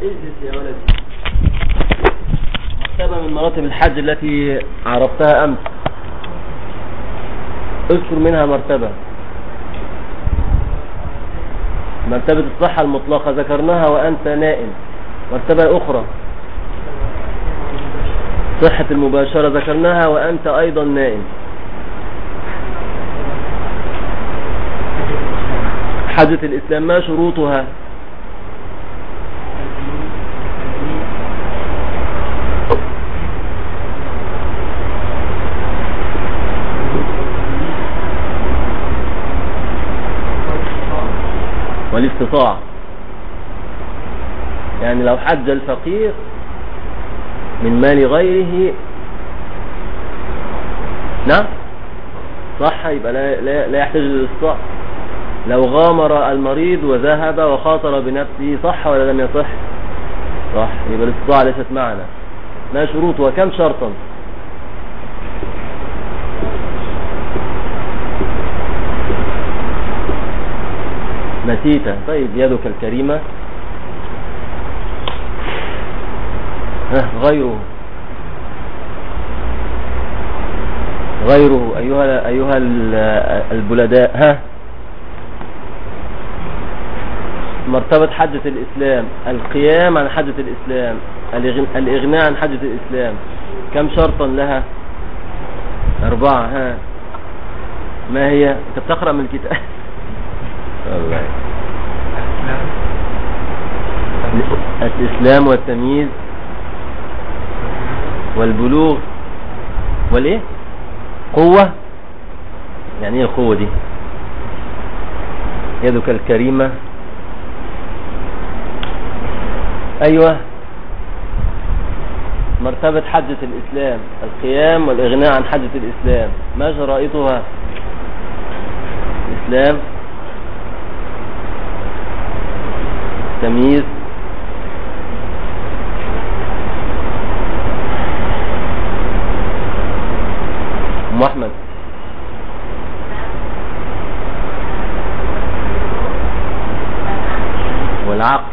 اجلس يا ولدي. مرتبة من مراتب الحج التي عرفتها أمس، اذكر منها مرتبة. مرتبة الصحة المطلقة ذكرناها وأنت نائم. مرتبة أخرى صحة المباشرة ذكرناها وأنت أيضا نائم. حجة الإسلام ما شروطها؟ والاستطاعة، يعني لو حج الفقير من مال غيره نعم صح، يبقى لا يحتاج للاستطاعة. لو غامر المريض وذهب وخاطر بنفسه صح ولا لم يصح؟ صح، يبقى الاستطاعة ليست معنا. ما شروطها؟ كم شرطا؟ نسيت. طيب يدك الكريمة. غيره أيها البلداء. مرتبة حجة الإسلام: القيام عن حجة الإسلام، الإغناء عن حجة الإسلام. كم شرطا لها؟ 4. ما هي؟ انت بتقرأ من الكتاب والله. الإسلام والتمييز والبلوغ والإيه؟ قوة. يعني ايه القوة دي؟ يدك الكريمة. أيوة. مرتبة حجة الإسلام: القيام والإغناء عن حجة الإسلام. ما شرائطها؟ الإسلام، تمييز، أحمد، والعقل.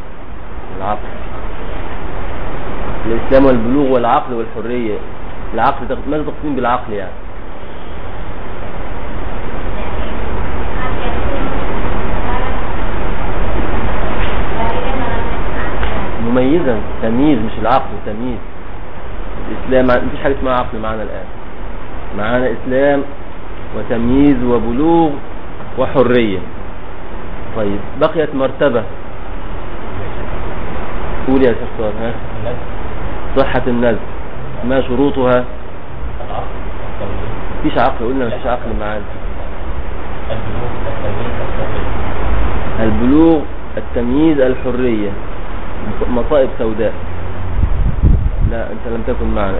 الإسلام والبلوغ والعقل والحرية. العقل ماذا تقصدين بالعقل يعني؟ مميزا، تمييز مش العقل، تمييز. الإسلام مفيش حاجة اسمها عقل معنا الآن، معنا إسلام وتمييز وبلوغ وحرية. طيب بقيت مرتبة. قول يا شخصار. صحة النزل. ما شروطها؟ مفيش عقل، قلنا مفيش عقل معانا. البلوغ، التمييز، الحرية. مصائب سوداء. لا انت لم تكن معنا.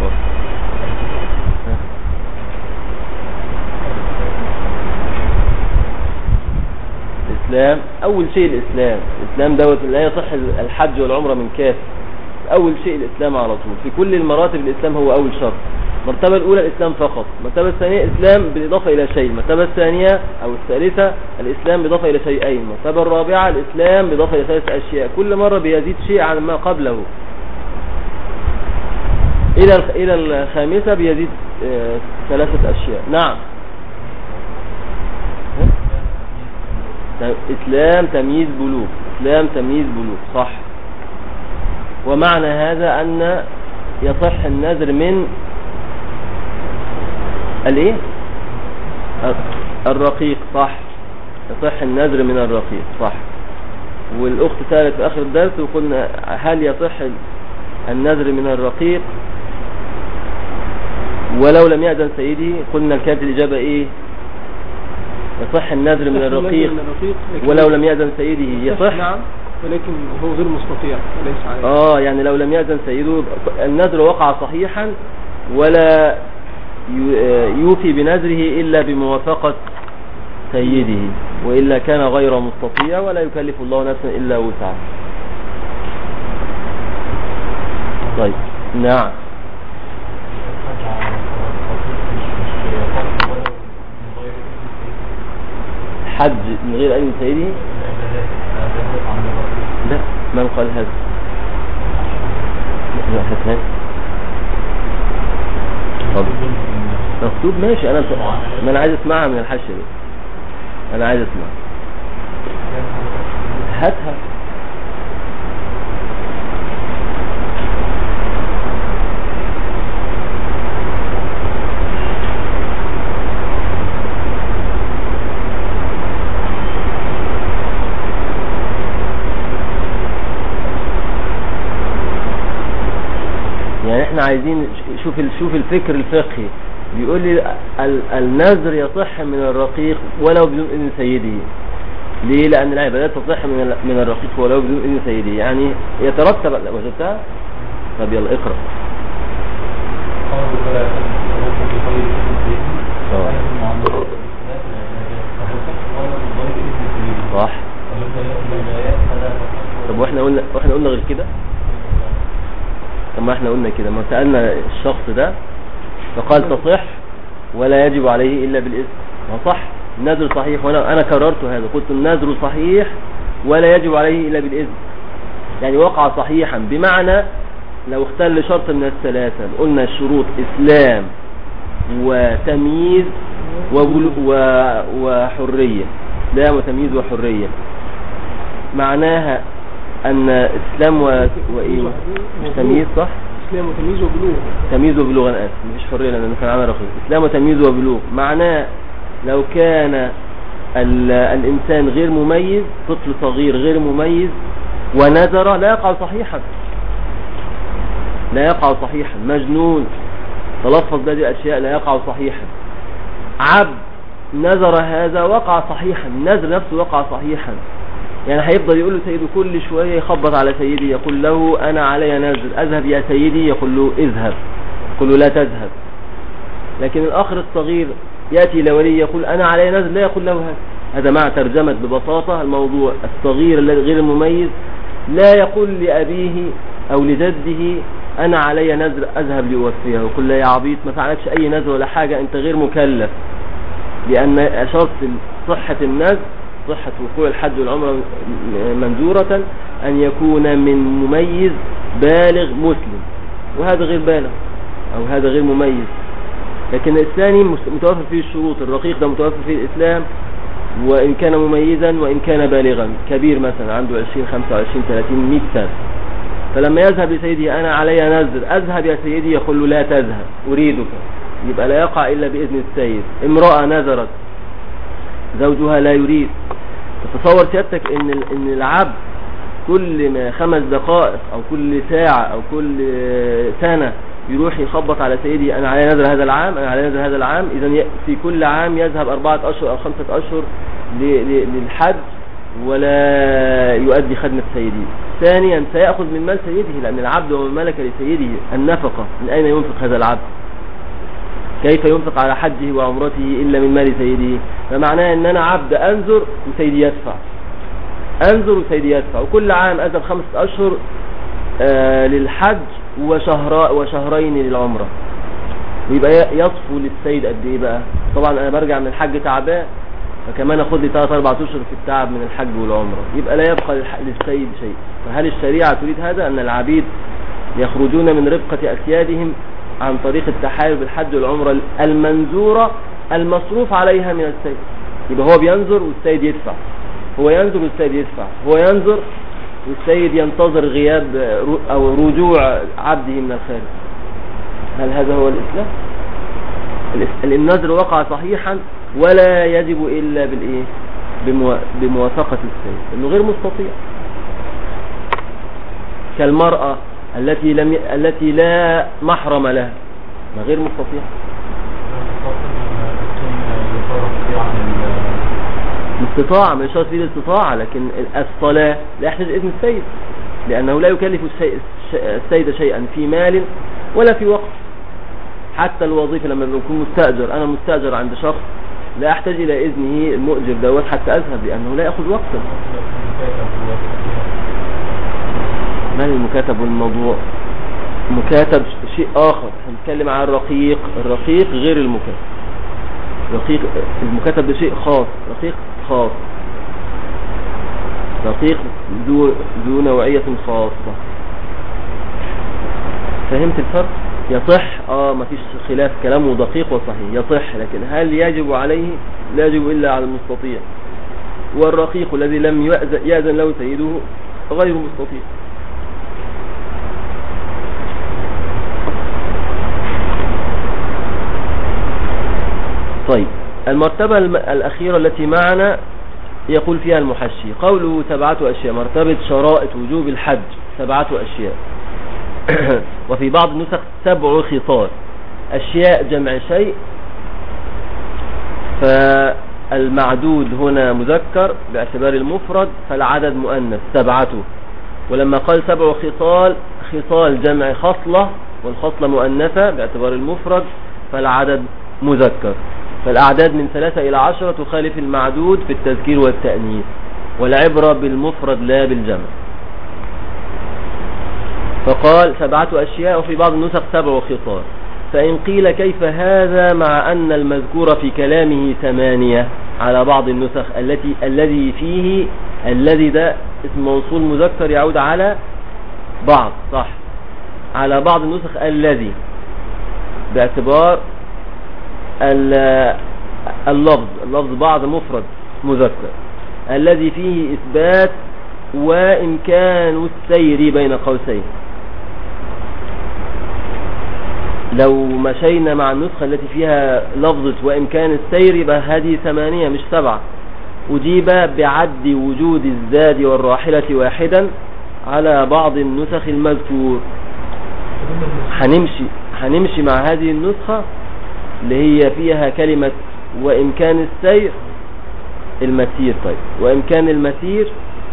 الإسلام أول شيء. الإسلام دوت لا يصح الحج والعمرة من كافر. أول شيء الإسلام على طول. في كل المراتب الإسلام هو أول شرط. المرتبة الأولى الإسلام فقط. المرتبة الثانية الإسلام بالإضافة إلى شيء. المرتبة الثانية أو الثالثة الإسلام بالإضافة إلى شيئين. المرتبة الرابعة الإسلام بالإضافة إلى 3 أشياء. كل مرة بيزيد شيء عن ما قبله. إلى الخامسة بيزيد 3 أشياء. نعم. إسلام تمييز بلوغ. إسلام تمييز بلوغ. صح. ومعنى هذا أن يصح النذر من الإيه؟ الرقيق. صح، يصح النذر من الرقيق. صح. والأخت سألت في آخر الدرس وقلنا هل يصح النذر من الرقيق ولو لم يأذن سيدي؟ قلنا كانت الإجابة إيه؟ يصح النذر من الرقيق ولو لم يأذن سيده. يصح، نعم، ولكن هو غير مستطيع وليس عليه. يعني لو لم يأذن سيده النذر وقع صحيحا ولا يوفي بنذره إلا بموافقة سيده، وإلا كان غير مستطيع ولا يكلف الله نفسا إلا وسعها. طيب نعم. حج من غير أي سيده؟ لا، من قال هذا؟ هات مكتوب ماشي. ما انا عايز اسمعها من الحاشية دي، انا عايز اسمعها. هاتها. يعني احنا عايزين شوف الفكر الفقهي بيقول لي النذر يصح من الرقيق ولو بدون اذن سيده. ليه؟ لان العبادات تصح من الرقيق ولو بدون اذن سيده، يعني يترتب. وجدتها؟ طب يلا اقرا. صح. طب واحنا قلنا غير كده. طب ما احنا قلنا كده، ما سألنا الشخص ده فقال تصح ولا يجب عليه إلا بالإذن. ما صح، النذر صحيح، وانا كررت هذا، قلت النذر صحيح ولا يجب عليه إلا بالإذن، يعني وقع صحيحا، بمعنى لو اختل شرط من الثلاثة. قلنا الشروط إسلام وتمييز وحرية. إسلام وتمييز وحرية، معناها أن إسلام وإيه؟ مش تمييز، صح؟ إسلام وتمييز وبلوغ. تمييز وبلوغ، أنا آسف، مش حرية لأن كان عامل رقيق. إسلام وتمييز وبلوغ، معناه لو كان الإنسان غير مميز، طفل صغير غير مميز ونذر لا يقع صحيحا، لا يقع صحيحا. مجنون تلفظ بهذه الأشياء لا يقع صحيحا. عبد نذر هذا وقع صحيحا، النذر نفسه وقع صحيحا. يعني هيفضل يقول له سيده كل شوية، يخبط على سيدي يقول له أنا علي نذر، أذهب يا سيدي، يقول له اذهب، يقول له لا تذهب. لكن الآخر الصغير يأتي لولي يقول أنا علي نذر، لا يقول له هذا. هذا مع ترجمة ببساطة الموضوع. الصغير الذي غير المميز لا يقول لأبيه أو لجده أنا علي نذر أذهب لأوفيه، يقول له يا عبيط ما فعلكش أي نذر ولا حاجة، أنت غير مكلف. لأن شرط صحة النذر، صحة وقوع الحج والعمرة منذورة، أن يكون من مميز بالغ مسلم، وهذا غير بالغ أو هذا غير مميز. لكن الثاني متوفر فيه الشروط. الرقيق ده متوفر فيه الإسلام، وإن كان مميزا وإن كان بالغا، كبير مثلا عنده 20 25 30 100 سنة، فلما يذهب لسيدي أنا علي نذر أذهب يا سيدي، يقول له لا تذهب أريدك، يبقى لا يقع إلا بإذن السيد. امرأة نذرت زوجها لا يريد، تصور سيادتك ان العبد كل ما 5 دقائق او كل ساعة او كل سنة يروح يخبط على سيدي انا علي نذر هذا العام، انا علي نذر هذا العام. اذا في كل عام يذهب 4 أشهر او 5 أشهر للحج ولا يؤدي خدمة سيدي. ثانيا سيأخذ من مال سيده، لان العبد ومن ملك لسيده النفقة. من اين ينفق هذا العبد؟ كيف ينفق على حجه وعمرته إلا من مال سيده؟ فمعناه أن أنا عبد أنذر وسيدي يدفع، أنذر وسيدي يدفع، وكل عام أذهب 5 أشهر للحج وشهرين للعمرة، ويبقى يصفو للسيد قد إيه بقى؟ طبعا أنا برجع من الحج تعبان، فكمان أخذ لي 3-4 أشهر في التعب من الحج والعمرة، يبقى لا يبقى للسيد شيء. فهل الشريعة تريد هذا؟ أن العبيد يخرجون من رفقة أسيادهم عن طريق التحايل بالحج والعمرة المنذورة المصروف عليها من السيد. يبقى هو بينذر والسيد يدفع، هو ينذر والسيد يدفع، هو ينذر والسيد ينتظر غياب أو رجوع عبده من الخارج. هل هذا هو الإسلام؟ النذر وقع صحيحا ولا يجب إلا بالإيه؟ بموافقة السيد، إنه غير مستطيع. كالمرأة التي لا محرم لها، ما غير مستطيع. الاستطاعة مش شرط فيه الاستطاعة، لكن الصلاة لا يحتاج إذن السيد، لأنه لا يكلف السيد شيئا في مال ولا في وقت. حتى الوظيفة لما بنكون مستأجر، أنا مستأجر عند شخص، لا أحتاج إلى إذنه المؤجر دوت حتى أذهب، لأنه لا يأخذ وقتا. ما المكاتب والموضوع؟ مكاتب شيء آخر، هنتكلم عن الرقيق. الرقيق غير المكاتب. رقيق المكاتب ده شيء خاص، رقيق خاص. رقيق ذو نوعية خاصة. فهمت الفرق؟ يصح مفيش خلاف، كلامه دقيق وصحيح، يصح، لكن هل يجب عليه؟ لا يجب إلا على المستطيع. والرقيق الذي لم يأذن له سيده غير مستطيع. طيب، المرتبة الأخيرة التي معنا يقول فيها المحشي قوله 7 أشياء، مرتبة شرائط وجوب الحج 7 أشياء. وفي بعض النسخ 7 خصال. أشياء جمع شيء، فالمعدود هنا مذكر باعتبار المفرد، فالعدد مؤنث 7. ولما قال 7 خصال، خصال جمع خصلة، والخصلة مؤنثة باعتبار المفرد، فالعدد مذكر. فالأعداد من 3 إلى 10 تخالف المعدود في التذكير والتأنيث، والعبرة بالمفرد لا بالجمع. فقال 7 أشياء، وفي بعض النسخ 7 خصال. فإن قيل كيف هذا مع أن المذكور في كلامه 8 على بعض النسخ الذي فيه، الذي ده اسم موصول مذكر يعود على بعض، صح، على بعض النسخ الذي باعتبار اللفظ بعض مفرد مذكر، الذي فيه إثبات وإمكان السير بين قوسين. لو مشينا مع النسخة التي فيها لفظة وإمكان السير يبقى هذه 8 مش 7. أجيب بعد وجود الزاد والراحلة واحدا على بعض النسخ المذكور. هنمشي مع هذه النسخة اللي هي فيها كلمة وإمكان السير المسير. طيب، وإمكان المسير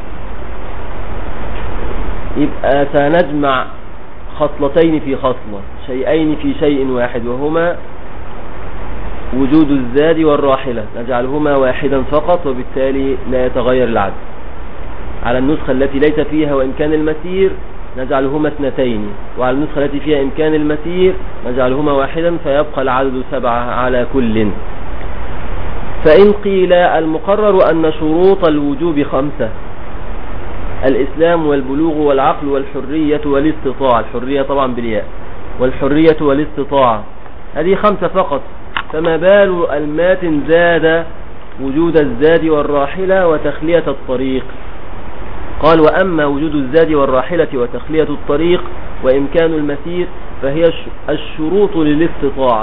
يبقى سنجمع خصلتين في خصلة، شيئين في شيء واحد، وهما وجود الزاد والراحلة، نجعلهما واحدا فقط، وبالتالي لا يتغير العدد. على النسخة التي ليس فيها وإمكان المسير نجعلهما 2، وعلى النسخة التي فيها إمكان المسير نجعلهما واحدا، فيبقى العدد 7 على كل. فإن قيل المقرر أن شروط الوجوب 5: الإسلام والبلوغ والعقل والحرية والاستطاعة، الحرية طبعا بالياء، والحرية والاستطاعة، هذه 5 فقط، فما بال الماتن زاد وجود الزاد والراحلة وتخلية الطريق؟ قال: وأما وجود الزاد والراحلة وتخلية الطريق وإمكان المسير فهي الشروط للاستطاعة.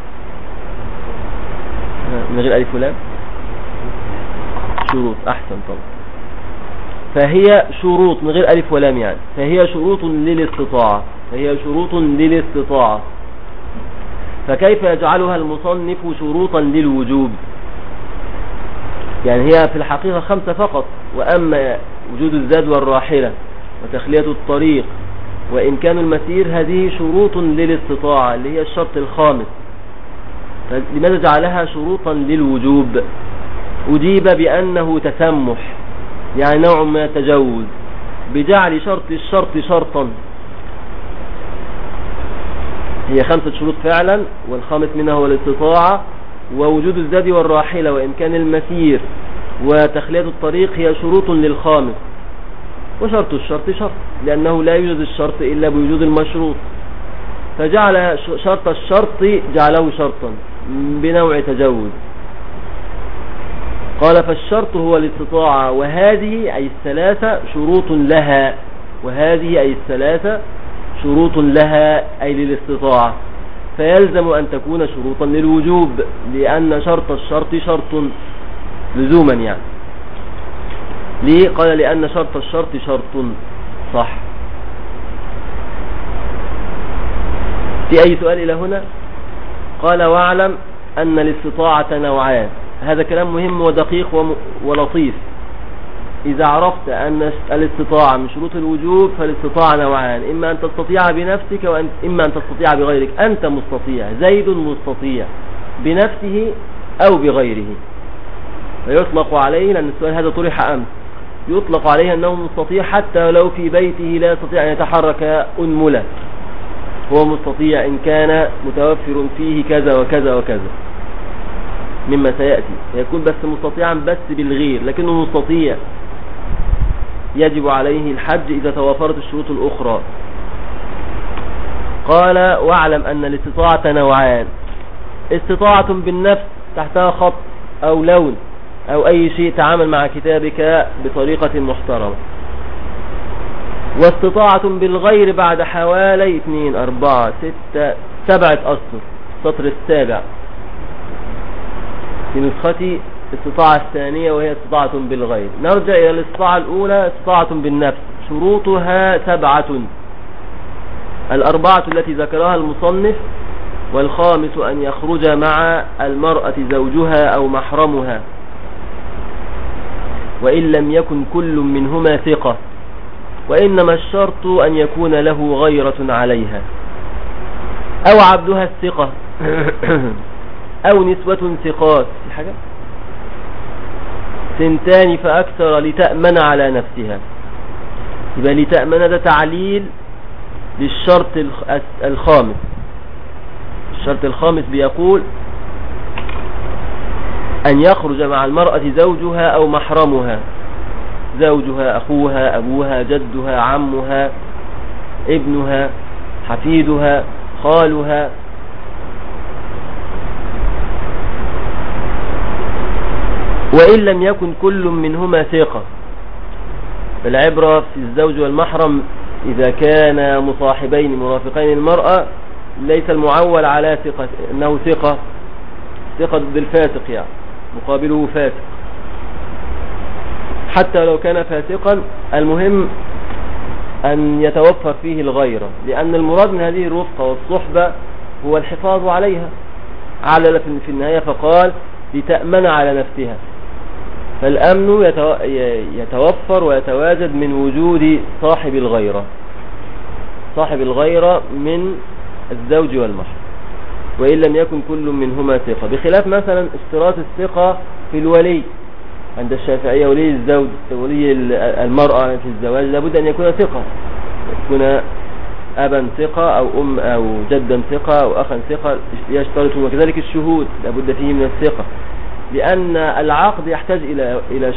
من غير ألف ولام، شروط، أحسن طبعا. فهي شروط من غير ألف ولام يعني، فهي شروط للاستطاعة، فهي شروط للاستطاعة. فكيف يجعلها المصنف شروطا للوجوب؟ يعني هي في الحقيقة 5 فقط، وأما وجود الزاد والراحلة وتخلية الطريق وإمكان المسير هذه شروط للاستطاعة اللي هي الشرط الخامس. لماذا جعلها شروطا للوجوب؟ أجيب بأنه تسمح، يعني نوع من التجوز، بجعل شرط الشرط شرطا. هي 5 شروط فعلا، والخامس منها هو الاستطاعة، ووجود الزاد والراحلة وإمكان المسير وتخلية الطريق هي شروط للخامس، وشرط الشرط شرط، لأنه لا يوجد الشرط إلا بوجود المشروط، فجعل شرط الشرط جعله شرطا بنوع تجوز. قال: فالشرط هو الاستطاعة، وهذه أي 3 شروط لها، وهذه أي 3 شروط لها أي للاستطاعة، فيلزم أن تكون شروطا للوجوب، لأن شرط الشرط شرط لزوما يعني. ليه؟ قال: لأن شرط الشرط شرط، صح. في أي سؤال إلى هنا؟ قال: واعلم أن الاستطاعة نوعان. هذا كلام مهم ودقيق ولطيف. إذا عرفت أن الاستطاعة من شروط الوجوب فالاستطاعة نوعان: إما أن تستطيع بنفسك، وإما أن تستطيع بغيرك. أنت مستطيع، زيد مستطيع بنفسه أو بغيره، فيطلق عليه، لأن السؤال هذا طرح أمس، يطلق عليه أنه مستطيع حتى لو في بيته لا يستطيع أن يتحرك أنملة، هو مستطيع إن كان متوفر فيه كذا وكذا وكذا مما سيأتي، يكون بس مستطيعا بس بالغير، لكنه مستطيع. يجب عليه الحج إذا توافرت الشروط الأخرى. قال واعلم أن الاستطاعة نوعان: استطاعة بالنفس تحتها خط أو لون أو أي شيء تعامل مع كتابك بطريقة محترمة، واستطاعة بالغير بعد حوالي 2 4 6 7 أسطر، السطر السابع في نسختي استطاعة الثانية وهي استطاعة بالغير. نرجع إلى الاستطاعة الأولى، استطاعة بالنفس، شروطها 7: 4 التي ذكرها المصنف، والخامس أن يخرج مع المرأة زوجها أو محرمها، وإن لم يكن كل منهما ثقة، وإنما الشرط أن يكون له غيرة عليها، أو عبدها الثقة أو نسوة ثقات في حاجة 2 فأكثر لتأمن على نفسها. يبقى لتأمن ده تعليل للشرط الخامس. الشرط الخامس بيقول أن يخرج مع المرأة زوجها أو محرمها، زوجها، أخوها، أبوها، جدها، عمها، ابنها، حفيدها، خالها، وإن لم يكن كل منهما ثقة. فالعبرة في الزوج والمحرم إذا كان مصاحبين مرافقين المرأة ليس المعول على ثقة أنه ثقة ضد الفاسق، يعني مقابله فاسق، حتى لو كان فاسقا المهم أن يتوفر فيه الغيرة، لأن المراد من هذه الرفقة والصحبة هو الحفاظ عليها. علل في النهاية فقال لتأمن على نفسها، فالأمن يتوفر ويتواجد من وجود صاحب الغيرة من الزوج والمحرم، وإن لم يكن كل منهما ثقة، بخلاف مثلا اشتراط الثقة في الولي عند الشافعية. ولي الزوج، ولي المرأة في الزواج لابد أن يكون ثقة، يكون أبا ثقة أو أم أو جدا ثقة أو أخا ثقة يشترط، وكذلك الشهود لابد فيه من الثقة، لأن العقد يحتاج إلى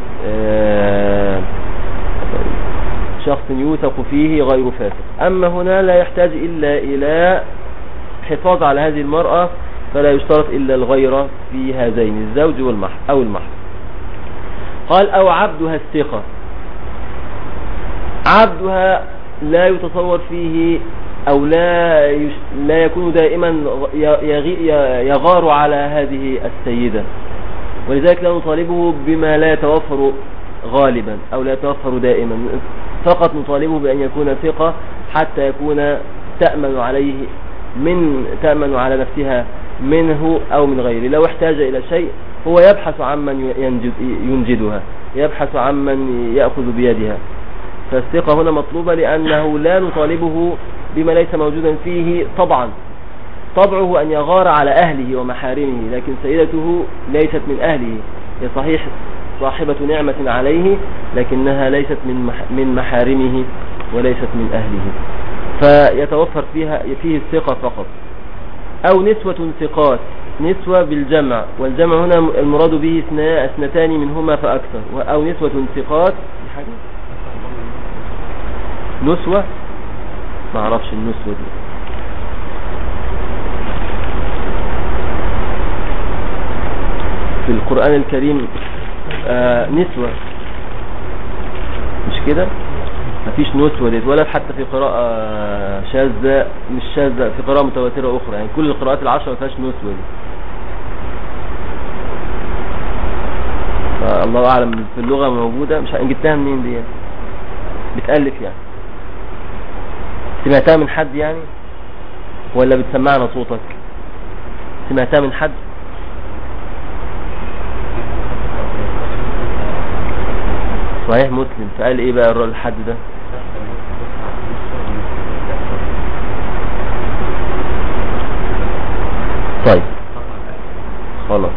شخص يوثق فيه غير فاسق. أما هنا لا يحتاج إلا إلى حفاظ على هذه المرأة، فلا يشترط إلا الغيرة في هذين الزوج والمحرم أو المحرم. قال أو عبدها الثقة. عبدها لا يتصور فيه أو لا يكون دائما يغار على هذه السيدة، ولذلك لا نطالبه بما لا يتوفر غالبا أو لا يتوفر دائما، فقط نطالبه بأن يكون ثقة حتى يكون تأمن على نفسها منه أو من غيره. لو احتاج إلى شيء هو يبحث عمن ينجدها، يبحث عمن يأخذ بيدها. فالثقة هنا مطلوبة لأنه لا نطالبه بما ليس موجودا فيه. طبعه أن يغار على أهله ومحارمه، لكن سيدته ليست من أهله، هي صحيح صاحبة نعمة عليه لكنها ليست من محارمه وليست من أهله، فيتوفر فيه الثقة فقط. أو نسوة ثقات، نسوة بالجمع، والجمع هنا المراد به 2 منهما فأكثر. أو نسوة ثقات، نسوة ما أعرفش النسوة دي. في القرآن الكريم نسوة مش كده، مفيش نسوة دي، ولا حتى في قراءة شاذة، مش شاذة، في قراءة متواترة أخرى، يعني كل القراءات 10 مفيهاش نسوة دي. فالله أعلم في اللغة موجودة، مش جبتها منين دي، بتألف يعني، سمعتها من حد يعني ولا بتسمعنا صوتك؟ سمعتها من حد؟ صحيح مسلم، فقال ايه بقى الحد ده؟ طيب خلاص،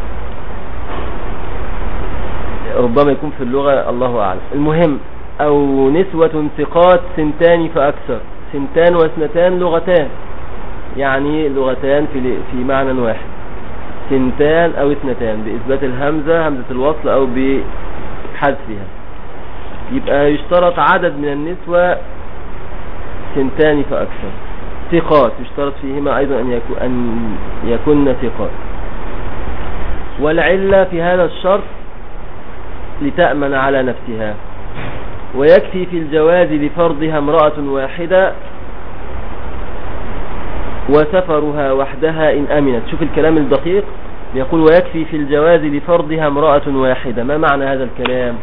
ربما يكون في اللغة، الله أعلم. المهم أو نسوة ثقات 2 فأكثر، 2 و2 لغتان، يعني لغتان في معنى واحد، 2 أو 2 بإثبات الهمزة، همزة الوصل، أو بحذفها، يبقى يشترط عدد من النسوة 2 فأكثر. ثقات يشترط فيهما أيضا أن يكون ثقات. والعلة في هذا الشرط لتأمن على نفسها. ويكفي في الجواز لفرضها امرأة واحدة وسفرها وحدها إن أمنت. شوف الكلام الدقيق، يقول ويكفي في الجواز لفرضها امرأة واحدة. ما معنى هذا الكلام؟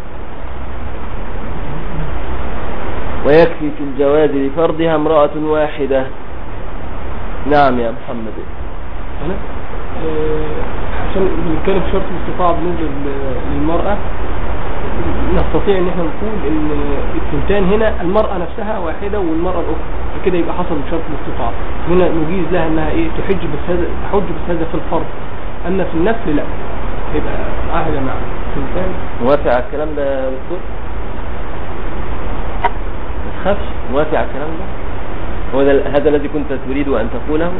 ويكفي في الجواز لفرضها امرأة واحدة. نعم يا محمد. أنا عشان نتكلم شرط الاستطاعة بالنسبة للمرأة، نستطيع ان احنا نقول ان الثنتان هنا المرأة نفسها واحدة والمرأة الأخرى، فكده يبقى حصل شرط الاستطاعة. هنا نجيز لها انها تحج بس هذا في الفرض، اما في النفل لا، يبقى عهد مع الثنتان. موافق على الكلام ده يا دكتور؟ ما تخافش، موافق على الكلام ده؟ هو هذا الذي كنت تريد أن تقوله؟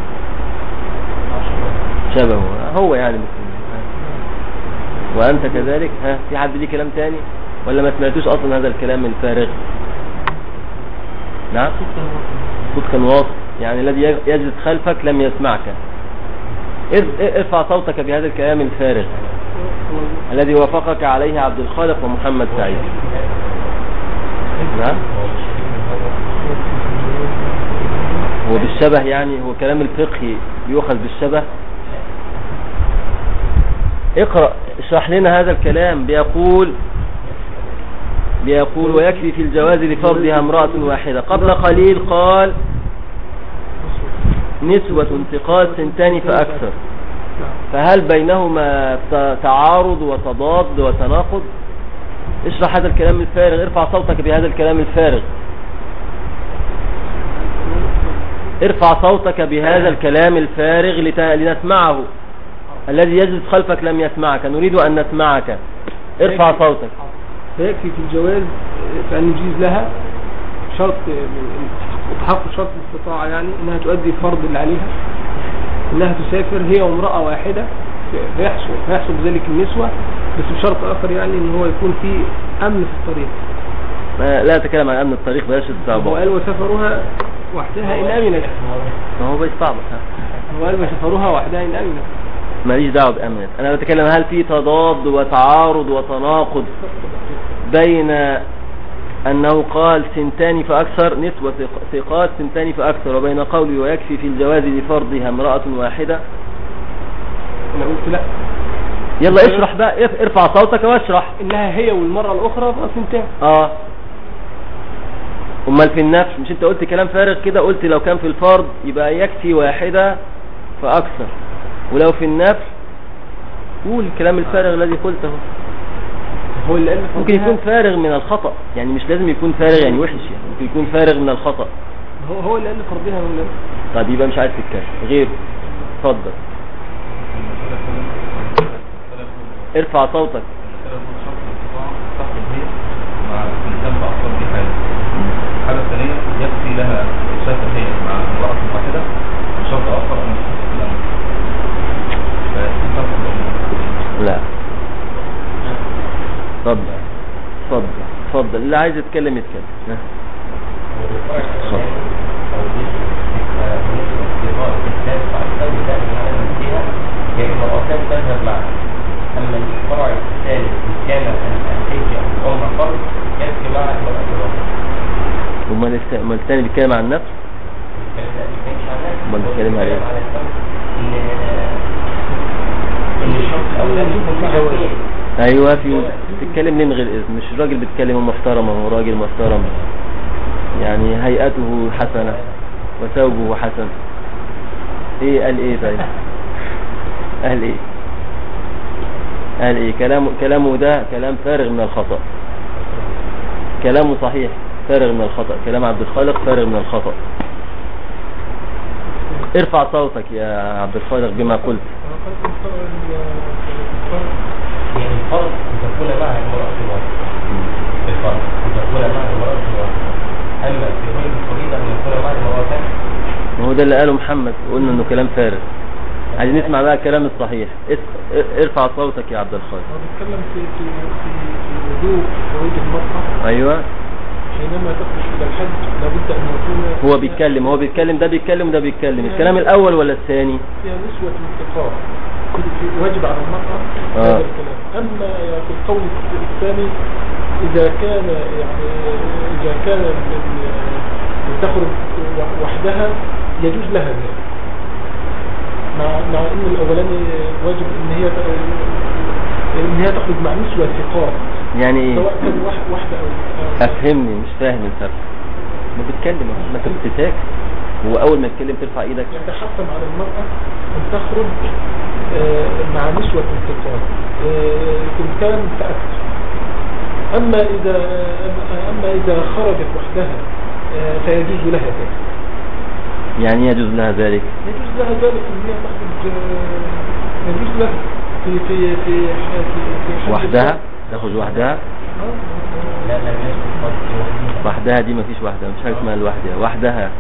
شبهه هو يعني مثل. وأنت كذلك؟ ها، في حد ليه كلام تاني ولا ما سمعتوش أصلا هذا الكلام الفارغ؟ نعم، صوت كان واضح، يعني الذي يجلس خلفك لم يسمعك. ارفع صوتك بهذا الكلام الفارغ الذي وافقك عليه عبد الخالق ومحمد سعيد. نعم، هو بالشبه، يعني هو كلام الفقهي يؤخذ بالشبه. اقرأ، اشرح لنا هذا الكلام. بيقول ويكفي في الجواز لفرضها امرأة واحدة. قبل قليل قال نسوة ثقات 2 فأكثر، فهل بينهما تعارض وتضاد وتناقض؟ اشرح هذا الكلام الفارغ، ارفع صوتك بهذا الكلام الفارغ، ارفع صوتك بهذا الكلام الفارغ لنسمعه. الذي يجلس خلفك لم يسمعك، نريد أن نسمعك. ارفع صوتك. فيكفي في الجواز فأن نجيز لها شرط تحقق شرط الاستطاعة، يعني انها تؤدي الفرض اللي عليها، انها تسافر هي وامرأة واحدة، فيحصل بذلك النسوة، بس بشرط آخر، يعني ان هو يكون في أمن في الطريق. لا أتكلم عن أمن الطريق، بلاش الصعوبة. هو قال وسفرها وحدها إن أمنت. ما هو بيستعبط. هو قال وسفرها وحدها إن أمنت. ماليش دعوة بأمنت، أنا بتكلم هل في تضاد وتعارض وتناقض بين أنه قال 2 فأكثر، نسوة ثقات 2 فأكثر، وبين قولي ويكفي في الجواز لفرضها امرأة واحدة؟ أنا قلت لا. يلا اشرح بقى، ارفع صوتك واشرح. إنها هي والمرأة الأخرى 2. امال في النفس مش انت قلت كلام فارغ كده؟ قلت لو كان في الفرض يبقى يكفي واحدة فأكثر، ولو في النفس قول الكلام الفارغ الذي قلته. هو اللي قال ممكن يكون فارغ من الخطأ، يعني مش لازم يكون فارغ يعني وحش، يعني ممكن يكون فارغ من الخطأ. هو اللي قال فرضها من. طيب يبقى مش عايز تتكلم غير. اتفضل ارفع صوتك. الحالة الثانية يكفي لها تسافر هي مع امرأة واحدة، وشرط آخر أن تسافر لا. اتفضل اللي عايز يتكلم يتكلم. أما الفرع الثالث إن كان الحج أو العمرة فرض يكفي مع المرأة الواحدة. امال الثاني بيتكلم عن النفس؟ امال بيتكلم عن ايه؟ ان الشرط الاولاني يكون فيه جواز. ايوه، في بتتكلم ليه من غير اذن؟ مش راجل بيتكلم محترم، هو راجل محترم، يعني هيئته حسنه وثوبه حسن. ايه قال ايه؟ طيب قال ايه؟ كلامه ده كلام فارغ من الخطأ. كلامه صحيح فارغ من الخطأ، كلام عبد الخالق فارغ من الخطأ. ارفع صوتك يا عبد الخالق بما قلت. يعني الفرض أن تكون معها المرأة الواحدة، الفرض أن تكون معها المرأة الواحدة، أما في غير الفريضة أن يكون معها المرأتان. ما هو ده اللي قاله محمد، قلنا انه كلام فارغ. عايزين نسمع بقى الكلام الصحيح. ارفع صوتك يا عبد الخالق. هو بيتكلم في وجوب خروج المرأة. ايوه حينما تخرج الى الحج لابد ان يكون هو بيتكلم ده بيتكلم وده بيتكلم. الكلام الاول ولا الثاني؟ فيها نسوة انتقام واجب على المرأة هذا الكلام. اما في القول الثاني اذا كان تخرج وحدها يجوز لها ذلك، مع ان الاولاني واجب ان هي تخرج مع نسوة ثقات. يعني ايه؟ سواء كان واحدة او افهمني، مش فاهم الفرق. ما بتتكلم ما انت بتتاك، هو اول ما يتكلم ترفع ايدك. يتحتم على المرأة ان تخرج مع نسوة ثقات تمكان فأكثر. اما اذا خرجت وحدها فيجوز لها ذلك. يعني يجوز لها ذلك؟ يجوز لها ذلك ان هي تخرج، يجوز لها في وحدها تخرج وحدها. لا وحدها دي ما فيش وحدها، مش حاجه اسمها الوحدة. وحدها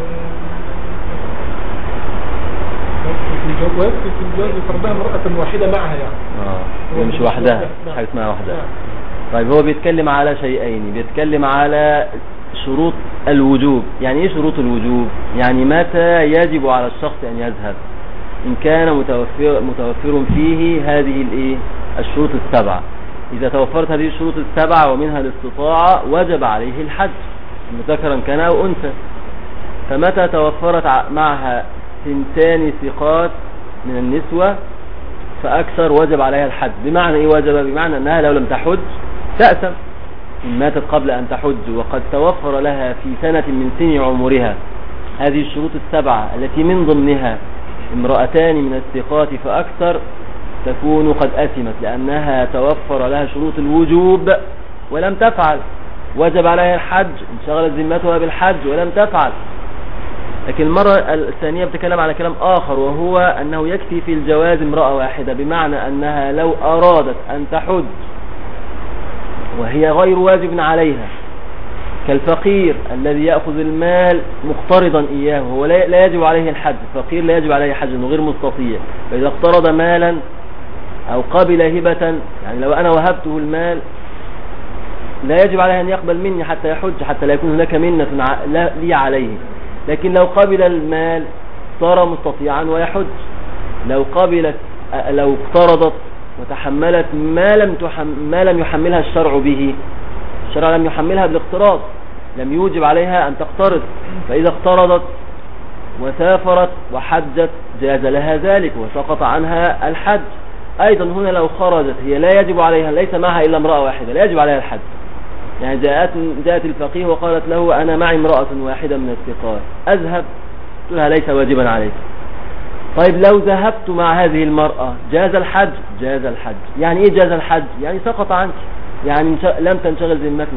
في الجواز فرضها امرأة واحدة معها يعني. هي مش وحدها، مش حاجه اسمها وحدها. طيب هو بيتكلم على شيئين، بيتكلم على شروط الوجوب. يعني ايه شروط الوجوب؟ يعني متى يجب على الشخص ان يذهب ان كان متوفر فيه هذه الشروط السبعة. اذا توفرت هذه الشروط السبعة ومنها الاستطاعة وجب عليه الحج ذكرا كان او انثى. فمتى توفرت معها 2 ثقات من النسوة فاكثر وجب عليها الحج. بمعنى ايه وجب؟ بمعنى انها لو لم تحج تأثم إن ماتت قبل أن تحج وقد توفر لها في سنة من سن عمرها هذه الشروط السبعة التي من ضمنها امرأتان من الثقات فأكثر، تكون قد أثمت لأنها توفر لها شروط الوجوب ولم تفعل. وجب عليها الحج، انشغلت ذمتها بالحج ولم تفعل. لكن المرة الثانية بتكلم على كلام آخر، وهو أنه يكفي في الجواز امرأة واحدة. بمعنى أنها لو أرادت أن تحج وهي غير واجب عليها، كالفقير الذي يأخذ المال مقترضا إياه وهو لا يجب عليه الحج. الفقير لا يجب عليه حج انه غير مستطيع، فإذا اقترض مالا أو قبل هبة، يعني لو أنا وهبته المال لا يجب عليه أن يقبل مني حتى يحج، حتى لا يكون هناك منة لي عليه. لكن لو قبل المال صار مستطيعا ويحج. لو اقترضت وتحملت ما لم يحملها الشرع به، الشرع لم يحملها بالاقتراض، لم يوجب عليها أن تقترض. فإذا اقترضت وسافرت وحجت جاز لها ذلك وسقط عنها الحج. أيضا هنا لو خرجت هي لا يجب عليها، ليس معها إلا امرأة واحدة، لا يجب عليها الحج. يعني جاءت الفقيه وقالت له أنا معي امرأة واحدة من الثقات أذهب، قلت لها ليس واجبا عليك. طيب لو ذهبت مع هذه المرأة جاز الحج؟ جاز الحج. يعني ايه جاز الحج؟ يعني سقط عنك، يعني لم تنشغل ذمتك.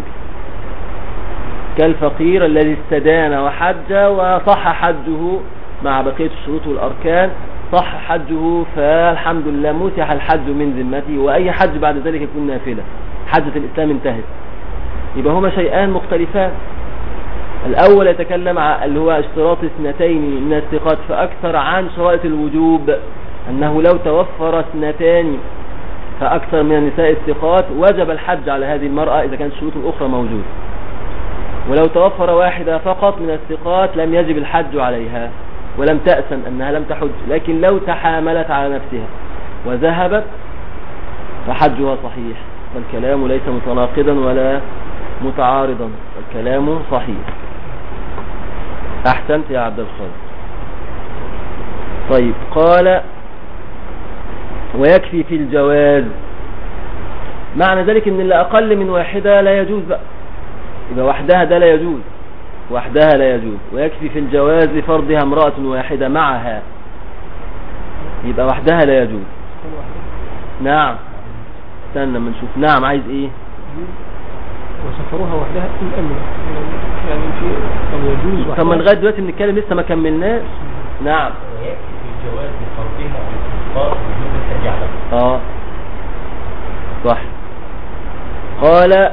كالفقير الذي استدان وحج وصح حجه مع بقية الشروط والأركان، صح حجه فالحمد لله مسح الحج من ذمته، وأي حج بعد ذلك يكون نافلة، حجة الإسلام انتهت. يبقى هما شيئان مختلفان. الأول يتكلم اللي هو اشتراط 2 من الثقات فأكثر عن شرائط الوجوب، أنه لو توفر 2 فأكثر من النساء الثقات وجب الحج على هذه المرأة إذا كانت الشروط الأخرى موجودة. ولو توفر 1 فقط من الثقات لم يجب الحج عليها ولم تأسن أنها لم تحج. لكن لو تحاملت على نفسها وذهبت فحجها صحيح، فالكلام ليس متناقضا ولا متعارضا، الكلام صحيح. أحسنت يا عبد الخالق. طيب قال ويكفي في الجواز، معنى ذلك ان اللي اقل من 1 لا يجوز بقى، يبقى وحدها ده لا يجوز، وحدها لا يجوز. ويكفي في الجواز لفرضها امرأة واحدة معها، يبقى وحدها لا يجوز. نعم استنى ما نشوف. نعم عايز ايه؟ وسفروها وحدها إن أمنت، يعني في يجوز وحدها. طب ما لغاية دلوقتي بنتكلم لسه ما كملناش. نعم ويكفي في الجواز لفرضها الاستقرار وجود الحج عليها. صح. قال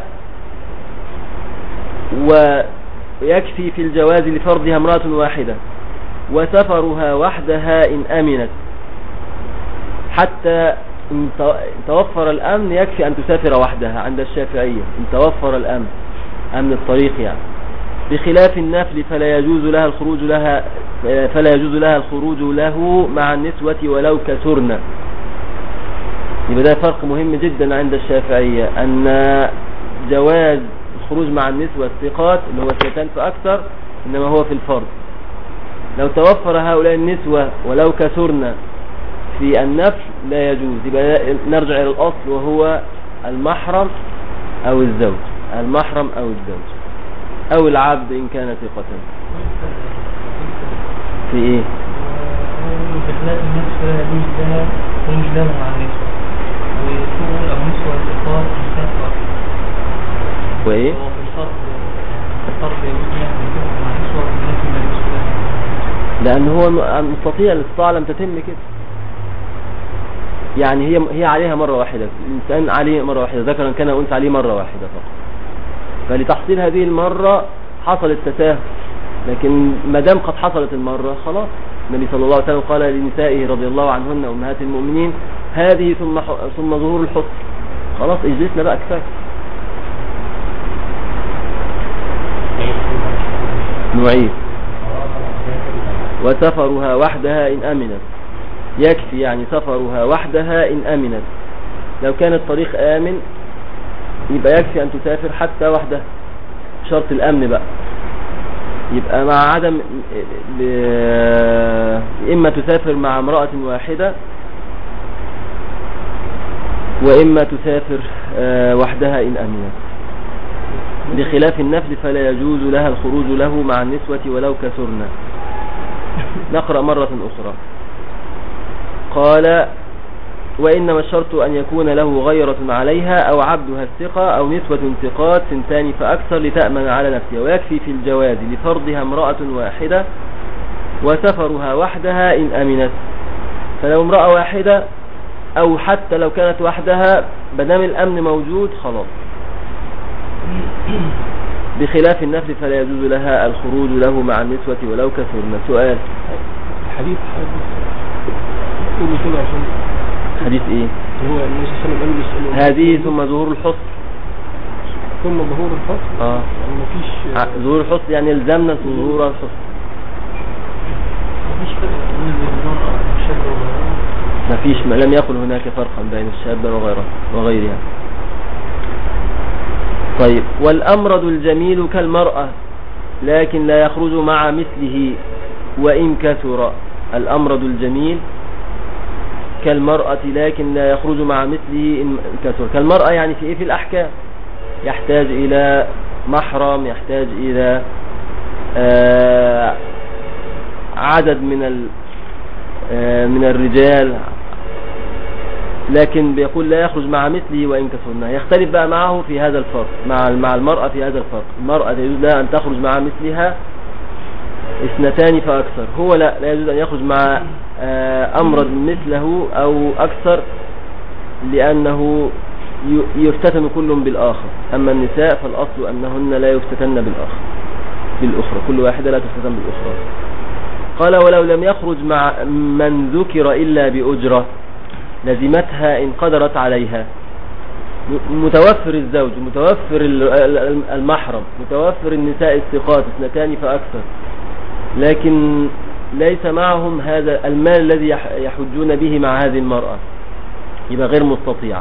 ويكفي في الجواز لفرضها امرأة واحدة وسفرها وحدها إن أمنت. حتى إن توفر الأمن يكفي أن تسافر وحدها عند الشافعية، إن توفر الأمن، أمن الطريق يعني. بخلاف النفل فلا يجوز لها الخروج له مع النسوة ولو كثرن. يبقى ده فرق مهم جدا عند الشافعية، أن جواز الخروج مع النسوة الثقات اللي هو 2 فأكثر إنما هو في الفرض. لو توفر هؤلاء النسوة ولو كثرن في النفل لا يجوز. يبقى نرجع إلى الأصل وهو المحرم أو الزوج، المحرم أو الزوج أو العبد إن كان ثقة. في إيه؟ بخلاف النفس لا يجوز لها خروج لها مع النسوة ويكون أو نسوة الثقات إن كان أكثر. وإيه؟ هو في الفرض يجوز لها مع النسوة والنفل لا يجوز لها. لأن هو مستطيع الاستطاعة لم تتم كده. يعني هي عليها مرة واحدة، الإنسان عليه مرة واحدة، ذكرا كان أنثى عليه مرة واحدة فقط. فلتحصيل هذه المرة حصل التساهل، لكن ما دام قد حصلت المرة خلاص. النبي صلى الله عليه وسلم قال لنسائه رضي الله عنهن أمهات المؤمنين هذه ثم ظهور الحسن، خلاص اجلسنا بقى كفاية. نعيد وسفرها وحدها إن أمنت، يكفي يعني سفرها وحدها إن أمنت. لو كان الطريق آمن يبقى يكفي أن تسافر حتى وحدها، شرط الأمن بقى. يبقى مع عدم إما تسافر مع امرأة واحدة وإما تسافر وحدها إن أمنت. بخلاف النفل فلا يجوز لها الخروج له مع النسوة ولو كثرن. نقرأ مرة أخرى. قال وإنما الشرط أن يكون له غيرة عليها أو عبدها الثقة أو نسوة ثقات 2 فأكثر لتأمن على نفسها، ويكفي في الجواز لفرضها امرأة واحدة وسفرها وحدها إن أمنت. فلو امرأة واحدة أو حتى لو كانت وحدها بدام الأمن موجود خلاص. بخلاف النفل فلا يجوز لها الخروج له مع النسوة ولو كثرن. سؤال حديث عشان حديث ايه؟ هو النبي صلى الله عليه وسلم هذه ثم ظهور الحسن. ثم ظهور الحسن يعني مفيش ظهور الحسن يعني الزمنا ظهور الحسن. مفيش فرق بين المرأة والشاب وغيرها. مفيش، لم يقل هناك فرقا بين الشاب وغيرها. طيب والأمرد الجميل كالمرأة لكن لا يخرج مع مثله وإن كثر. الأمرد الجميل كالمرأة لكن لا يخرج مع مثله إن كثر. كالمرأة يعني في إيه؟ في الأحكام، يحتاج إلى محرم، يحتاج إلى عدد من الرجال، لكن بيقول لا يخرج مع مثله وإن كثرنا. يختلف بقى معه في هذا الفرق مع المرأة في هذا الفرق. المرأة يجوز لها أن تخرج مع مثلها 2 فأكثر، هو لا يجوز أن يخرج مع أمرد مثله أو أكثر لأنه يفتتن كل بالآخر. أما النساء فالأصل أنهن لا يفتتن بالأخرى، كل واحدة لا تفتتن بالأخرى. قال ولو لم يخرج مع من ذكر إلا بأجرة لزمتها إن قدرت عليها. متوفر الزوج، متوفر المحرم، متوفر النساء الثقات 2 فأكثر، لكن ليس معهم هذا المال الذي يحجون به مع هذه المرأة، يبقى غير مستطيعة.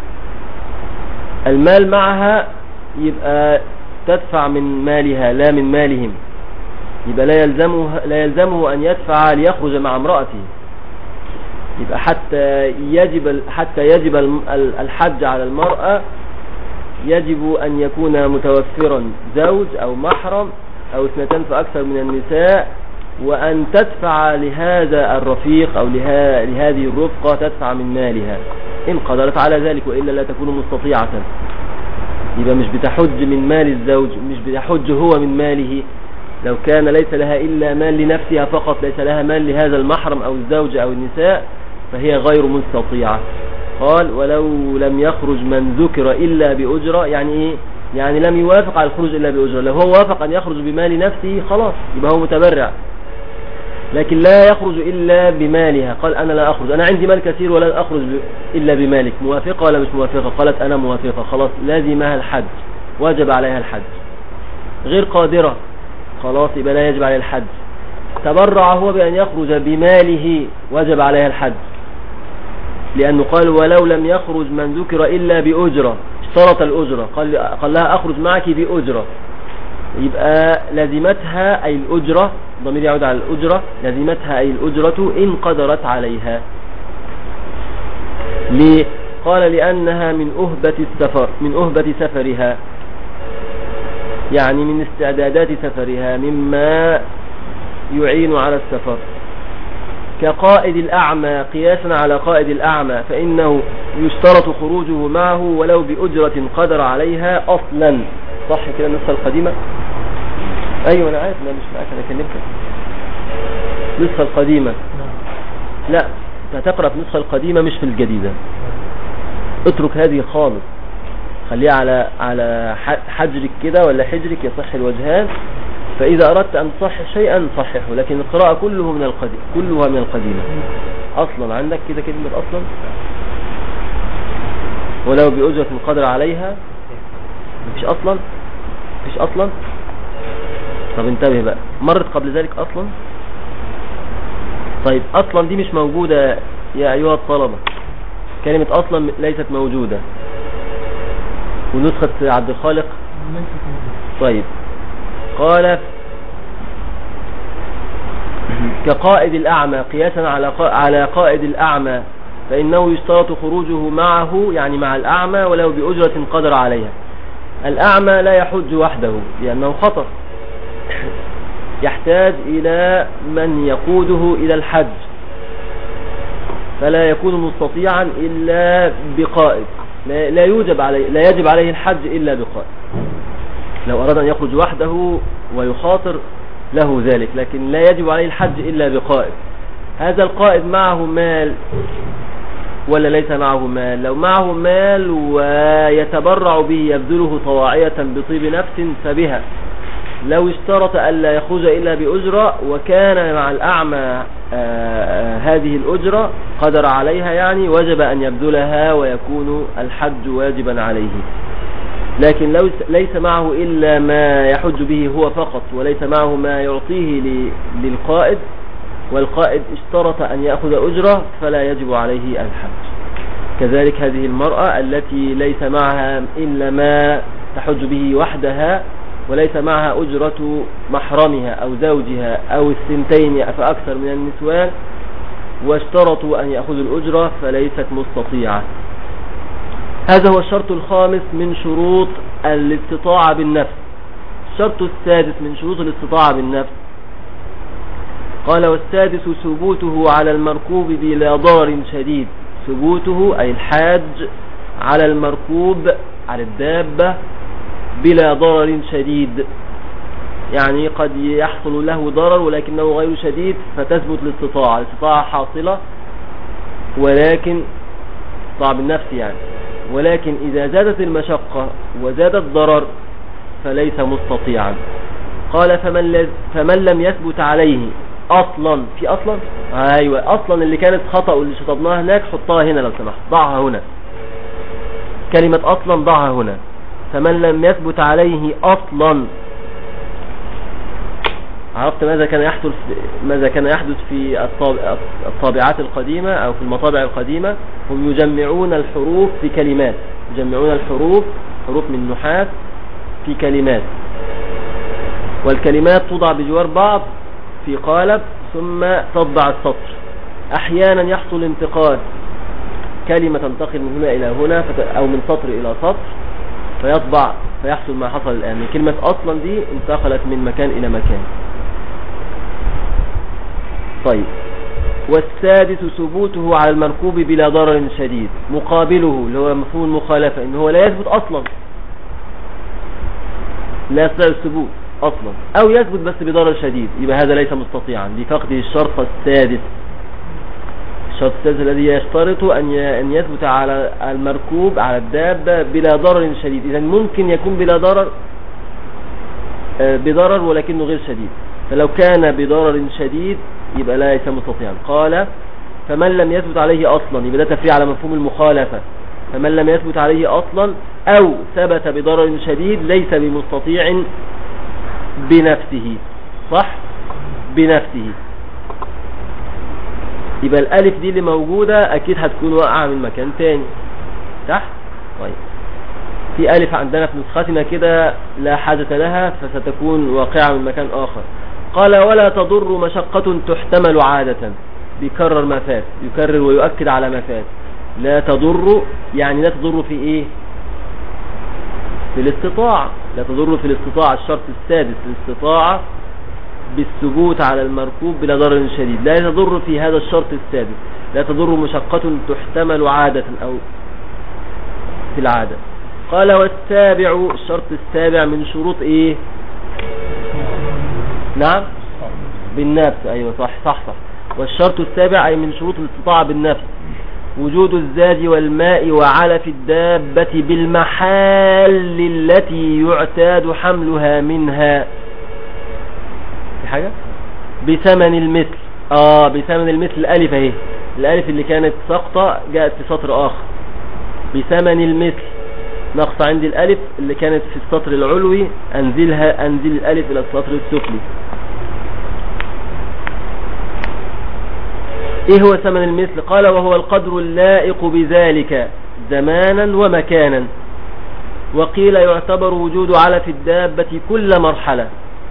المال معها يبقى تدفع من مالها لا من مالهم، يبقى لا يلزمه أن يدفع ليخرج مع امرأته. يبقى حتى يجب الحج على المرأة يجب أن يكون متوفرا زوج أو محرم أو 2 فأكثر من النساء، وأن تدفع لهذا الرفيق أو لهذه الرفقة تدفع من مالها إن قدرت على ذلك، وإلا لا تكون مستطيعة. يبقى مش بتحج من مال الزوج، مش بتحج هو من ماله. لو كان ليس لها إلا مال لنفسها فقط، ليس لها مال لهذا المحرم أو الزوج أو النساء، فهي غير مستطيعة. قال ولو لم يخرج من ذكر إلا بأجرة، يعني إيه؟ يعني لم يوافق على الخروج إلا بأجرة. لو هو وافق أن يخرج بمال نفسه خلاص يبقى هو متبرع. لكن لا يخرج إلا بمالها. قال أنا لا أخرج، أنا عندي مال كثير ولا أخرج إلا بمالك. موافقة ولا مش موافقة؟ قالت أنا موافقة. خلاص لازمها الحج، وجب عليها الحج. غير قادرة، خلاص يبقى لا يجب عليها الحج. تبرع هو بأن يخرج بماله، وجب عليها الحج، لأنه قال ولو لم يخرج من ذكر إلا بأجرة، اشترط الأجرة، قال لها أخرج معك بأجرة، يبقى لازمتها أي الأجرة، ضمير يعود على الأجرة، لازمتها أي الأجرة إن قدرت عليها. ليه؟ قال لأنها من أهبة السفر، من أهبة سفرها، يعني من استعدادات سفرها، مما يعين على السفر. كقائد الأعمى، قياسا على قائد الأعمى، فإنه يشترط خروجه معه ولو بأجرة قدر عليها أصلا. صح كده النسخة القديمة؟ أيوة أنا عارف، أنا مش معاك، أنا كلمتك النسخة القديمة. لا هتقرأ في النسخة القديمة مش في الجديدة. اترك هذه خالص، خليها على حجرك كده ولا حجرك، يصح الوجهان. فإذا أردت أن تصحح شيئا صححه، لكن القراءة كلها من القديمة. أصلا عندك كده كلمة أصلا، ولو بأجرة قدر عليها. مفيش أصلا. طب انتبه بقى، مرت قبل ذلك أصلا. طيب أصلا دي مش موجودة يا أيها الطلبة، كلمة أصلا ليست موجودة. ونسخة عبد الخالق طيب قال كقائد الأعمى، قياسا على قائد الأعمى، فإنه يشترط خروجه معه، يعني مع الأعمى، ولو بأجرة قدر عليها. الأعمى لا يحج وحده لأنه خطر، يحتاج إلى من يقوده إلى الحج، فلا يكون مستطيعا إلا بقائد. لا يجب عليه الحج إلا بقائد. لو أراد أن يخرج وحده ويخاطر له ذلك، لكن لا يجب عليه الحج إلا بقائد. هذا القائد معه مال ولا ليس معه مال؟ لو معه مال ويتبرع به، يبذله طواعية بطيب نفس فبها. لو اشترط ألا يخرج إلا بأجرة، وكان مع الأعمى هذه الأجرة قدر عليها، يعني وجب أن يبذلها ويكون الحج واجبا عليه. لكن لو ليس معه إلا ما يحج به هو فقط، وليس معه ما يعطيه للقائد، والقائد اشترط أن يأخذ أجرة، فلا يجب عليه الحج. كذلك هذه المرأة التي ليس معها إلا ما تحج به وحدها، وليس معها أجرة محرمها أو زوجها أو الثنتين فأكثر من النسوان، واشترطوا أن يأخذوا الأجرة، فليست مستطيعة. هذا هو الشرط الخامس من شروط الاستطاعة بالنفس. الشرط السادس من شروط الاستطاعة بالنفس، قال والسادس ثبوته على المركوب بلا ضرر شديد. ثبوته أي الحاج على المركوب، على الدابة، بلا ضرر شديد، يعني قد يحصل له ضرر ولكنه غير شديد فتثبت الاستطاعة حاصلة، ولكن صعب النفس يعني. ولكن إذا زادت المشقة وزاد الضرر فليس مستطيعا. قال فمن لم يثبت عليه أصلا، في أصلا أيوة أصلا اللي كانت خطأ واللي شطبناها هناك حطها هنا لو سمحت، ضعها هنا، كلمة أصلا ضعها هنا. فمن لم يثبت عليه أصلا، عرفت ماذا كان يحدث في الطابعات القديمة أو في المطابع القديمة؟ هم يجمعون الحروف في كلمات، يجمعون الحروف، حروف من نحاس في كلمات، والكلمات توضع بجوار بعض في قالب ثم تطبع السطر. أحيانا يحصل انتقال، كلمة تنتقل من هنا إلى هنا أو من سطر إلى سطر فيطبع، فيحصل ما حصل الآن. كلمة أصلا دي انتقلت من مكان إلى مكان. طيب، والسادس ثبوته على المركوب بلا ضرر شديد. مقابله اللي هو مفهوم المخالفة، إنه هو لا يثبت أصلا، لا يستطيع الثبوت أصلا، أو يثبت بس بضرر شديد، يبقى هذا ليس مستطيعا بفقده الشرط السادس. الشرط السادس الذي يشترط أن يثبت على المركوب، على الدابة، بلا ضرر شديد. إذن ممكن يكون بلا ضرر، بضرر ولكنه غير شديد. فلو كان بضرر شديد يبقى ليس مستطيعا. قال فمن لم يثبت عليه أصلا، يبقى ده تفريع على مفهوم المخالفة. فمن لم يثبت عليه أصلا أو ثبت بضرر شديد ليس بمستطيع بنفسه. صح؟ بنفسه. يبقى الألف دي اللي موجودة أكيد هتكون واقعة من مكان تاني. صح؟ طيب في ألف عندنا في نسختنا كده لا حاجة لها فستكون واقعة من مكان آخر. قال ولا تضر مشقة تحتمل عادة، بيكرر ما فات، يكرر ويؤكد على ما فات. لا تضر يعني لا تضر في ايه؟ في الاستطاعة. لا تضر في الاستطاعة، الشرط السادس الاستطاعة بالثبوت على المركوب بلا ضرر شديد. لا تضر في هذا الشرط السادس، لا تضر مشقة تحتمل عادة أو في العادة. قال والسابع، الشرط السابع من شروط ايه؟ نعم بالنفس. ايوه صح صح صح. والشرط السابع اي من شروط الاستطاعة بالنفس وجود الزاد والماء وعلف الدابة بالمحال التي يعتاد حملها منها. في حاجة بثمن المثل. بثمن المثل. الالف اهي، الالف اللي كانت ساقطة جاءت في سطر اخر. بثمن المثل، نقص عندي الالف اللي كانت في السطر العلوي، انزل الالف الى السطر السفلي. ايه هو ثمن المثل؟ قال وهو القدر اللائق بذلك زمانا ومكانا. وقيل يعتبر وجود علف الدابة كل مرحلة،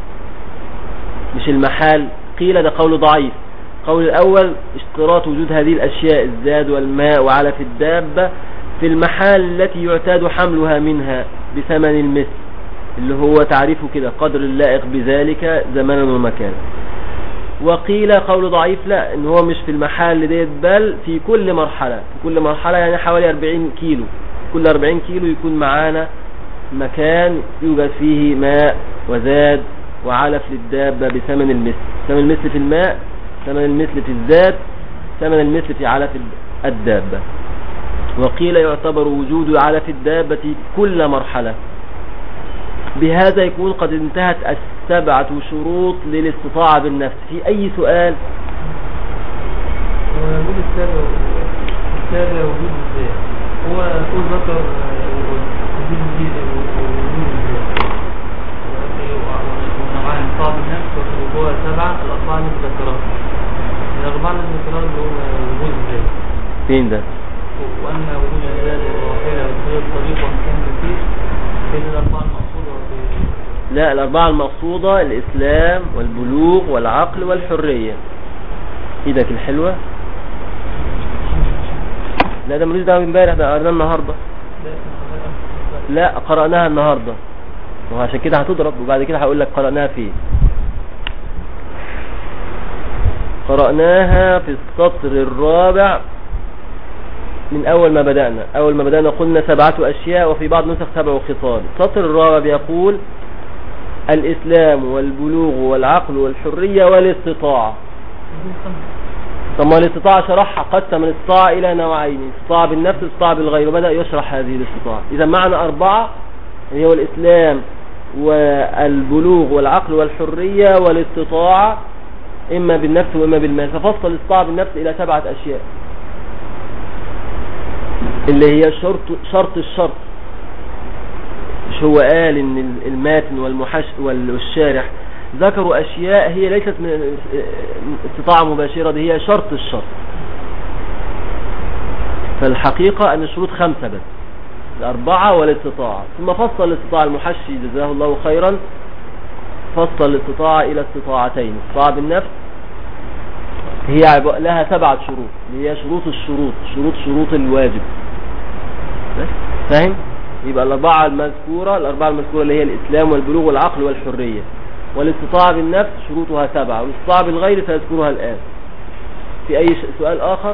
مش المحال. قيل ده قول ضعيف. قول الاول اشتراط وجود هذه الاشياء الزاد والماء وعلف الدابة في المحال التي يعتاد حملها منها بثمن المثل، اللي هو تعريفه كده قدر اللائق بذلك زمانا ومكانا. وقيل قول ضعيف لا، ان هو مش في المحال ديت بل في كل مرحلة. في كل مرحلة يعني حوالي 40 كيلو، كل 40 كيلو يكون معانا مكان يوجد فيه ماء وزاد وعلف للدابة بثمن المثل. ثمن المثل في الماء، ثمن المثل في الزاد، ثمن المثل في علف الدابة. وقيل يعتبر وجود علف الدابة كل مرحلة. بهذا يكون قد انتهت السبعة شروط للاستطاعة بالنفس. في أي سؤال؟ وجود السابع وجود الزاد. هو ذكر وجود الزاد ونوعان الاستطاعة بالنفس وهو 7. الأربعة المذكرات، الأربعة المذكرات اللي هو وجود الزاد. فين ده؟ وأن وجود الزاد والوحيدة وجود الطريق ومكان كثير. كده الأربعة المقصودة. لا، الأربعة المقصودة الإسلام والبلوغ والعقل والحرية. إيدك الحلوة. لا ده ملوش دعوة امبارح، ده قرأناها النهاردة. لا قرأناها النهاردة، وعشان كده هتضرب وبعد كده هقول لك قرأناها فين. قرأناها في السطر الرابع من أول ما بدأنا. أول ما بدأنا قلنا 7 أشياء، وفي بعض نسخ 7 خصال. السطر الرابع بيقول الإسلام والبلوغ والعقل والحرية والاستطاعة. ثم الاستطاعة شرحها، قسم الاستطاعة إلى نوعين: استطاعة بالنفس واستطاعة بالغير، وبدأ يشرح هذه الاستطاعة. إذا معنى 4 هي هو الإسلام والبلوغ والعقل والحرية والاستطاعة، إما بالنفس وإما بالمال. ففصل الاستطاعة بالنفس إلى 7 أشياء اللي هي شرط الشرط. مش هو قال ان الماتن والشارح ذكروا اشياء هي ليست من استطاعة مباشرة، دي هي شرط الشرط. فالحقيقة ان الشروط 5 بس، 4 والاستطاعة. ثم فصل الاستطاعة المحشي جزاه الله خيرا، فصل الاستطاعة الى استطاعتين: استطاعة بالنفس هي لها 7 شروط، هي شروط الشروط، شروط الواجب. فاهم؟ يبقى الأربعة المذكورة اللي هي الإسلام والبلوغ والعقل والحرية. والاستطاعة بالنفس شروطها 7، والاستطاعة بالغير سيذكرها الآن. في أي سؤال آخر؟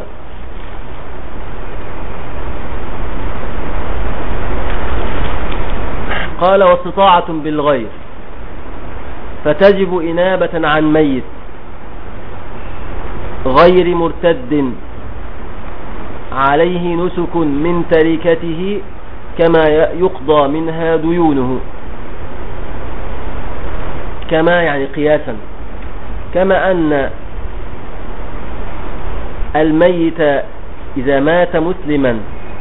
قال واستطاعة بالغير فتجب إنابة عن ميت غير مرتد عليه نسك من تركته كما يقضى منها ديونه. كما يعني قياسا، كما أن الميت إذا مات مسلما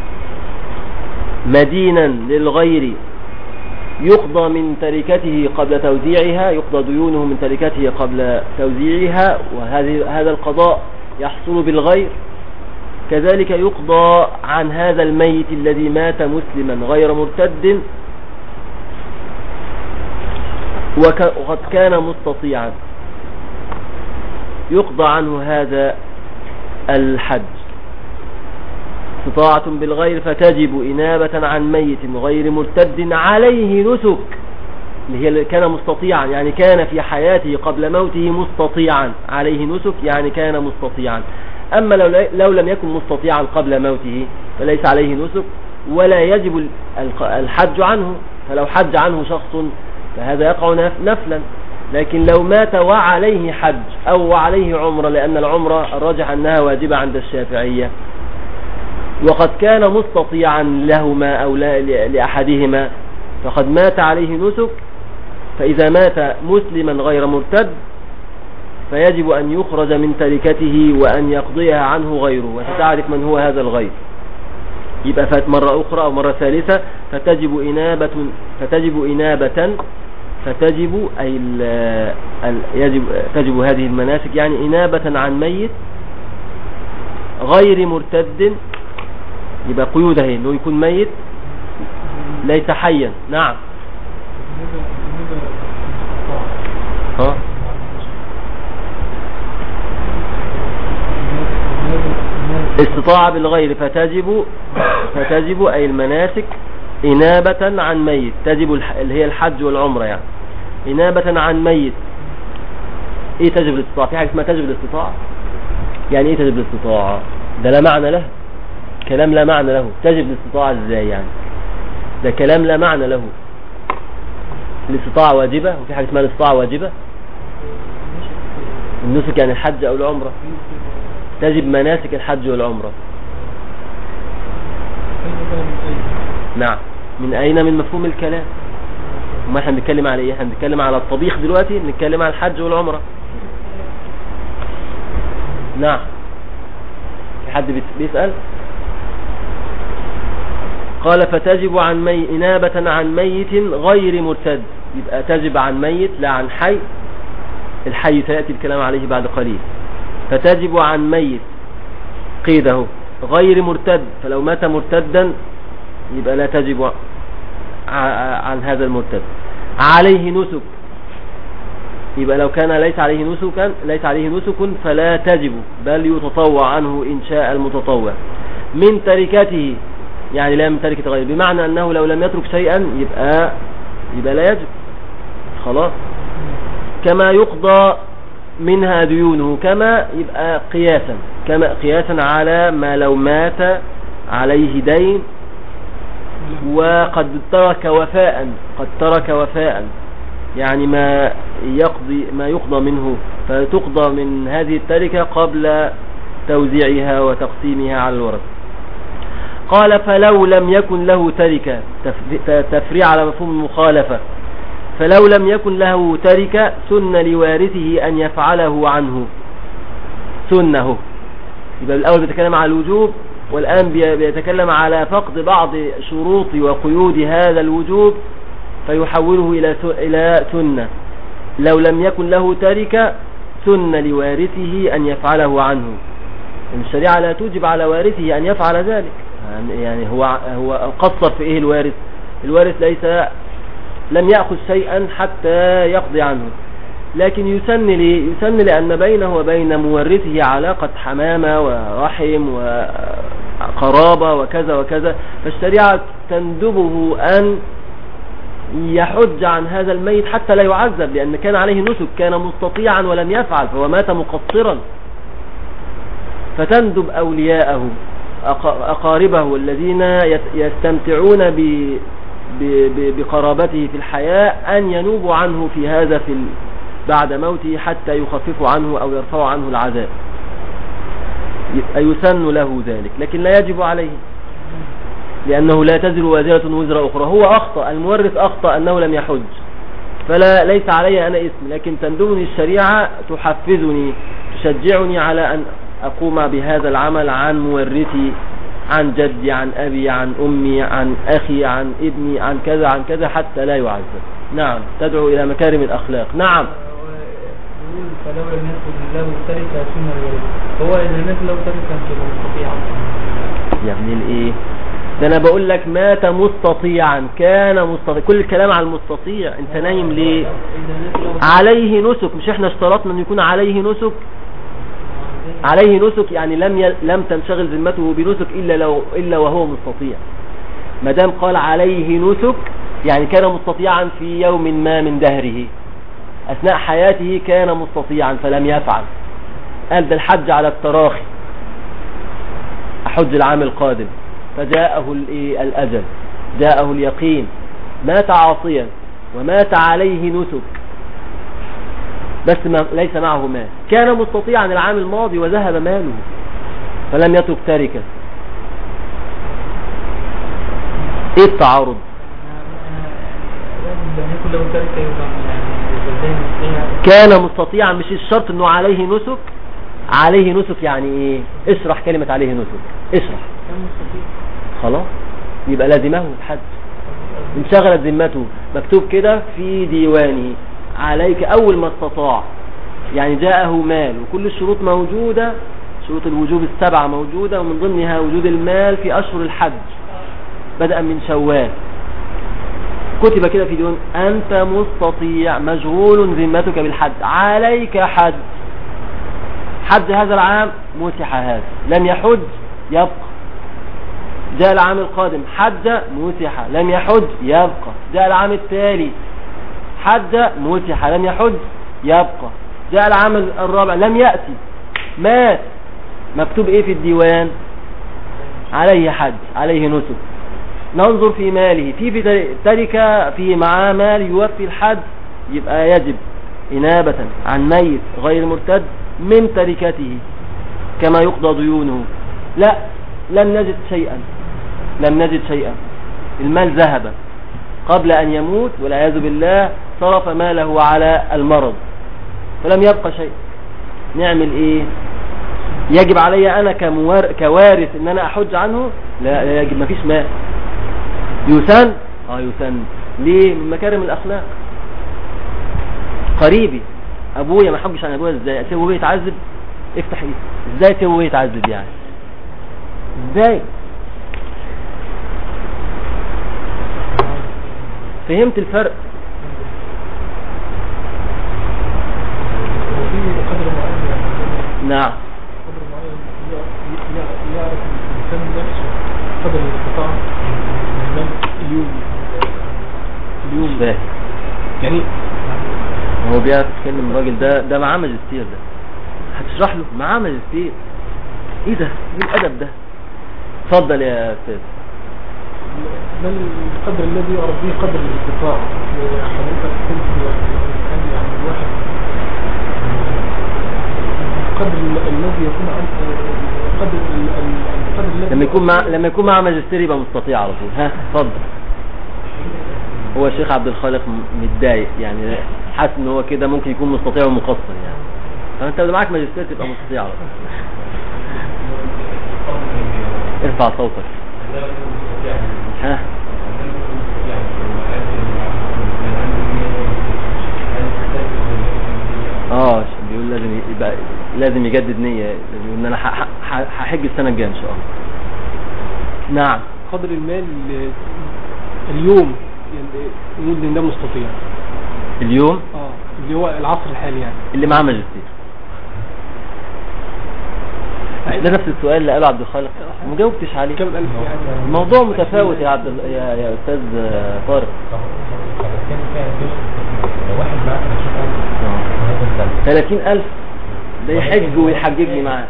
مدينا للغير يقضى من تركته قبل توزيعها، يقضى ديونه من تركته قبل توزيعها، وهذا القضاء يحصل بالغير. كذلك يقضى عن هذا الميت الذي مات مسلما غير مرتد وقد كان مستطيعا، يقضى عنه هذا الحج استطاعة بالغير، فتجب إنابة عن ميت غير مرتد عليه نسك، اللي هي كان مستطيعا يعني كان في حياته قبل موته مستطيعا، عليه نسك يعني كان مستطيعا. أما لو لم يكن مستطيعا قبل موته فليس عليه نسك ولا يجب الحج عنه، فلو حج عنه شخص فهذا يقع نفلا. لكن لو مات وعليه حج أو وعليه عمرة، لأن العمرة الراجح أنها واجبة عند الشافعية، وقد كان مستطيعا لهما أو لأحدهما فقد مات عليه نسك، فإذا مات مسلما غير مرتد فيجب أن يخرج من تركته وأن يقضيها عنه غيره، وستعرف من هو هذا الغير. يبقى فات مرة أخرى أو مرة ثالثة فتجب هذه المناسك، يعني إنابة عن ميت غير مرتد. يبقى قيوده انه يكون ميت ليس حيا. نعم. استطاع بالغير فتجب أي المناسك إنابة عن ميت، تجب اللي هي الحج والعمرة، يعني إنابة عن ميت. ايه تجب الاستطاعة؟ في حاجة اسمها تجب الاستطاعة. يعني ايه تجب الاستطاعة؟ ده لا معنى له، كلام لا معنى له. تجب الاستطاعة ازاي يعني؟ ده كلام لا معنى له. الاستطاعة واجبة، وفي حاجة اسمها الاستطاعة واجبة. النسك يعني الحج او العمرة، تجب مناسك الحج والعمرة. نعم. من اين؟ من مفهوم الكلام. وما احنا بنتكلم على ايه؟ احنا بنتكلم على الطبيخ دلوقتي، بنتكلم على الحج والعمرة. نعم. في حد بيسأل؟ قال فتجب عن إنابة عن ميت غير مرتد. يبقى تجب عن ميت لا عن حي. الحي سيأتي الكلام عليه بعد قليل. فتجب عن ميت قيده غير مرتد، فلو مات مرتدا يبقى لا تجب عن هذا المرتد. عليه نسك، يبقى لو كان ليس عليه نسك فلا تجب، بل يتطوع عنه إن شاء المتطوع. من تركته يعني لا من تركة غير، بمعنى أنه لو لم يترك شيئا يبقى لا يجب خلاص. كما يقضى منها ديونه، كما يبقى قياسا على ما لو مات عليه دين وقد ترك وفاء، يعني ما يقضى منه، فتقضى من هذه التركة قبل توزيعها وتقسيمها على الورث. قال فلو لم يكن له تركة، تفريع على مفهوم المخالفة. فلو لم يكن له تركة سن لوارثه أن يفعله عنه سنه. يبقى الأول بيتكلم على الوجوب، والآن بيتكلم على فقد بعض شروط وقيود هذا الوجوب فيحوله إلى سنة. لو لم يكن له تركة سن لوارثه أن يفعله عنه. الشريعة لا توجب على وارثه أن يفعل ذلك، يعني هو قصر في إيه الوارث لم يأخذ شيئا حتى يقضي عنه، لكن يسن لأن بينه وبين مورثه علاقة حمامة ورحم وقرابة وكذا وكذا، فالشريعة تندبه أن يحج عن هذا الميت حتى لا يعذب، لأن كان عليه نسك، كان مستطيعا ولم يفعل، فهو مات مقصرا. فتندب أولياءه أقاربه الذين يستمتعون بقرابته في الحياة أن ينوبوا عنه في هذا بعد موته حتى يخففوا عنه أو يرفعوا عنه العذاب. يسن له ذلك، لكن لا يجب عليه، لأنه لا تزر وازرة وزر أخرى. هو أخطأ، المورث أخطأ أنه لم يحج، ليس علي أنا اسم، لكن تندبني الشريعة، تحفزني، تشجعني على أقوم بهذا العمل عن مورثي، عن جدي، عن أبي، عن أمي، عن أخي، عن ابني، عن كذا عن كذا، حتى لا يعذب. نعم، تدعو إلى مكارم الأخلاق. نعم. يقول فلو لم يكن له تركة ثم الولد، هو إذا الناس له تركة تبقى مستطيعا. يا ابن الإيه ده، أنا بقول لك مات مستطيعا، كان مستطيع، كل الكلام على المستطيع. أنت نايم ليه؟ عليه نسك، مش احنا اشترطنا أن يكون عليه نسك؟ عليه نسك يعني لم تنشغل ذمته بنسك إلا وهو مستطيع. ما دام قال عليه نسك يعني كان مستطيعا في يوم ما من دهره، أثناء حياته كان مستطيعا فلم يفعل. قال ده الحج على التراخي، أحج العام القادم، فجاءه الأجل، جاءه اليقين، مات عاصيا ومات عليه نسك، بس ما ليس معه مال. كان مستطيعا العام الماضي وذهب ماله فلم يترك تركة. ايه التعارض؟ كان مستطيعا، مش الشرط انه عليه نسك. عليه نسك يعني ايه؟ اشرح كلمة عليه نسك، اشرح. خلاص يبقى لازمه الحج، انشغلت ذمته، مكتوب كده في ديوانه عليك أول ما استطاع، يعني جاءه مال وكل الشروط موجودة، شروط الوجوب السبعة موجودة، ومن ضمنها وجود المال في أشهر الحج بدءا من شوال. كتب كده في ديوان أنت مستطيع مشغول ذمتك بالحج، عليك حج. حج هذا العام مسح هذا، لم يحج يبقى. جاء العام القادم حج مسح، لم يحج يبقى. جاء العام التالي حج مسح، لم يحج يبقى. جاء العام الرابع لم يأتي، مات، مكتوب ايه في الديوان؟ عليه حج، عليه نسك. ننظر في ماله، في تركة، في معاه مال يوفي الحج، يبقى يجب إنابة عن ميت غير مرتد من تركته كما يقضى ديونه. لا، لم نجد شيئا، لم نجد شيئا، المال ذهب قبل أن يموت والعياذ بالله، صرف ماله على المرض فلم يبقى شيء. نعمل ايه؟ يجب علي انا كوارث ان انا احج عنه؟ لا يجب، مفيش مال. يسن؟ يسن. ليه؟ من مكارم الاخلاق. قريبي ابويا ما حجش عن ابويا، ازاي اسيبه وهو يتعذب؟ افتح ايه، ازاي اسيبه وهو يتعذب يعني؟ ازاي؟ فهمت الفرق؟ نعم. قدر معين يعرف الإنسان نفسه قدر الاستطاعة اليوم فاهم يعني. هو بيعرف يتكلم الراجل ده معاه ماجستير، ده هتشرح له معاه ماجستير. ايه ده؟ ايه الادب ده؟ اتفضل يا استاذ. ده القدر الذي يعرف به قدر الاستطاعة. حضرتك قلت يعني الواحد القدر الذي يكون عنه القدر الذي لما يكون مع ماجستير يبقى مستطيع على طول. ها اتفضل. هو الشيخ عبد الخالق متضايق يعني، حاسس ان هو كده ممكن يكون مستطيع ومقصر يعني، فانت لو معاك ماجستير تبقى مستطيع على طول. ارفع صوتك. ها بيقول لازم يجدد نية، ان انا هحج السنة الجاية ان شاء الله. نعم. قدر المال اليوم يعني نقول ان ده مستطيع اليوم، اللي هو العصر الحالي يعني، اللي معاه ماجستير. ده نفس السؤال اللي قاله عبد الخالق، ما جاوبتش عليه. كم ألف يعني؟ الموضوع متفاوت يا يا استاذ طارق. 30,000 ده يحج ويحججني معاه.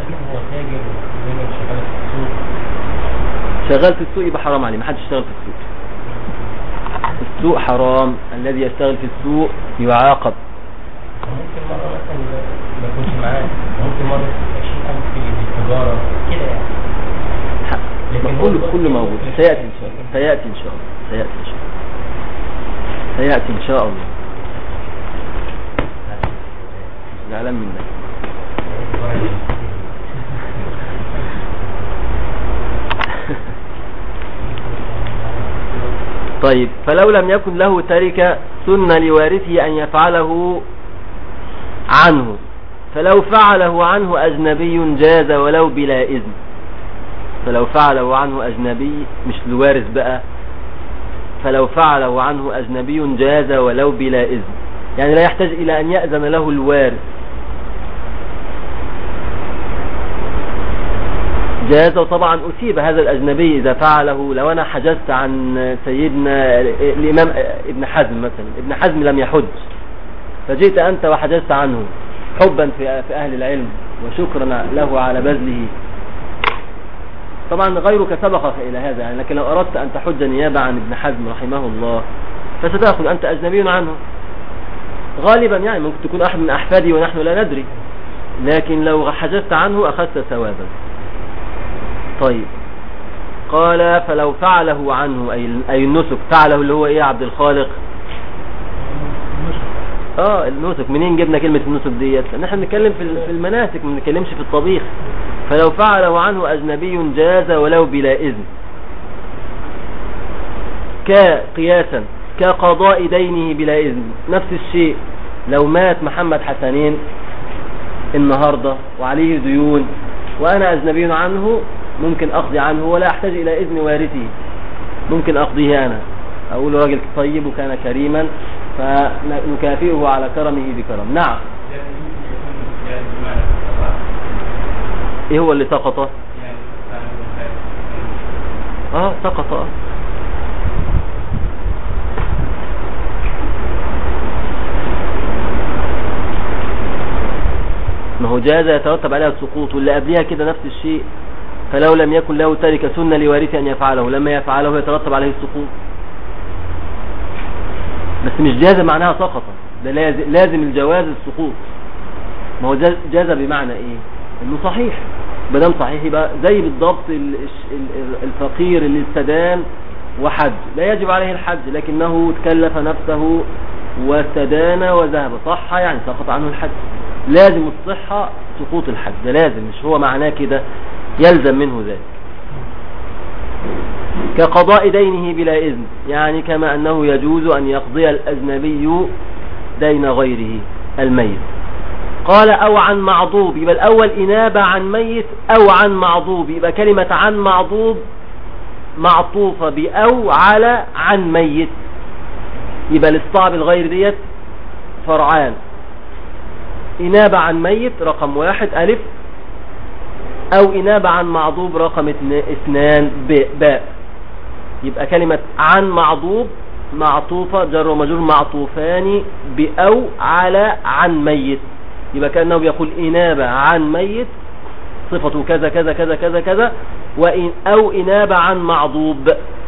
شغال في السوق يبقى حرام عليه، ما حدش يشتغل في السوق. السوق حرام، الذي يشتغل في السوق يعاقب. ممكن مرة مثلا ما يكونش معاه، ممكن مرة 20,000 في التجارة كده يعني. لكن كله موجود. سيأتي إن شاء الله، سيأتي إن شاء الله، سيأتي إن شاء الله، سيأتي إن شاء الله. زعلان منك. طيب فلو لم يكن له تركة سن لوارثه أن يفعله عنه، فلو فعله عنه أجنبي جاز ولو بلا إذن. فلو فعله عنه أجنبي مش الوارث بقى، فلو فعله عنه أجنبي جاز ولو بلا إذن، يعني لا يحتاج إلى أن يأذن له الوارث. جاز، وطبعا أثيب هذا الأجنبي إذا فعله. لو أنا حجزت عن سيدنا الإمام ابن حزم مثلا، ابن حزم لم يحج، فجئت أنت وحجزت عنه حبا في أهل العلم وشكرا له على بذله، طبعا غيرك سبقك إلى هذا يعني، لكن لو أردت أن تحج نيابة عن ابن حزم رحمه الله فستأخذ أنت أجنبي عنه غالبا، يعني ممكن تكون أحد من أحفادي ونحن لا ندري، لكن لو حجزت عنه أخذت ثوابا. طيب قال فلو فعله عنه أي النسك، فعله اللي هو إيه يا عبد الخالق؟ النسك. منين جبنا كلمة النسك ديت؟ لأن احنا بنتكلم في المناسك، ما بنتكلمش في الطبيخ. فلو فعله عنه أجنبي جاز ولو بلا إذن، كقياسا كقضاء دينه بلا إذن. نفس الشيء لو مات محمد حسنين النهاردة وعليه ديون وأنا أجنبي عنه، ممكن أقضي عنه ولا أحتاج إلى إذن وارثه، ممكن أقضيه أنا، أقول راجل طيب وكان كريما فنكافئه على كرمه بكرم. نعم. إيه هو اللي سقط؟ سقط. ما هو جاز يترتب عليها السقوط، واللي قبلها كده نفس الشيء. فلو لم يكن له ترك سنة لوارثه أن يفعله، لما يفعله يترتب عليه السقوط. بس مش جاز معناها سقط، ده لازم الجواز السقوط. ما هو جاز بمعنى ايه؟ انه صحيح. بدم صحيح يبقى زي بالضبط الفقير اللي استدان وحج، لا يجب عليه الحج لكنه تكلف نفسه واستدان وذهب، صح يعني سقط عنه الحج. لازم الصحة سقوط الحج، ده لازم، مش هو معناه كده، يلزم منه ذلك. كقضاء دينه بلا إذن، يعني كما أنه يجوز أن يقضي الأجنبي دين غيره الميت. قال أو عن معضوب، يبقى الأول إنابة عن ميت أو عن معضوب، يبقى كلمة عن معضوب معطوفة بأو على عن ميت، يبقى الاستطاع الغير ديت فرعان. إنابة عن ميت رقم 1 ألف، أو إنابة عن معضوب رقم 2 باء. يبقى كلمة عن معضوب معطوفة جر ومجرور معطوفان بأو على عن ميت، يبقى كأنه بيقول إنابة عن ميت صفته كذا كذا كذا كذا كذا، أو إنابة عن معضوب.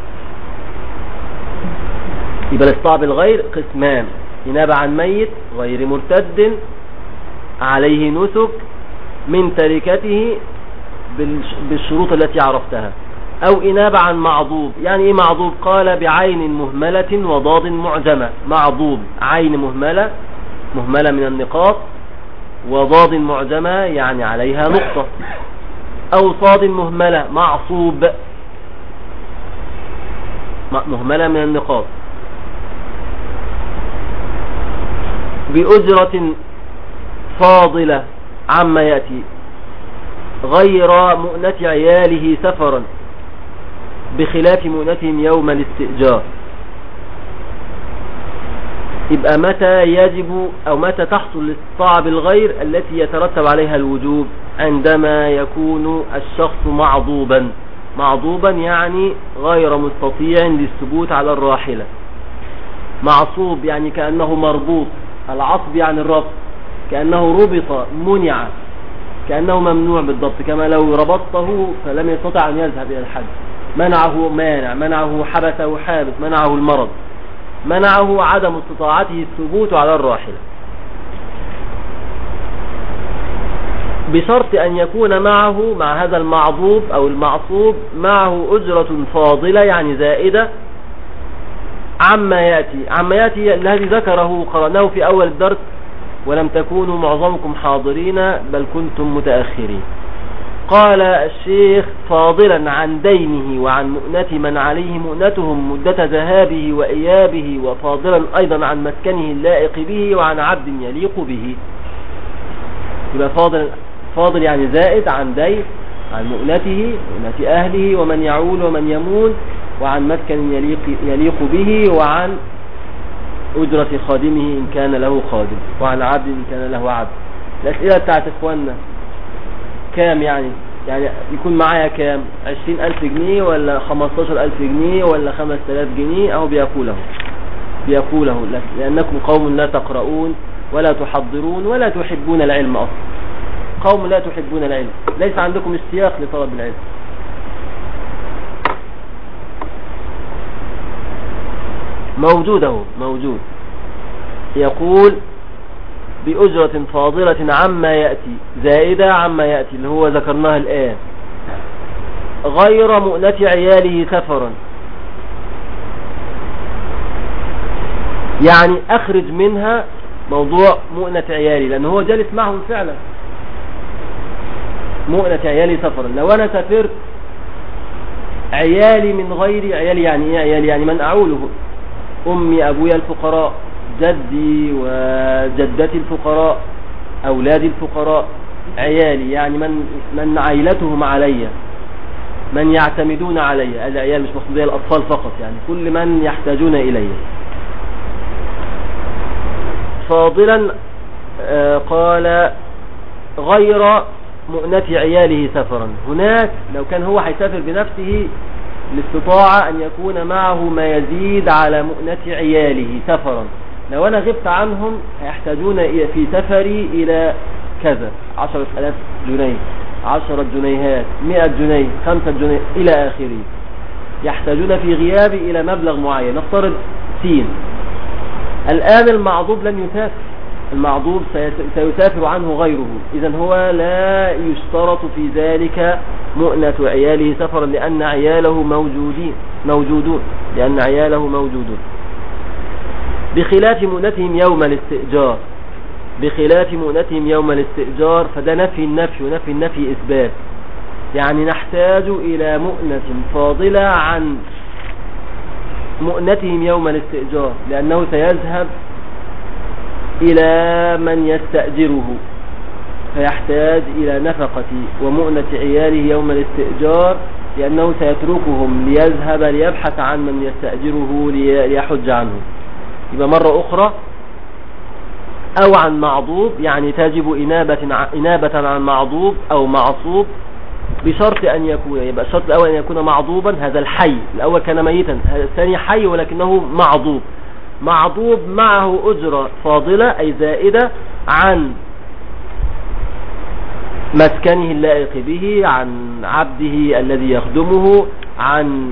يبقى الاستطاع بالغير قسمان: إنابة عن ميت غير مرتد عليه نسك من تركته بالشروط التي عرفتها، أو إنابة عن معضوب. يعني إيه معضوب؟ قال بعين مهملة وضاد معجمة. معضوب عين مهملة من النقاط، وضاد معجمة يعني عليها نقطة، أو صاد مهملة معصوب مهملة من النقاط، بأجرة فاضلة عما يأتي غير مؤنة عياله سفرا بخلاف مؤنتهم يوم الاستئجار. يبقى متى يجب أو متى تحصل الاستطاعة بالغير التي يترتب عليها الوجوب؟ عندما يكون الشخص معضوبا يعني غير مستطيع للثبوت على الراحلة. معصوب يعني كأنه مربوط، العصب يعني الربط، كأنه ربط منع، كأنه ممنوع بالضبط، كما لو ربطته فلم يستطع أن يذهب إلى الحج، منعه مانع، منعه حبسه حابس، منعه المرض، منعه عدم استطاعته الثبوت على الراحلة، بشرط أن يكون معه مع هذا المعضوب أو المعصوب معه أجرة فاضلة يعني زائدة عما يأتي الذي ذكره قرأناه في أول الدرس، ولم تكونوا معظمكم حاضرين بل كنتم متأخرين. قال الشيخ فاضلا عن دينه وعن مؤنة من عليه مؤنتهم مدة ذهابه وإيابه، وفاضلا أيضا عن مسكنه اللائق به وعن عبد يليق به. يبقى فاضل يعني زائد عن دين، عن مؤنته، مؤنة أهله ومن يعول ومن يمون، وعن مسكن يليق به، وعن أجرة خادمه إن كان له خادم، وعن عبد إن كان له عبد. الأسئلة بتاعت إخواننا كام يعني يكون معايا كام؟ 20,000 جنيه ولا 15,000 جنيه ولا 5,000 جنيه؟ أهو بيقوله لأنكم قوم لا تقرؤون ولا تحضرون ولا تحبون العلم أصلا. قوم لا تحبون العلم، ليس عندكم اشتياق لطلب العلم. موجود يقول بأجرة فاضلة عما يأتي، زائدة عما يأتي اللي هو ذكرناها الآن، غير مؤنة عياله سفرا، يعني أخرج منها موضوع مؤنة عيالي، لأنه هو جالس معهم فعلا. مؤنة عيالي سفرا، لو أنا سافرت عيالي من غيري، عيالي يعني إيه؟ عيالي يعني من أعوله، أمي أبويا الفقراء، جدي وجدتي الفقراء، أولادي الفقراء، عيالي يعني من عائلتهم علي، من يعتمدون علي. هذا عيال مش مقصود بها الأطفال فقط، يعني كل من يحتاجون إلي. فاضلا قال غير مؤنة عياله سفرا. هناك لو كان هو هيسافر بنفسه الاستطاعة أن يكون معه ما يزيد على مؤنة عياله سفرا. لو أنا غبت عنهم هيحتاجون في سفري إلى كذا، 10,000 جنيه، 10 جنيهات، 100 جنيه، 5 جنيه إلى آخره. يحتاجون في غيابي إلى مبلغ معين، نفترض سين. الآن المعضوب لن يسافر، المعضوب سيسافر عنه غيره، إذن هو لا يشترط في ذلك مؤنة عياله سفرا، لأن عياله موجودون، لأن عياله موجودون. بخلاف مؤنتهم يوم الاستئجار، فده نفي النفي، ونفي النفي إثبات. يعني نحتاج إلى مؤنة فاضلة عن مؤنتهم يوم الاستئجار، لأنه سيذهب إلى من يستأجره، فيحتاج إلى نفقة ومؤنة عياله يوم الاستئجار، لأنه سيتركهم ليذهب ليبحث عن من يستأجره ليحج عنه. يبقى مرة أخرى أو عن معضوب، يعني تجب إنابة عن معضوب أو معصوب، بشرط أن يكون، يبقى الشرط الأول أن يكون معضوبا، هذا الحي، الأول كان ميتا، هذا الثاني حي ولكنه معضوب معه أجرة فاضلة أي زائدة عن مسكنه اللائق به، عن عبده الذي يخدمه، عن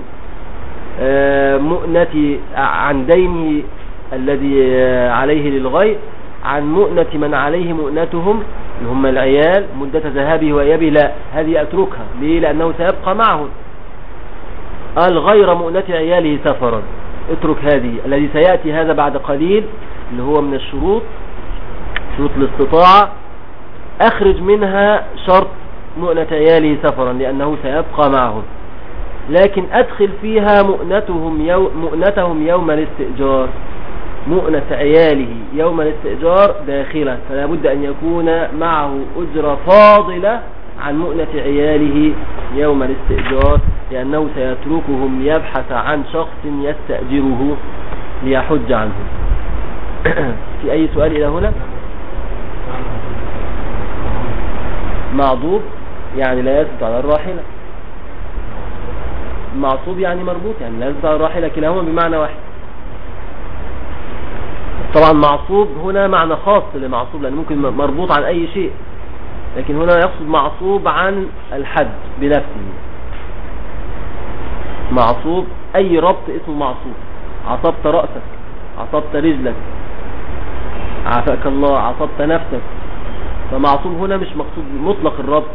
مؤنة، عن دينه الذي عليه للغير، عن مؤنة من عليه مؤنتهم اللي هم العيال مدة ذهابه وإيابه. لا، هذه أتركها. ليه؟ لأنه سيبقى معه. قال غير مؤنة عياله سفرا، اترك هذه الذي سيأتي هذا بعد قليل، اللي هو من الشروط، شروط الاستطاعة، أخرج منها شرط مؤنة عياله سفرا لأنه سيبقى معهم، لكن أدخل فيها مؤنتهم يوم الاستئجار، مؤنة عياله يوم الاستئجار داخلة، فلا بد أن يكون معه أجرة فاضلة عن مؤنة عياله يوم الاستئجار، لأنه سيتركهم ليبحث عن شخص يستأجره ليحج عنه. في أي سؤال إلى هنا؟ معضوب يعني لا يثبت على الراحلة، معصوب يعني مربوط، يعني لا يثبت على الراحلة، كلاهما بمعنى واحد. طبعا معصوب هنا معنى خاص لمعصوب، لأن ممكن مربوط عن أي شيء، لكن هنا يقصد معصوب عن الحد بنفسه. معصوب أي ربط اسمه معصوب، عصبت رأسك، عصبت رجلك، عافاك الله، عصبت نفسك، فمعصوب هنا مش مقصود مطلق الربط،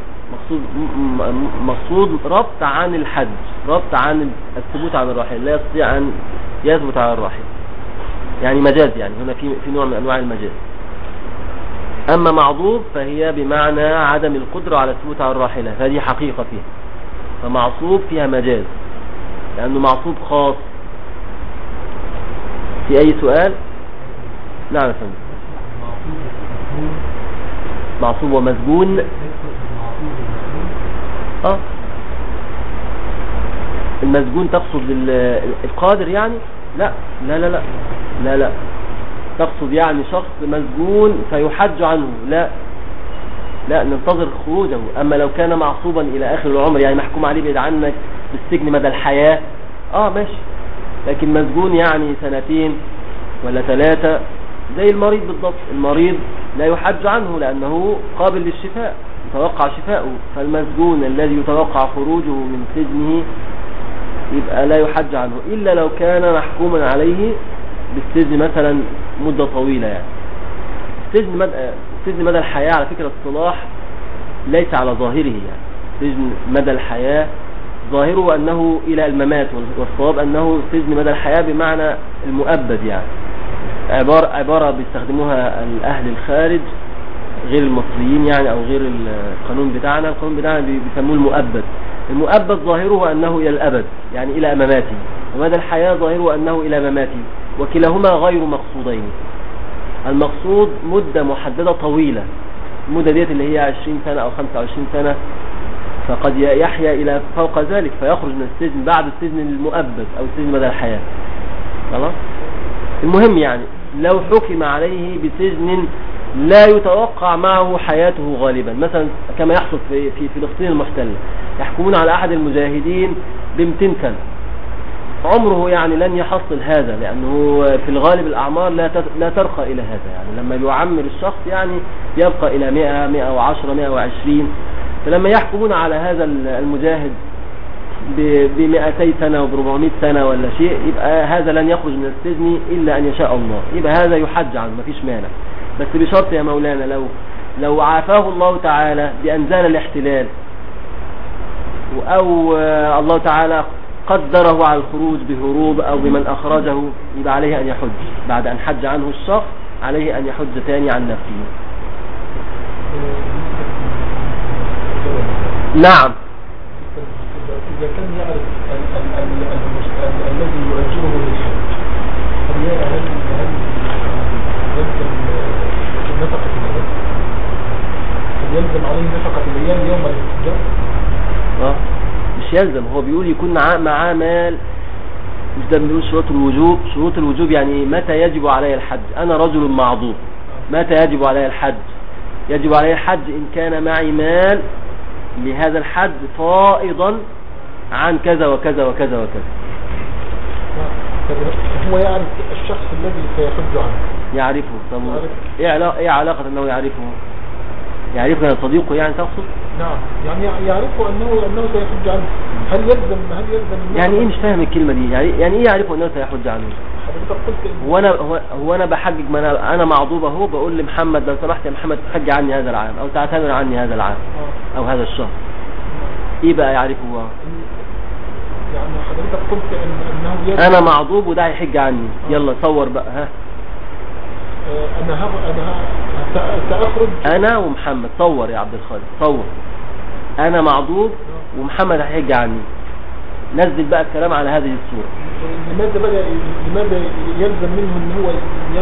مقصود ربط عن الحد، ربط عن الثبوت عن الراحل، لا يستطيع أن يثبت على الراحل، يعني مجاز، يعني هنا في نوع من أنواع المجاز. أما معضوب فهي بمعنى عدم القدرة على الثبوت على الراحلة، هذه حقيقة فيها. فمعصوب فيها مجاز لأنه معصوب خاص. في أي سؤال؟ نعم يا فندم. معصوب ومسجون. المسجون تقصد القادر يعني؟ لا لا لا لا لا لا، تقصد يعني شخص مسجون فيحج عنه. لا لا، ننتظر خروجه. أما لو كان معصوبا إلى آخر العمر يعني محكوم عليه بعيد عنك بالسجن مدى الحياة، ماشي. لكن مسجون يعني 2 ولا 3 زي المريض بالضبط. المريض لا يحج عنه لأنه قابل للشفاء، يتوقع شفاؤه. فالمسجون الذي يتوقع خروجه من سجنه يبقى لا يحج عنه إلا لو كان محكوما عليه بالسجن مثلا مدة طويلة. يعني سجن مدى الحياة على فكرة الصلاح ليس على ظاهره. يعني سجن مدى الحياة ظاهره أنه إلى الممات، والصواب أنه سجن مدى الحياة بمعنى المؤبد. يعني عبارة بيستخدموها الأهل الخارج غير المصريين يعني، أو غير القانون بتاعنا بيسموه المؤبد. المؤبد ظاهره أنه إلى الأبد يعني إلى مماته، ومدى الحياة ظاهره أنه إلى مماته، وكلاهما غير مقصودين. المقصود مدة محددة طويلة، المدة ديت اللي هي 20 سنة أو 25 سنة، فقد يحيا إلى فوق ذلك فيخرج من السجن بعد السجن المؤبد أو السجن مدى الحياة. خلاص. المهم يعني لو حكم عليه بسجن لا يتوقع معه حياته غالبا، مثلا كما يحصل في فلسطين المحتلة، يحكمون على أحد المجاهدين ب200 سنة، عمره يعني لن يحصل هذا، لأنه في الغالب الأعمار لا ترقى إلى هذا. يعني لما يعمر الشخص يعني يبقى إلى 100 110 120. فلما يحكمون على هذا المجاهد ب200 سنة و400 سنة ولا شيء، يبقى هذا لن يخرج من السجن إلا أن يشاء الله، يبقى هذا يحج عنه مفيش مانع. بس بشرط يا مولانا لو عافاه الله تعالى بأن زال الاحتلال، أو الله تعالى قدره على الخروج بهروب أو بمن أخرجه، يبقى عليه أن يحج. بعد أن حج عنه الشخص عليه أن يحج ثاني عن نفسه. نعم. إذا كان يعرف الذي يؤجره للحج، هل يلزم نفقة الأيام؟ هل يلزم عليه نفقة الأيام يوم الاحتجاج؟ مش يلزم، هو بيقول يكون معاه مال. مش ده بنقول شروط الوجوب؟ شروط الوجوب يعني متى يجب علي الحج؟ أنا رجل معذور، متى يجب علي الحج؟ يجب علي الحج إن كان معي مال لهذا الحج فائضا عن كذا وكذا وكذا وكذا. هو يعرف الشخص الذي سيحج عنه، يعرفه. طب ايه علاقة انه يعرفه؟ يعرفه يا صديقه يعني تقصد؟ نعم، يعني يعرفه انه سيحج عنه. هل يلزم يعني ايه؟ مش فاهم الكلمة دي. يعني ايه يعرفه انه سيحج عنه؟ حضرتك قلت هو انا بحجج، ما انا معضوب اهو، بقول لمحمد لو سمحت يا محمد تحج عني هذا العام او تعتمر عني هذا العام او هذا الشهر. ايه بقى يعرفه هو؟ يعني حضرتك قلت انه انا معضوب وده هيحج عني. يلا صور بقى. ها انا ساخرج انا ومحمد. صور يا عبد الخالق، صور. انا معضوب ومحمد هيحج عني. نزل بقى الكلام على هذه الصورة. لماذا يلزم منه ان هو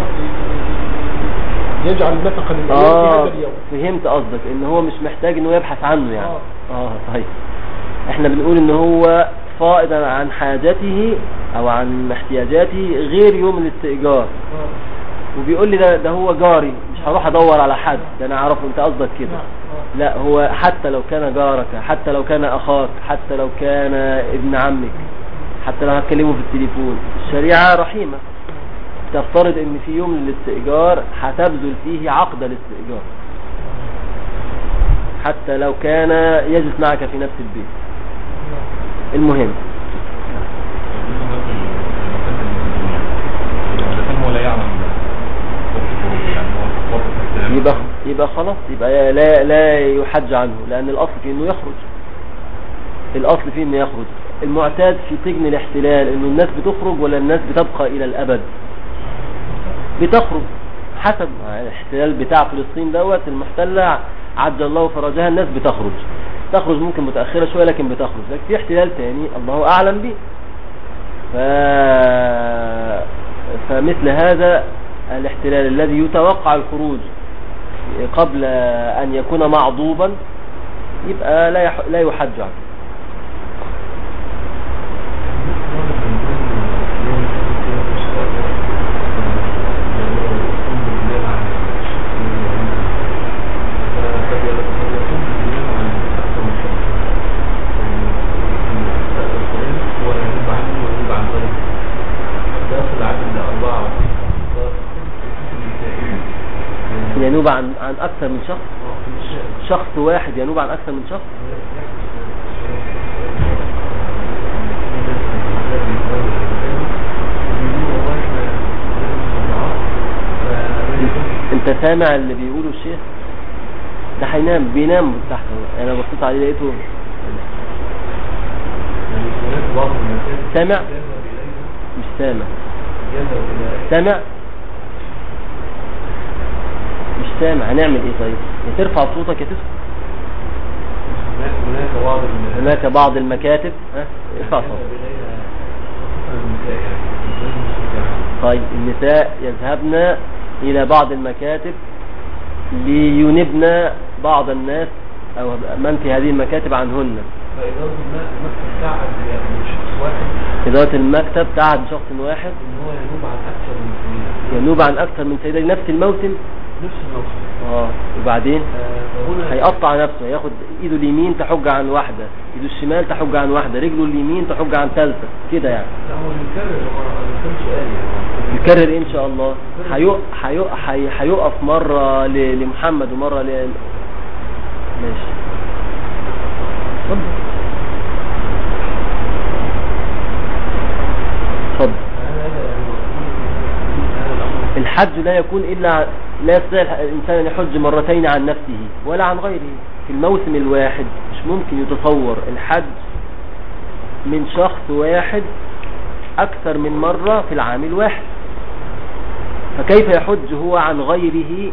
يجعل نفقا في هذا اليوم؟ فهمت قصدك، ان هو مش محتاج انه يبحث عنه يعني. صحيح. احنا بنقول ان هو فائضا عن حاجته او عن احتياجاته غير يوم الاستئجار. وبيقول لي ده هو جاري، مش هروح ادور على حد، ده انا اعرفه. انت قصدك كده؟ لا، هو حتى لو كان جارك، حتى لو كان اخاك، حتى لو كان ابن عمك، حتى لو هتكلمه في التليفون، الشريعة رحيمة تفترض ان في يوم الاستئجار هتبذل فيه عقد الاستئجار، حتى لو كان يجلس معك في نفس البيت. المهم يبقى خلاص، يبقى لا يحج عنه، لأن الأصل فيه إنه يخرج. الأصل فيه إنه يخرج. المعتاد في سجن الاحتلال إنه الناس بتخرج ولا الناس بتبقى إلى الأبد؟ بتخرج. حسب الاحتلال بتاع فلسطين دوت المحتلة عجل الله فرجها، الناس تخرج ممكن متأخرة شوية لكن بتخرج. لكن في احتلال تاني الله أعلم به. فمثل هذا الاحتلال الذي يتوقع الخروج قبل أن يكون معضوبا يبقى لا يحج عنه. ينوب عن أكثر من شخص واحد ينوب عن أكثر من شخص. انت سامع اللي بيقوله الشيخ ده؟ بينام تحت. انا بصيت عليه لقيته سامع مش سامع. مش سامع. هنعمل ايه طيب؟ يا ترفع صوتك يا تسكت. هناك بعض المكاتب. ارفع صوتك. طيب النساء يذهبن الى بعض المكاتب لينبن بعض الناس او من في هذه المكاتب عنهن. إدارة المكتب تعهد بشخص واحد ينوب عن أكثر من سيدة نفس الموسم. وبعدين هيقطع نفسه، هياخد ايده اليمين تحج عن واحدة، ايده الشمال تحج عن واحدة، رجله اليمين تحج عن ثالثة كده يعني. يكرر ان شاء الله. هيقف مرة لمحمد ومرة ماشي. اتفضل. الحج لا يكون إلا لا يستطيع الإنسان أن يحج مرتين عن نفسه ولا عن غيره في الموسم الواحد. مش ممكن يتصور الحج من شخص واحد أكثر من مرة في العام الواحد. فكيف يحج هو عن غيره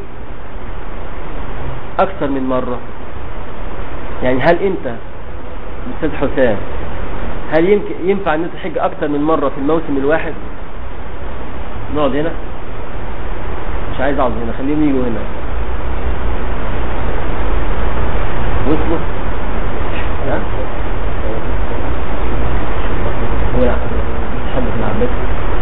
أكثر من مرة؟ يعني هل أنت أستاذ حسام هل ينفع أن تحج أكثر من مرة في الموسم الواحد؟ نقعد هنا؟ مش عايز اقعد هنا، خليهم يجوا هنا. وصلوا؟ ها؟ هو لا تحب تلعب بس.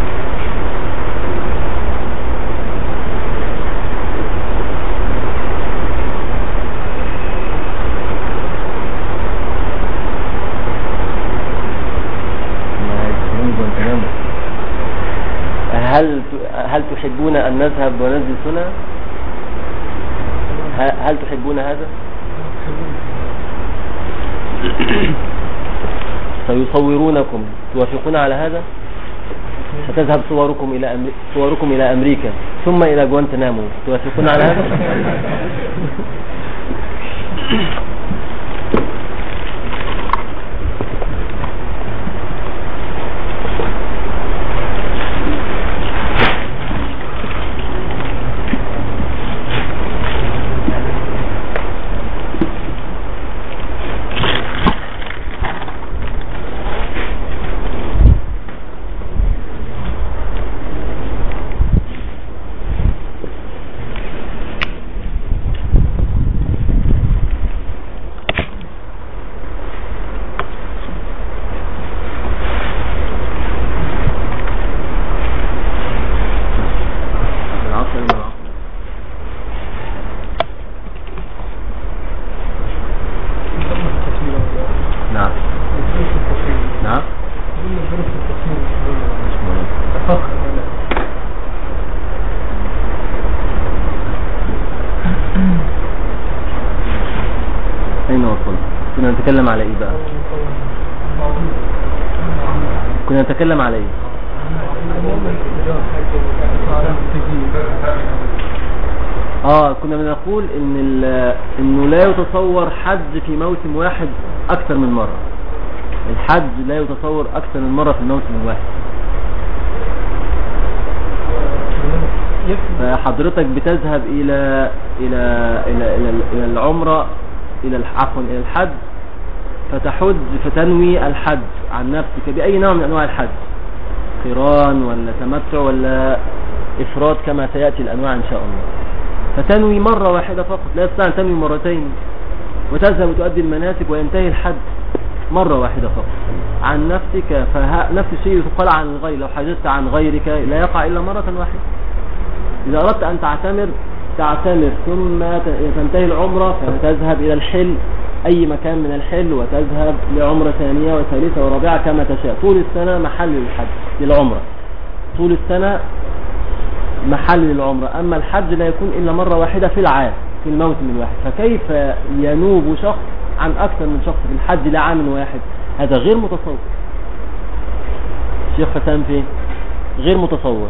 هل تحبون أن نذهب وننزل سنة؟ هل تحبون هذا؟ سيصورونكم، توافقون على هذا؟ ستذهب صوركم إلى أمريكا ثم إلى جوانتنامو، توافقون على هذا؟ نتكلم على ايه بقى؟ كنا نتكلم على ايه؟ كنا بنقول انه لا يتصور حج في موسم واحد اكثر من مرة. الحج لا يتصور اكثر من مرة في الموسم الواحد. فحضرتك بتذهب الى العمرة عفوا الى الحج، فتحج فتنوي الحج عن نفسك بأي نوع من انواع الحج، قران ولا تمتع ولا افراد كما سيأتي الانواع ان شاء الله، فتنوي مرة واحدة فقط، لا تستطيع ان تنوي مرتين وتذهب وتؤدي المناسك وينتهي الحج مرة واحدة فقط عن نفسك. فنفس الشيء يقال عن الغير، لو حجزت عن غيرك لا يقع إلا مرة واحدة. إذا أردت أن تعتمر ثم تنتهي العمرة فتذهب إلى الحل، أي مكان من الحل، وتذهب لعمرة ثانية وثالثة ورابعة كما تشاء. طول السنة محل للحج للعمرة، طول السنة محل للعمرة. أما الحج لا يكون إلا مرة واحدة في العام في الموسم الواحد، فكيف ينوب شخص عن أكثر من شخص في الحج لعام واحد؟ هذا غير متصور. الشيخ حسام فين؟ غير متصور.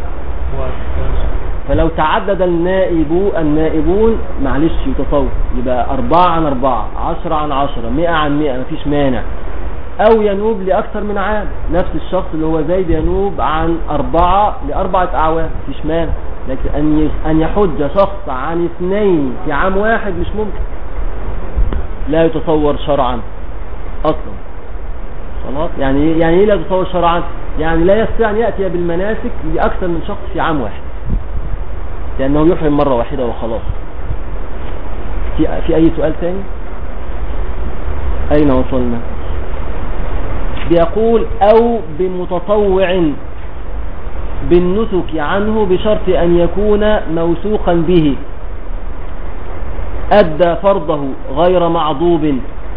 فلو تعدد النائبون معلش يتصور، يبقى 4 عن 4، 10 عن 10، 100 عن 100، مفيش مانع. أو ينوب لأكثر من عام، نفس الشخص اللي هو زيد ينوب عن 4 ل4 أعوام، مفيش مانع. لكن أن يحج شخص عن 2 في عام واحد مش ممكن، لا يتصور شرعا أصلا. خلاص، يعني ايه لا يتصور شرعا؟ يعني لا يستطيع أن يأتي بالمناسك لأكثر من شخص في عام واحد، لأنه يحرم مرة واحدة وخلاص. في أي سؤال ثاني؟ أين وصلنا؟ بيقول أو بمتطوع بالنسك عنه بشرط أن يكون موثوقا به، أدى فرضه غير معضوب.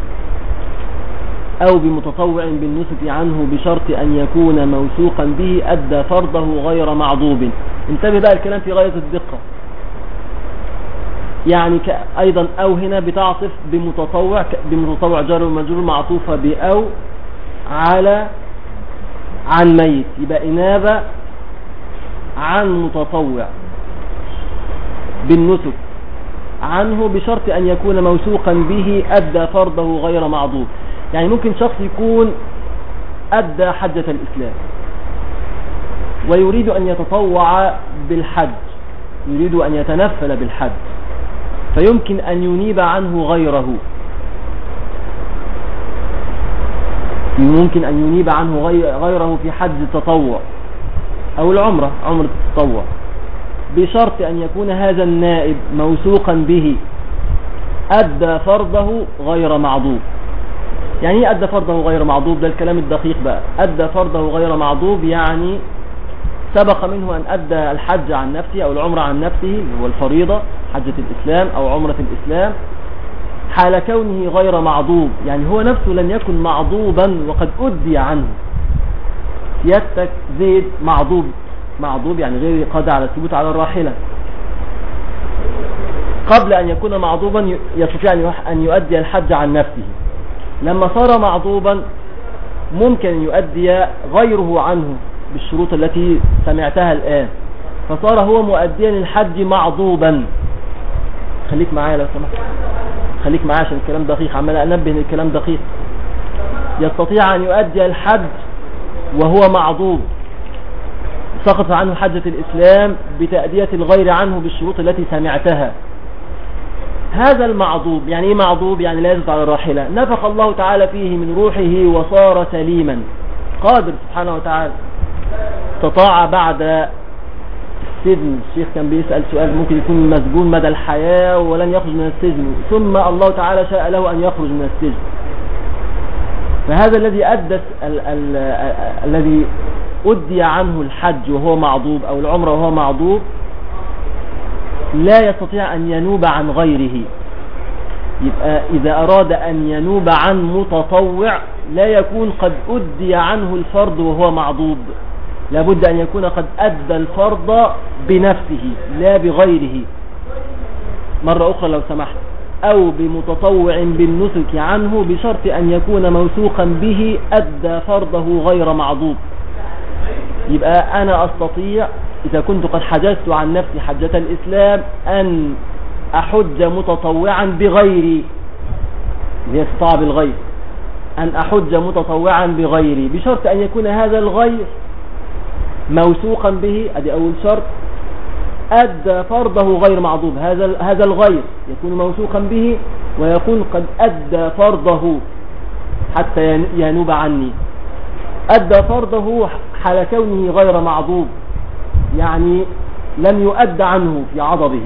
أو بمتطوع بالنسك عنه بشرط أن يكون موثوقا به، أدى فرضه غير معضوب. انتبه بقى، الكلام في غاية الدقة. يعني أيضا أو هنا بتعطف بمتطوع جار ومجرور معطوفة بأو على عن ميت، يبقى إنابة عن متطوع بالنسك عنه بشرط أن يكون موثوقا به، أدى فرضه غير معضوب. يعني ممكن شخص يكون أدى حجة الإسلام ويريد أن يتطوع بالحج، يريد أن يتنفل بالحج، فيمكن أن ينيب عنه غيره، ممكن أن ينيب عنه غيره في حج التطوع أو العمرة، عمرة التطوع، بشرط أن يكون هذا النائب موثوقا به، أدى فرضه غير معضوب. يعني ايه أدى فرضه غير معضوب؟ ده الكلام الدقيق بقى. أدى فرضه غير معضوب يعني سبق منه أن أدى الحج عن نفسه أو العمرة عن نفسه، اللي هو الفريضة حجة الإسلام أو عمرة الإسلام، حال كونه غير معضوب. يعني هو نفسه لم يكن معضوبا وقد أدي عنه. سيادتك زيد معضوب يعني غير قادر على الثبوت على الراحلة، قبل أن يكون معضوبا يستطيع أن يؤدي الحج عن نفسه. لما صار معضوبا ممكن أن يؤدي غيره عنه بالشروط التي سمعتها الآن، فصار هو مؤديا الحج معضوبا. خليك معايا لو سمحت، خليك معايا عشان الكلام دقيق، عمال أنبه ان الكلام دقيق. يستطيع أن يؤدي الحج وهو معضوب، سقط عنه حجة الإسلام بتأدية الغير عنه بالشروط التي سمعتها. هذا المعضوب يعني ايه معضوب؟ يعني لا يزد على الراحلة، نفخ الله تعالى فيه من روحه وصار سليما، قادر سبحانه وتعالى. استطاع بعد السجن، الشيخ كان بيسأل سؤال، ممكن يكون مسجون مدى الحياة ولن يخرج من السجن، ثم الله تعالى شاء له أن يخرج من السجن. فهذا الذي أدى الذي أدي عنه الحج وهو معضوب أو العمرة وهو معضوب لا يستطيع أن ينوب عن غيره. يبقى إذا أراد أن ينوب عن متطوع لا يكون قد أدي عنه الفرض وهو معضوب، لابد أن يكون قد أدى الفرض بنفسه لا بغيره. مرة أخرى لو سمحت، أو بمتطوع بالنسك عنه بشرط أن يكون موثوقا به، أدى فرضه غير معضوب. يبقى أنا أستطيع إذا كنت قد حجزت عن نفسي حجة الإسلام أن أحج متطوعا بغيري، إذا استطاع بالغير أن أحج متطوعا بغيري بشرط أن يكون هذا الغير موثوقا به، أدي أول شرط، أدى فرضه غير معضوب. هذا الغير يكون موثوقا به ويكون قد أدى فرضه حتى ينوب عني. أدى فرضه حال كونه غير معضوب، يعني لم يؤد عنه في عضبه،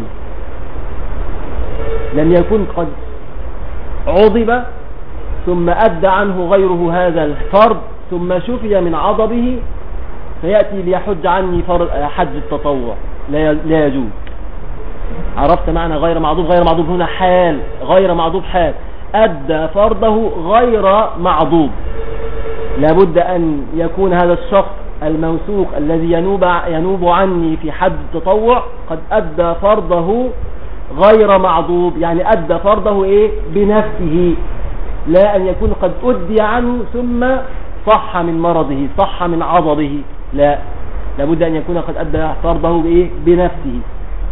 لم يكن قد عضب ثم أدى عنه غيره هذا الفرض ثم شفي من عضبه فيأتي ليحج عني حج التطوع، لا يجوز. عرفت معنى غير معضوب؟ غير معضوب هنا حال، غير معضوب حال، أدى فرضه غير معضوب. لابد أن يكون هذا الشخص الموثوق الذي ينوب عني في حج التطوع قد أدى فرضه غير معضوب، يعني أدى فرضه بنفسه، لا أن يكون قد أدي عنه ثم صح من مرضه، صح من عضبه، لا، لابد أن يكون قد أدى فرضه بنفسه.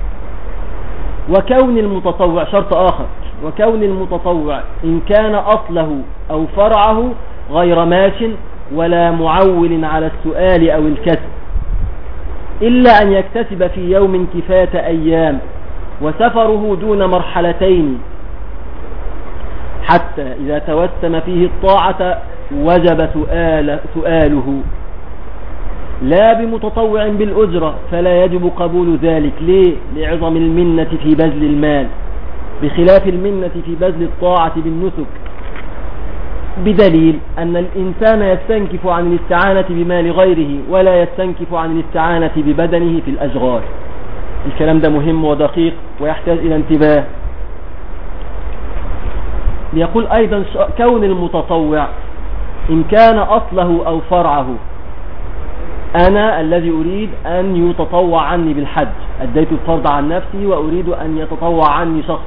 وكون المتطوع شرط آخر، وكون المتطوع إن كان أصله أو فرعه غير ماش ولا معول على السؤال أو الكسب، إلا أن يكتسب في يوم كفاية أيام وسفره دون مرحلتين، حتى إذا توسم فيه الطاعة وجب سؤاله، لا بمتطوع بالأجرة فلا يجب قبول ذلك. ليه؟ لعظم المنة في بذل المال، بخلاف المنة في بذل الطاعة بالنسك، بدليل أن الإنسان يستنكف عن الاستعانة بمال غيره ولا يستنكف عن الاستعانة ببدنه في الأشغال. الكلام ده مهم ودقيق ويحتاج إلى انتباه. ليقول أيضا كون المتطوع إن كان أصله أو فرعه، أنا الذي أريد أن يتطوع عني بالحج، أديت الفرض عن نفسي وأريد أن يتطوع عني شخص،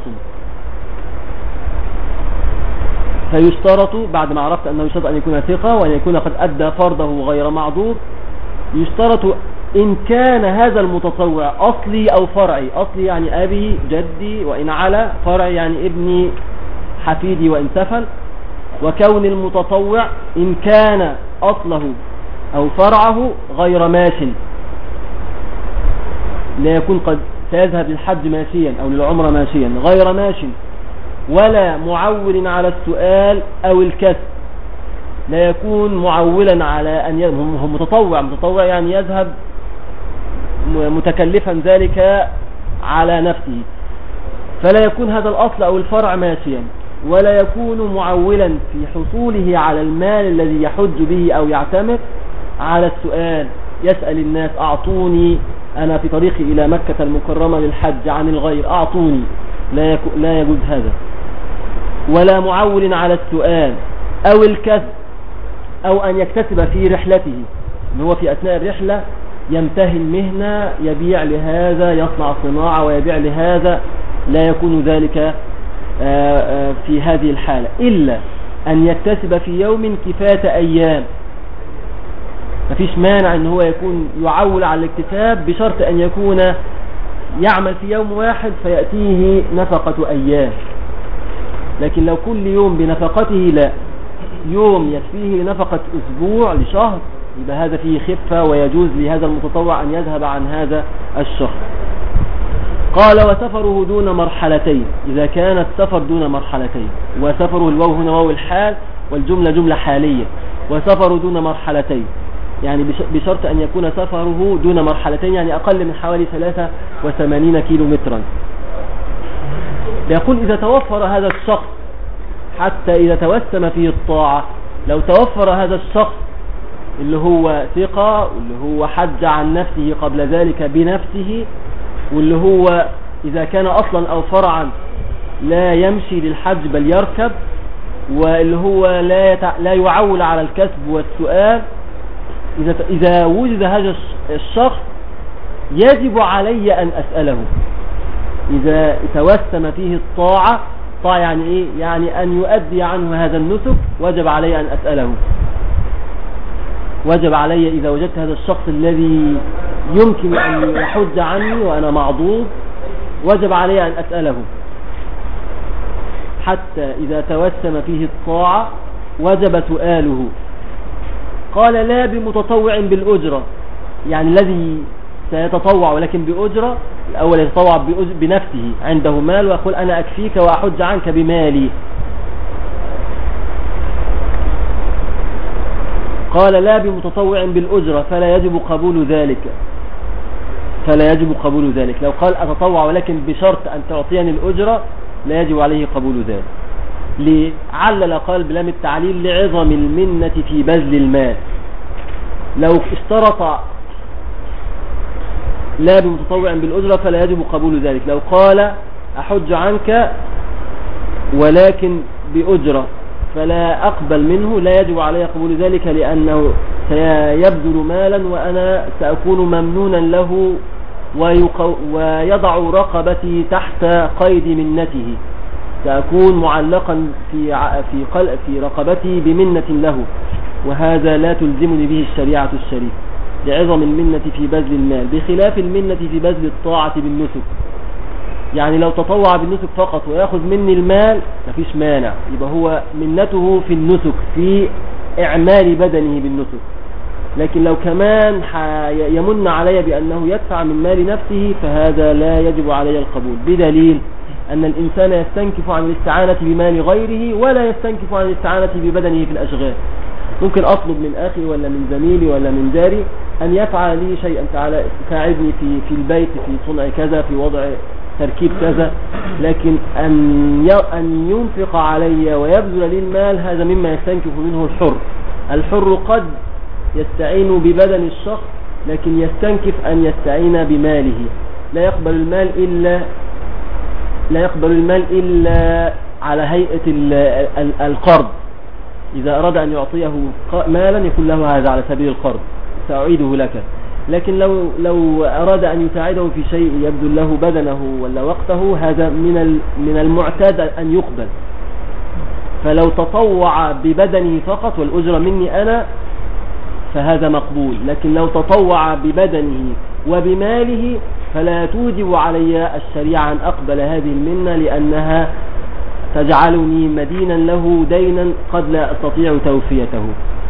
فيشترط بعد ما عرفت أنه يشترط أن يكون ثقة وأن يكون قد أدى فرضه غير معضوب، يشترط إن كان هذا المتطوع أصلي أو فرعي. أصلي يعني أبي جدي وإن على، فرعي يعني ابني حفيدي وإن سفل. وكون المتطوع إن كان أصله أو فرعه غير ماش، لا يكون قد سيذهب للحج ماشيا أو للعمرة ماشيا، غير ماش ولا معول على السؤال أو الكسب، لا يكون معولا على أن هو متطوع يعني يذهب متكلفا ذلك على نفسه، فلا يكون هذا الأصل أو الفرع ماشيا، ولا يكون معولا في حصوله على المال الذي يحج به أو يعتمر على السؤال، يسأل الناس أعطوني، أنا في طريقي إلى مكة المكرمة للحج عن الغير أعطوني، لا يجوز هذا. ولا معول على السؤال أو الكسب، أو أن يكتسب في رحلته، إن هو في أثناء الرحلة يمتهن مهنة، يبيع لهذا، يصنع صناعة ويبيع لهذا، لا يكون ذلك في هذه الحالة، إلا أن يكتسب في يوم كفاية أيام. مفيش مانع أن هو يكون يعول على الاكتساب بشرط أن يكون يعمل في يوم واحد فيأتيه نفقة أيام، لكن لو كل يوم بنفقته لا، يوم يكفيه نفقة أسبوع لشهر، يبقى هذا فيه خفة ويجوز لهذا المتطوع أن يذهب عن هذا الشهر. قال وسفره دون مرحلتين، إذا كان السفر دون مرحلتين، وسفره الواو هنا واو الحال والجملة جملة حالية، وسفره دون مرحلتين يعني بشرط أن يكون سفره دون مرحلتين، يعني أقل من حوالي 83 كيلو مترا. يقول إذا توفر هذا الشخص حتى إذا توسم فيه الطاعة، لو توفر هذا الشخص اللي هو ثقة واللي هو حج عن نفسه قبل ذلك بنفسه، واللي هو إذا كان أصلا أو فرعا لا يمشي للحج بل يركب، واللي هو لا يعول على الكسب والسؤال، إذا وجد هذا الشخص يجب علي أن أسأله. إذا توسم فيه الطاعة، طاعة يعني إيه؟ يعني أن يؤدي عنه هذا النسك، وجب علي أن أسأله. وجب علي إذا وجدت هذا الشخص الذي يمكن أن يحج عني وأنا معضوب، وجب علي أن أسأله. حتى إذا توسم فيه الطاعة وجب سؤاله. قال لا بمتطوع بالأجرة، يعني الذي سيتطوع ولكن بأجرة الأول يتطوع بنفسه، عنده مال ويقول أنا أكفيك وأحج عنك بمالي. قال لا بمتطوع بالأجرة فلا يجب قبول ذلك. لو قال أتطوع ولكن بشرط أن تعطيني الأجرة لا يجب عليه قبول ذلك. لعلل قال بلام التعليل لعظم المنة في بذل المال. لو اشترط لا بمتطوع بالأجرة فلا يجب قبول ذلك. لو قال أحج عنك ولكن بأجرة فلا أقبل منه لا يجب علي قبول ذلك، لأنه سيبذل مالا وأنا سأكون ممنونا له ويضع رقبتي تحت قيد منته، سأكون معلقا في رقبتي بمنة له، وهذا لا تلزمني به الشريعة الشريفة لعظم المنة في بذل المال، بخلاف المنة في بذل الطاعة بالنسك. يعني لو تطوع بالنسك فقط ويأخذ مني المال مفيش مانع، يبقى هو منته في النسك في إعمال بدنه بالنسك. لكن لو كمان يمن علي بأنه يدفع من مال نفسه فهذا لا يجب علي القبول، بدليل أن الإنسان يستنكف عن الاستعانة بمال غيره ولا يستنكف عن الاستعانة ببدنه في الأشغال. ممكن أطلب من أخي ولا من زميلي ولا من جاري أن يفعل لي شيئا، تعالى ساعدني في البيت في صنع كذا، في وضع تركيب كذا، لكن أن ينفق علي ويبذل لي المال هذا مما يستنكف منه الحر قد يستعين ببدن الشخص لكن يستنكف أن يستعين بماله. لا يقبل المال إلا على هيئة القرض. إذا أراد أن يعطيه مالا يقول له هذا على سبيل القرض سأعيده لك، لكن لو أراد أن يساعده في شيء يبذل له بدنه ولا وقته هذا من المعتاد أن يقبل. فلو تطوع ببدنه فقط والأجرة مني أنا فهذا مقبول، لكن لو تطوع ببدنه وبماله فلا توجب علي الشريعة أن أقبل هذه المنة، لأنها تجعلني مدينا له دينا قد لا أستطيع توفيته.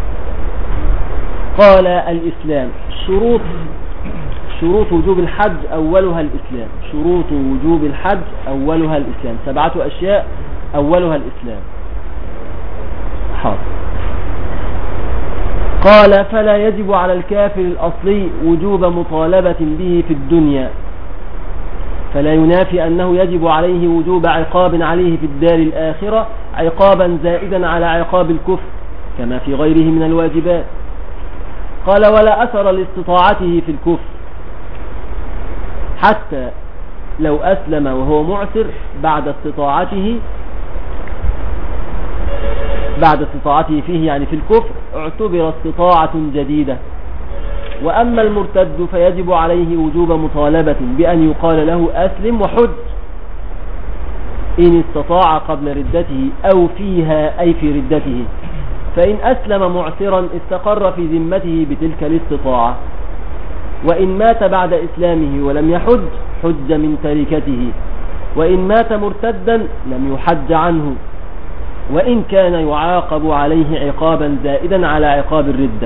قال الإسلام شروط وجوب الحج أولها الإسلام. شروط وجوب الحج أولها الإسلام، 7 أشياء أولها الإسلام. حاضر. قال فلا يجب على الكافر الأصلي وجوب مطالبة به في الدنيا، فلا ينافي أنه يجب عليه وجوب عقاب عليه في الدار الآخرة، عقابا زائدا على عقاب الكفر كما في غيره من الواجبات. قال ولا أثر لاستطاعته في الكفر، حتى لو أسلم وهو معسر بعد استطاعته فيه يعني في الكفر اعتبر استطاعة جديدة. وأما المرتد فيجب عليه وجوب مطالبة بأن يقال له أسلم وحج إن استطاع قبل ردته أو فيها أي في ردته، فإن أسلم معسرا استقر في ذمته بتلك الاستطاعة، وإن مات بعد إسلامه ولم يحج حج من تركته، وإن مات مرتدا لم يحج عنه، وإن كان يعاقب عليه عقابا زائدا على عقاب الردة.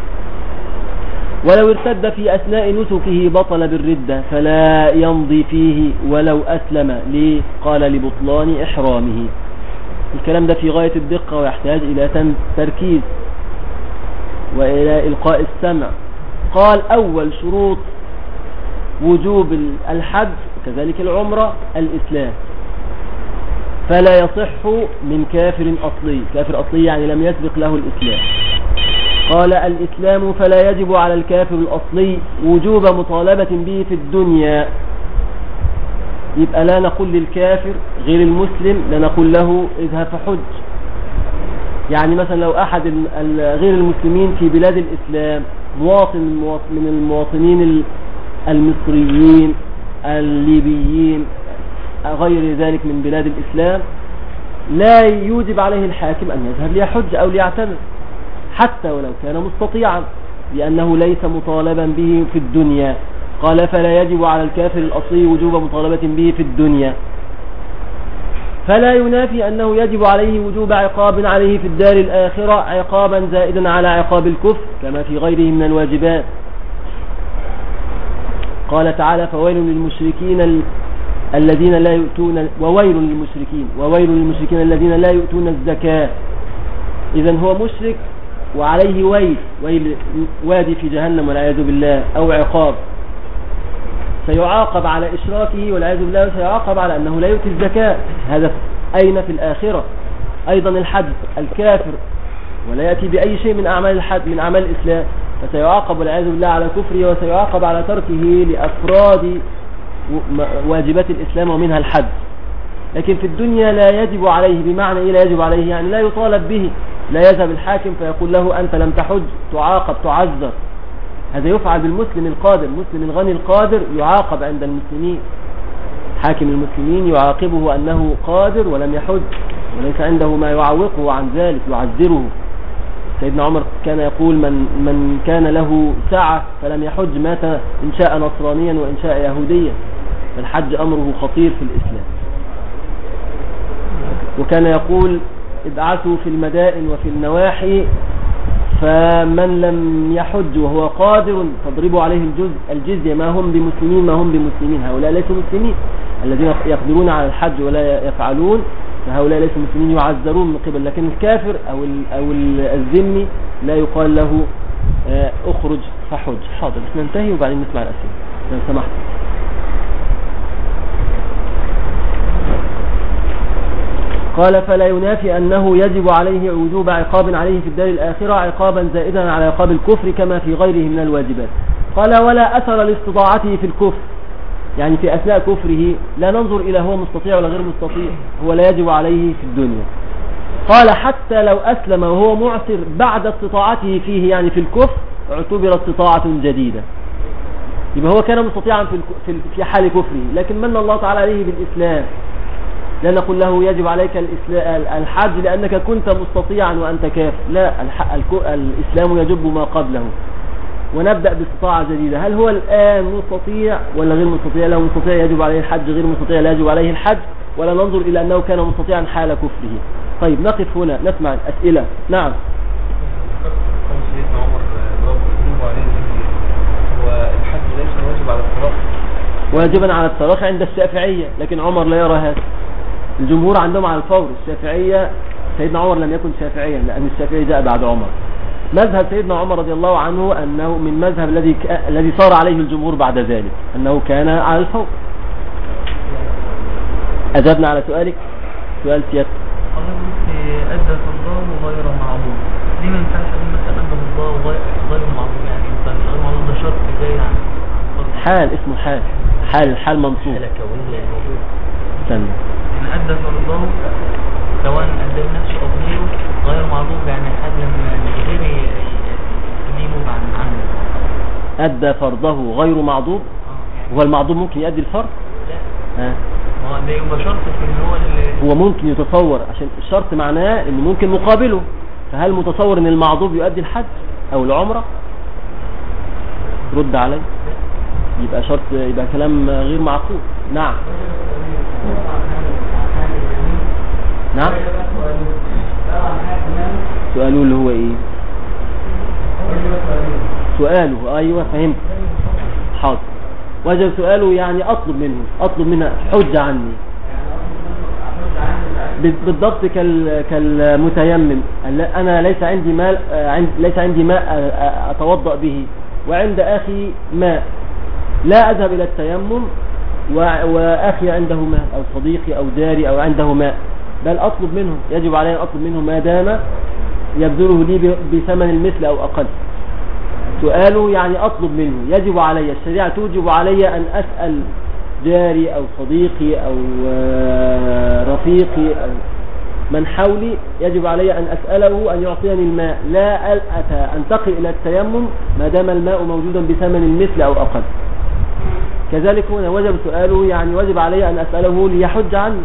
ولو ارتد في أثناء نسكه بطل بالردة فلا يمضي فيه ولو أسلم. ليه؟ قال لبطلان إحرامه. الكلام ده في غاية الدقة ويحتاج إلى تركيز وإلى إلقاء السمع. قال أول شروط وجوب الحج كذلك العمرة الإسلام، فلا يصح من كافر أصلي. كافر أصلي يعني لم يسبق له الإسلام. قال الإسلام فلا يجب على الكافر الأصلي وجوب مطالبة به في الدنيا. يبقى لا نقول للكافر غير المسلم لا نقول له اذهب فحج. يعني مثلا لو أحد غير المسلمين في بلاد الإسلام مواطن من المواطنين المصريين الليبيين غير ذلك من بلاد الإسلام لا يوجب عليه الحاكم أن يذهب ليحج أو ليعتمر حتى ولو كان مستطيعا، لأنه ليس مطالبا به في الدنيا. قال فلا يجب على الكافر الأصلي وجوب مطالبة به في الدنيا، فلا ينافي أنه يجب عليه وجوب عقاب عليه في الدار الآخرة عقابا زائدا على عقاب الكفر كما في غيره من الواجبات. قال تعالى فويل للمشركين الذين لا يؤتون وويل للمشركين الذين لا يؤتون الزكاة. إذن هو مشرك وعليه ويل وادي في جهنم والعياذ بالله أو عقاب، سيعاقب على إشراكه والعياذ بالله، سيعاقب على أنه لا يؤتي الزكاة. هذا أين في الآخرة؟ أيضا الحج، الكافر ولا يأتي بأي شيء من أعمال الحج من أعمال الإسلام، فسيعاقب والعياذ بالله على كفره، وسيعاقب على تركه لأفراد واجبات الإسلام ومنها الحج. لكن في الدنيا لا يجب عليه. بمعنى إيه لا يجب عليه؟ يعني لا يطالب به، لا يذهب الحاكم فيقول له أنت لم تحج، تعاقب تعذر. هذا يفعل بالمسلم القادر، المسلم الغني القادر يعاقب عند المسلمين، حاكم المسلمين يعاقبه أنه قادر ولم يحج وليس عنده ما يعوقه عن ذلك، يعذره. سيدنا عمر كان يقول من كان له سعة فلم يحج مات إن شاء نصرانيا وإن شاء يهوديا. فالحج أمره خطير في الإسلام. وكان يقول ابعثوا في المدائن وفي النواحي، فمن لم يحج وهو قادر فاضربوا عليه الجزية، ما هم بمسلمين، هؤلاء ليسوا مسلمين. الذين يقدرون على الحج ولا يفعلون فهؤلاء ليسوا مسلمين يعذرون من قبل. لكن الكافر أو الذمي لا يقال له اخرج فحج. حاضر بس ننتهي وبعدين نسمع الأسئلة لو سمحت. قال فلا ينافي أنه يجب عليه وجوب عقاب عليه في الدار الآخرة، عقابا زائدا على عقاب الكفر كما في غيره من الواجبات. قال ولا أثر لاستطاعته في الكفر، يعني في أثناء كفره لا ننظر إلى هو مستطيع ولا غير مستطيع، هو لا يجب عليه في الدنيا. قال حتى لو أسلم وهو معسر بعد استطاعته فيه، يعني في الكفر، اعتبر استطاعة جديدة. يبقى هو كان مستطيعا في حال كفره، لكن من الله تعالى عليه بالإسلام، لا نقول له يجب عليك الحج لأنك كنت مستطيعا وأنت كافر، لا، الإسلام يجب ما قبله. ونبدأ باستطاعة جديدة. هل هو الآن مستطيع ولا غير مستطيع؟ لو مستطيع يجب عليه الحج، غير مستطيع لا يجب عليه الحج، ولا ننظر إلى أنه كان مستطيعا حال كفره. طيب نقف هنا نسمع الأسئلة. نعم. سيدنا عمر والحج ليس واجب على التراخي، واجبا على التراخي عند الشافعية، لكن عمر لا يرى هذا. الجمهور عندهم على الفور. الشافعية سيدنا عمر لم يكن شافعيا لأن الشافعي جاء بعد عمر. مذهب سيدنا عمر رضي الله عنه أنه من مذهب الذي صار عليه الجمهور بعد ذلك، أنه كان على الفور. أجبنا على سؤالك. سؤال سيادة أدى فرضاه غير معروف، ليه ما ينفعش أقول مثلا أدى فرضاه غير معروف؟ يعني غير معروف ده شرط جاي عن حال، اسمه حال منصوب. حالة كونية موجودة. استنى. يعني أدى فرضاه سواء أدى نفسه أو غيره غير معروف، يعني حد لما غيره يقدمه عنه. أدى فرضه غير معضوب. هو المعضوب ممكن يؤدي الفرض؟ لا. هو ده يبقى شرط في اللي هو ممكن يتصور، عشان الشرط معناه إنه ممكن مقابله. فهل متصور إن المعضوب يؤدي الحج أو العمرة؟ رد علي. يبقى شرط، يبقى كلام غير معقول. نعم. نعم. سؤاله اللي هو ايه؟ سؤاله ايوه فهمت. حاضر. وجب سؤاله يعني اطلب منه حجة عني. بالضبط كالمتيمم. انا ليس عندي ماء اتوضأ به، وعند اخي ماء، لا اذهب الى التيمم واخي عنده ماء او صديقي او جاري او عنده ماء، بل اطلب منه، يجب علي ان اطلب منه ما دام يبذله لي بثمن المثل او اقل. سؤاله يعني اطلب منه، يجب علي، الشريعة توجب علي ان اسأل جاري او صديقي او رفيقي او من حولي، يجب علي ان اسأله ان يعطيني الماء، لا انتقل الى التيمم ما دام الماء موجودا بثمن المثل او اقل. كذلك هنا وجب سؤاله يعني وجب علي ان اسأله ليحج عني.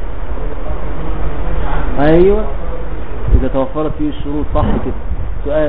ايوه اذا توفرت فيه الشروط. صح كده. سؤال.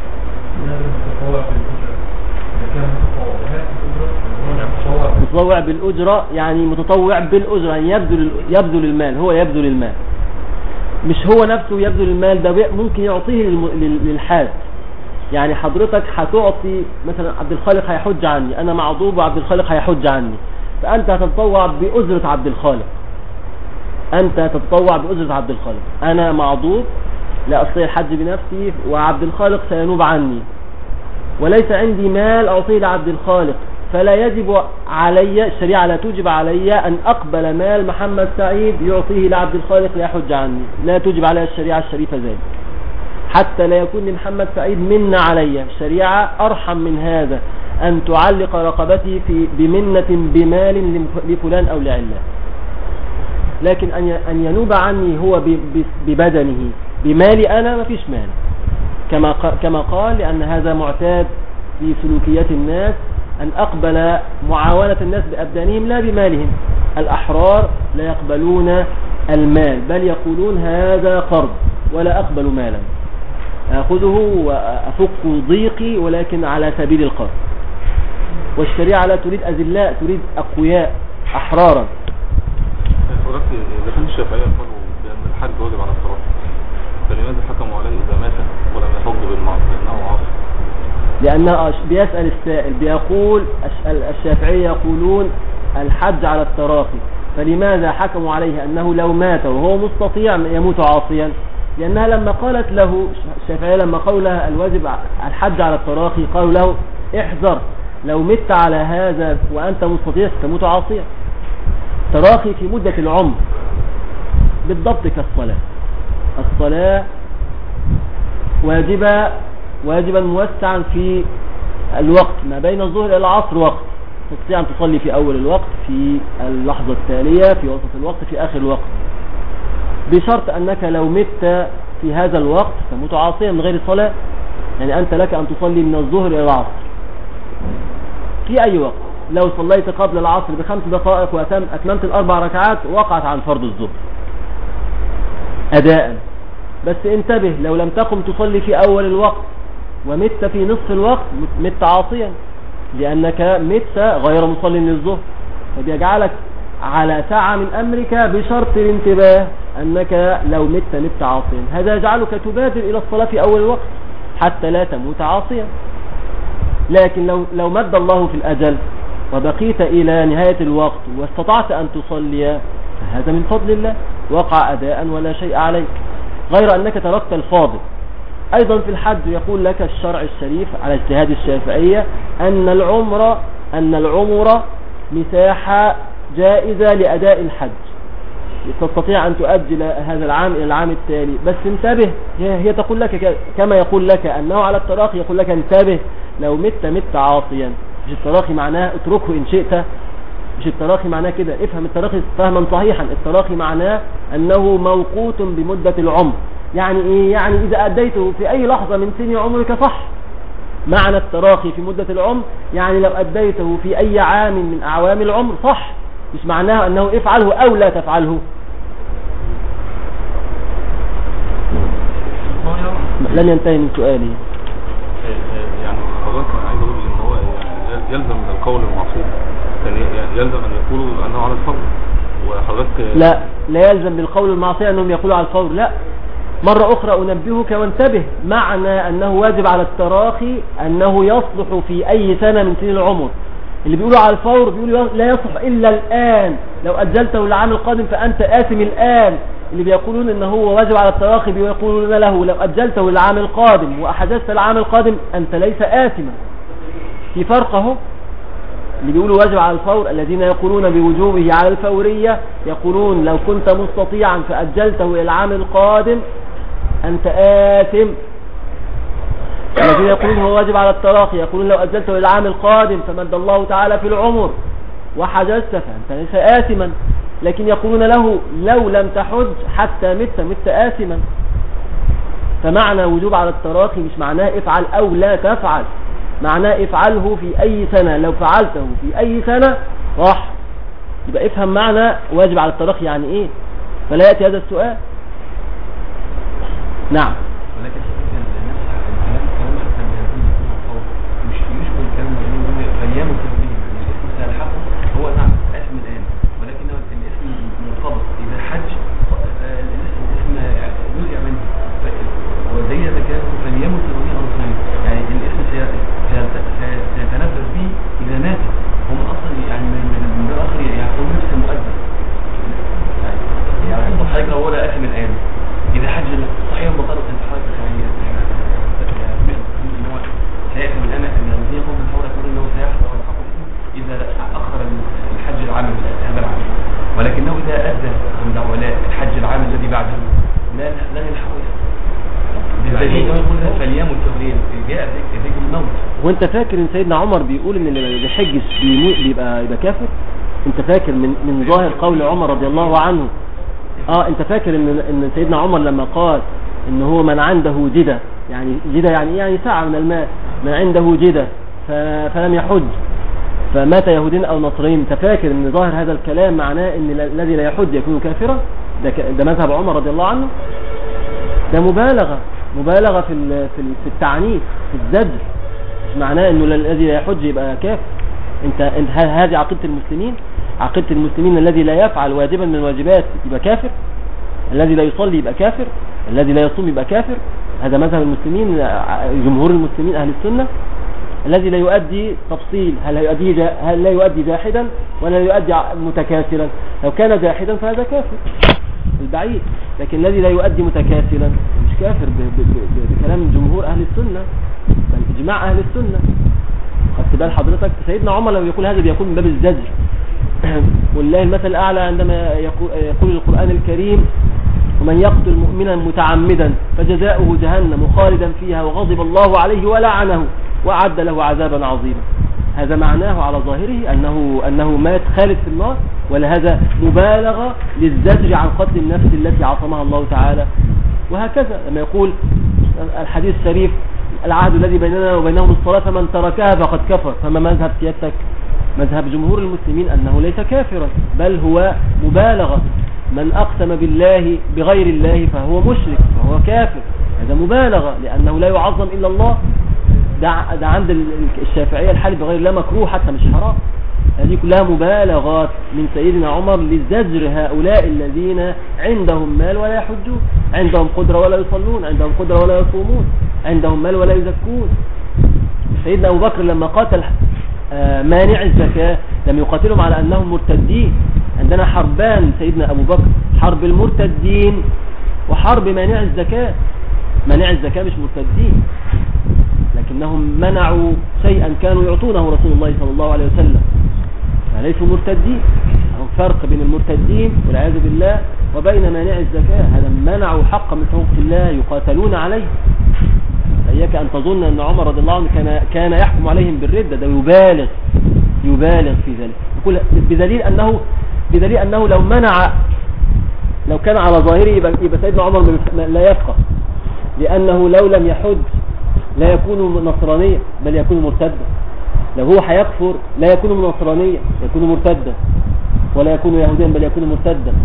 متطوع بالأجرة يعني متطوع بالأجرة، يعني يبذل المال، هو يبذل المال، مش هو نفسه يبذل المال، ده ممكن يعطيه للحاج، يعني حضرتك هتعطي مثلا عبد الخالق هيحج عني، انا معضوب وعبد الخالق هيحج عني، فانت هتتطوع بأجرة عبد الخالق، انت تتطوع بأجرة عبد الخالق. انا معضوب لا استطيع الحج بنفسي وعبد الخالق سينوب عني، وليس عندي مال اعطيه لعبد الخالق، فلا يجب علي، الشريعة لا توجب علي ان اقبل مال محمد سعيد يعطيه لعبد الخالق ليحج عني، لا توجب علي الشريعة الشريفة ذلك، حتى لا يكون لمحمد سعيد من علي. الشريعة ارحم من هذا، ان تعلق رقبتي بمنة بمال لفلان او لعلان، لكن ان ينوب عني هو ببدنه بمالي انا ما فيش مال، كما قال، لان هذا معتاد في سلوكيات الناس ان اقبل معاونة الناس بابدانهم لا بمالهم. الاحرار لا يقبلون المال، بل يقولون هذا قرض ولا اقبل مالا، اخذه وافك ضيقي ولكن على سبيل القرض. والشريعة لا تريد اذلاء، تريد اقوياء احرارا. حضرتك اذا كان الشافعية قالوا بان الحج واجب على التراخي، فلماذا حكموا عليه اذا مات ولم يحج بالمعصية لانه عاصي؟ لأنه بيسأل السائل بيقول الشافعية يقولون الحج على التراخي، فلماذا حكموا عليه أنه لو مات وهو مستطيع يموت عاصيا؟ لأنها لما قالت له الشافعية، لما قالوا لها الواجب الحج على التراخي، قالوا له احذر لو مت على هذا وأنت مستطيع ستموت عاصيا. تراخي في مدة العمر بالضبط كالصلاة، الصلاة واجبا موسعا في الوقت، ما بين الظهر إلى العصر وقت، تستطيع أن تصلي في أول الوقت، في اللحظة التالية، في وسط الوقت، في آخر الوقت، بشرط أنك لو مت في هذا الوقت تموت عاصيا من غير صلاة. يعني أنت لك أن تصلي من الظهر إلى العصر في أي وقت، لو صليت قبل العصر ب5 دقائق وأتممت ال4 ركعات وقعت عن فرض الظهر أداء. بس انتبه، لو لم تقم تصلي في أول الوقت ومت في نصف الوقت مت عاصيا، لأنك مت غير مصلي للظهر، فبيجعلك على ساعة من أمرك بشرط الانتباه أنك لو مت عاصيا. هذا يجعلك تبادر إلى الصلاة في أول الوقت حتى لا تموت عاصيا. لكن لو مد الله في الأجل وبقيت إلى نهاية الوقت واستطعت أن تصلي، هذا من فضل الله، وقع أداء ولا شيء عليك، غير أنك تركت الفاضل. أيضا في الحج يقول لك الشرع الشريف على اجتهاد الشافعية أن العمر مساحة جائزة لأداء الحج، تستطيع أن تؤجل هذا العام إلى العام التالي. بس انتبه، هي تقول لك كما يقول لك أنه على التراخي، يقول لك انتبه لو مت عاصيا. مش التراخي معناه اتركه إن شئت، مش التراخي معناه كده، افهم التراخي فهما صحيحا. التراخي معناه أنه موقوت بمدة العمر. يعني إيه؟ يعني إذا أديته في أي لحظة من سن عمرك صح. معنى التراخي في مدة العمر يعني لو أديته في أي عام من أعوام العمر صح، مش معناه أنه افعله أو لا تفعله. لن ينتهي من سؤالي. يعني حضرتك عايز أقول إن هو يلزم من القول المعصوم، يعني يلزم أن يقولوا أنه على الفور، وحضرتك لا يلزم بالقول المعصية أنهم يقولوا على الفور، لا. مرة أخرى أنبهك وانتبه، معنى أنه واجب على التراخي أنه يصلح في أي سنة من سنين العمر. اللي بيقولوا على الفور بيقولوا لا يصلح إلا الآن، لو أجلته للعام القادم فأنت آثم الآن. اللي بيقولون أنه هو واجب على التراخي بيقولون له لو أجلته للعام القادم وأحدثت العام القادم أنت ليس آثما. في فرق اهو. اللي بيقولوا واجب على الفور الذين يقولون بوجوبه على الفورية يقولون لو كنت مستطيعا فأجلته إلى العام القادم أنت آثم. الذين يقولون هو واجب على التراخي يقولون لو أجلته إلى العام القادم فمد الله تعالى في العمر وحجزت فأنت ليس آثما. لكن يقولون له لو لم تحج حتى مت آثما. فمعنى وجوب على التراخي مش معناه افعل أو لا تفعل، معناه افعله في أي سنة، لو فعلته في أي سنة صح. يبقى افهم معنى واجب على التراخي يعني ايه، فلا يأتي هذا السؤال. نعم. ولكن الكلام حتى مش بالكلام فليمت به، يعني الاسم سيلحقه هو نعم اسم الآن، ولكنه الاسم مرتبط إذا حج الاسم نزع منه، وزي ذكاء فليمت به أرض ثانية. يعني بعده لا يلحقوا بالدليل كما يقول فاليام التولين جاء ذكر الموت. وانت فاكر ان سيدنا عمر بيقول ان اللي بيحجز بيبقى كافر؟ انت فاكر من ظاهر قول عمر رضي الله عنه انت فاكر ان سيدنا عمر لما قال ان هو من عنده جدة، يعني ساعة من الماء، من عنده جدة فلم يحج فمات يهودين او نصرين، انت فاكر ان ظاهر هذا الكلام معناه ان الذي لا يحج يكون كافرا؟ ده مذهب عمر رضي الله عنه. ده مبالغة في التعنيف، في الزجر. مش معناه انه الذي لا يحج يبقى كافر. انت هذه عقيدة المسلمين. عقيدة المسلمين الذي لا يفعل واجبا من الواجبات يبقى كافر، الذي لا يصلي يبقى كافر، الذي لا يصوم يبقى كافر. هذا مذهب المسلمين، جمهور المسلمين اهل السنة. الذي لا يؤدي تفصيل، هل لا يؤدي جاحدا ولا يؤدي متكاسلا؟ لو كان جاحدا فهذا كافر البعيد، لكن الذي لا يؤدي متكاسلا مش كافر بكلام جمهور اهل السنة، بل اجماع اهل السنة. خدت بال حضرتك؟ سيدنا عمر لما يقول هذا بيكون من باب الزجر. والله المثل الاعلى عندما يقول القرآن الكريم ومن يقتل مؤمنا متعمدا فجزاؤه جهنم خالدا فيها وغضب الله عليه ولعنه وأعد له عذابا عظيما. هذا معناه على ظاهره أنه مات خالد في النار، ولا هذا مبالغة للزجر عن قتل النفس التي عصمها الله تعالى؟ وهكذا لما يقول الحديث الشريف العهد الذي بيننا وبينهم الصلاة فمن تركها فقد كفر، فما مذهب سيادتك؟ مذهب جمهور المسلمين أنه ليس كافرا، بل هو مبالغة. من أقسم بالله بغير الله فهو مشرك، فهو كافر. هذا مبالغة لأنه لا يعظم إلا الله. ده عند الشافعية الحلف بغير الله مكروه حتى مش حرام. هذه كلها مبالغات من سيدنا عمر لزجر هؤلاء الذين عندهم مال ولا يحجون، عندهم قدرة ولا يصلون، عندهم قدرة ولا يصومون، عندهم مال ولا يزكون. سيدنا أبو بكر لما قاتل مانع الزكاة لم يقاتلهم على أنهم مرتدين. عندنا حربان سيدنا أبو بكر، حرب المرتدين وحرب مانع الزكاة. مانع الزكاة مش مرتدين، لكنهم منعوا شيئا كانوا يعطونه رسول الله صلى الله عليه وسلم، فليسوا مرتدين. فرق بين المرتدين والعياذ بالله وبين مانع الزكاة. هذا منعوا حقا من حقوق الله يقاتلون عليه. إياك أن تظن أن عمر رضي الله عنه كان يحكم عليهم بالردة، ده يبالغ في ذلك. يقول بدليل أنه لو كان على ظاهره يبقى سيدنا عمر لا يفقه، لأنه لو لم يحج لا يكون نصرانيا بل يكون مرتدا. لو هو هيكفر لا يكون نصرانيا، يكون مرتدا، ولا يكون يهوديا بل يكون مرتدا.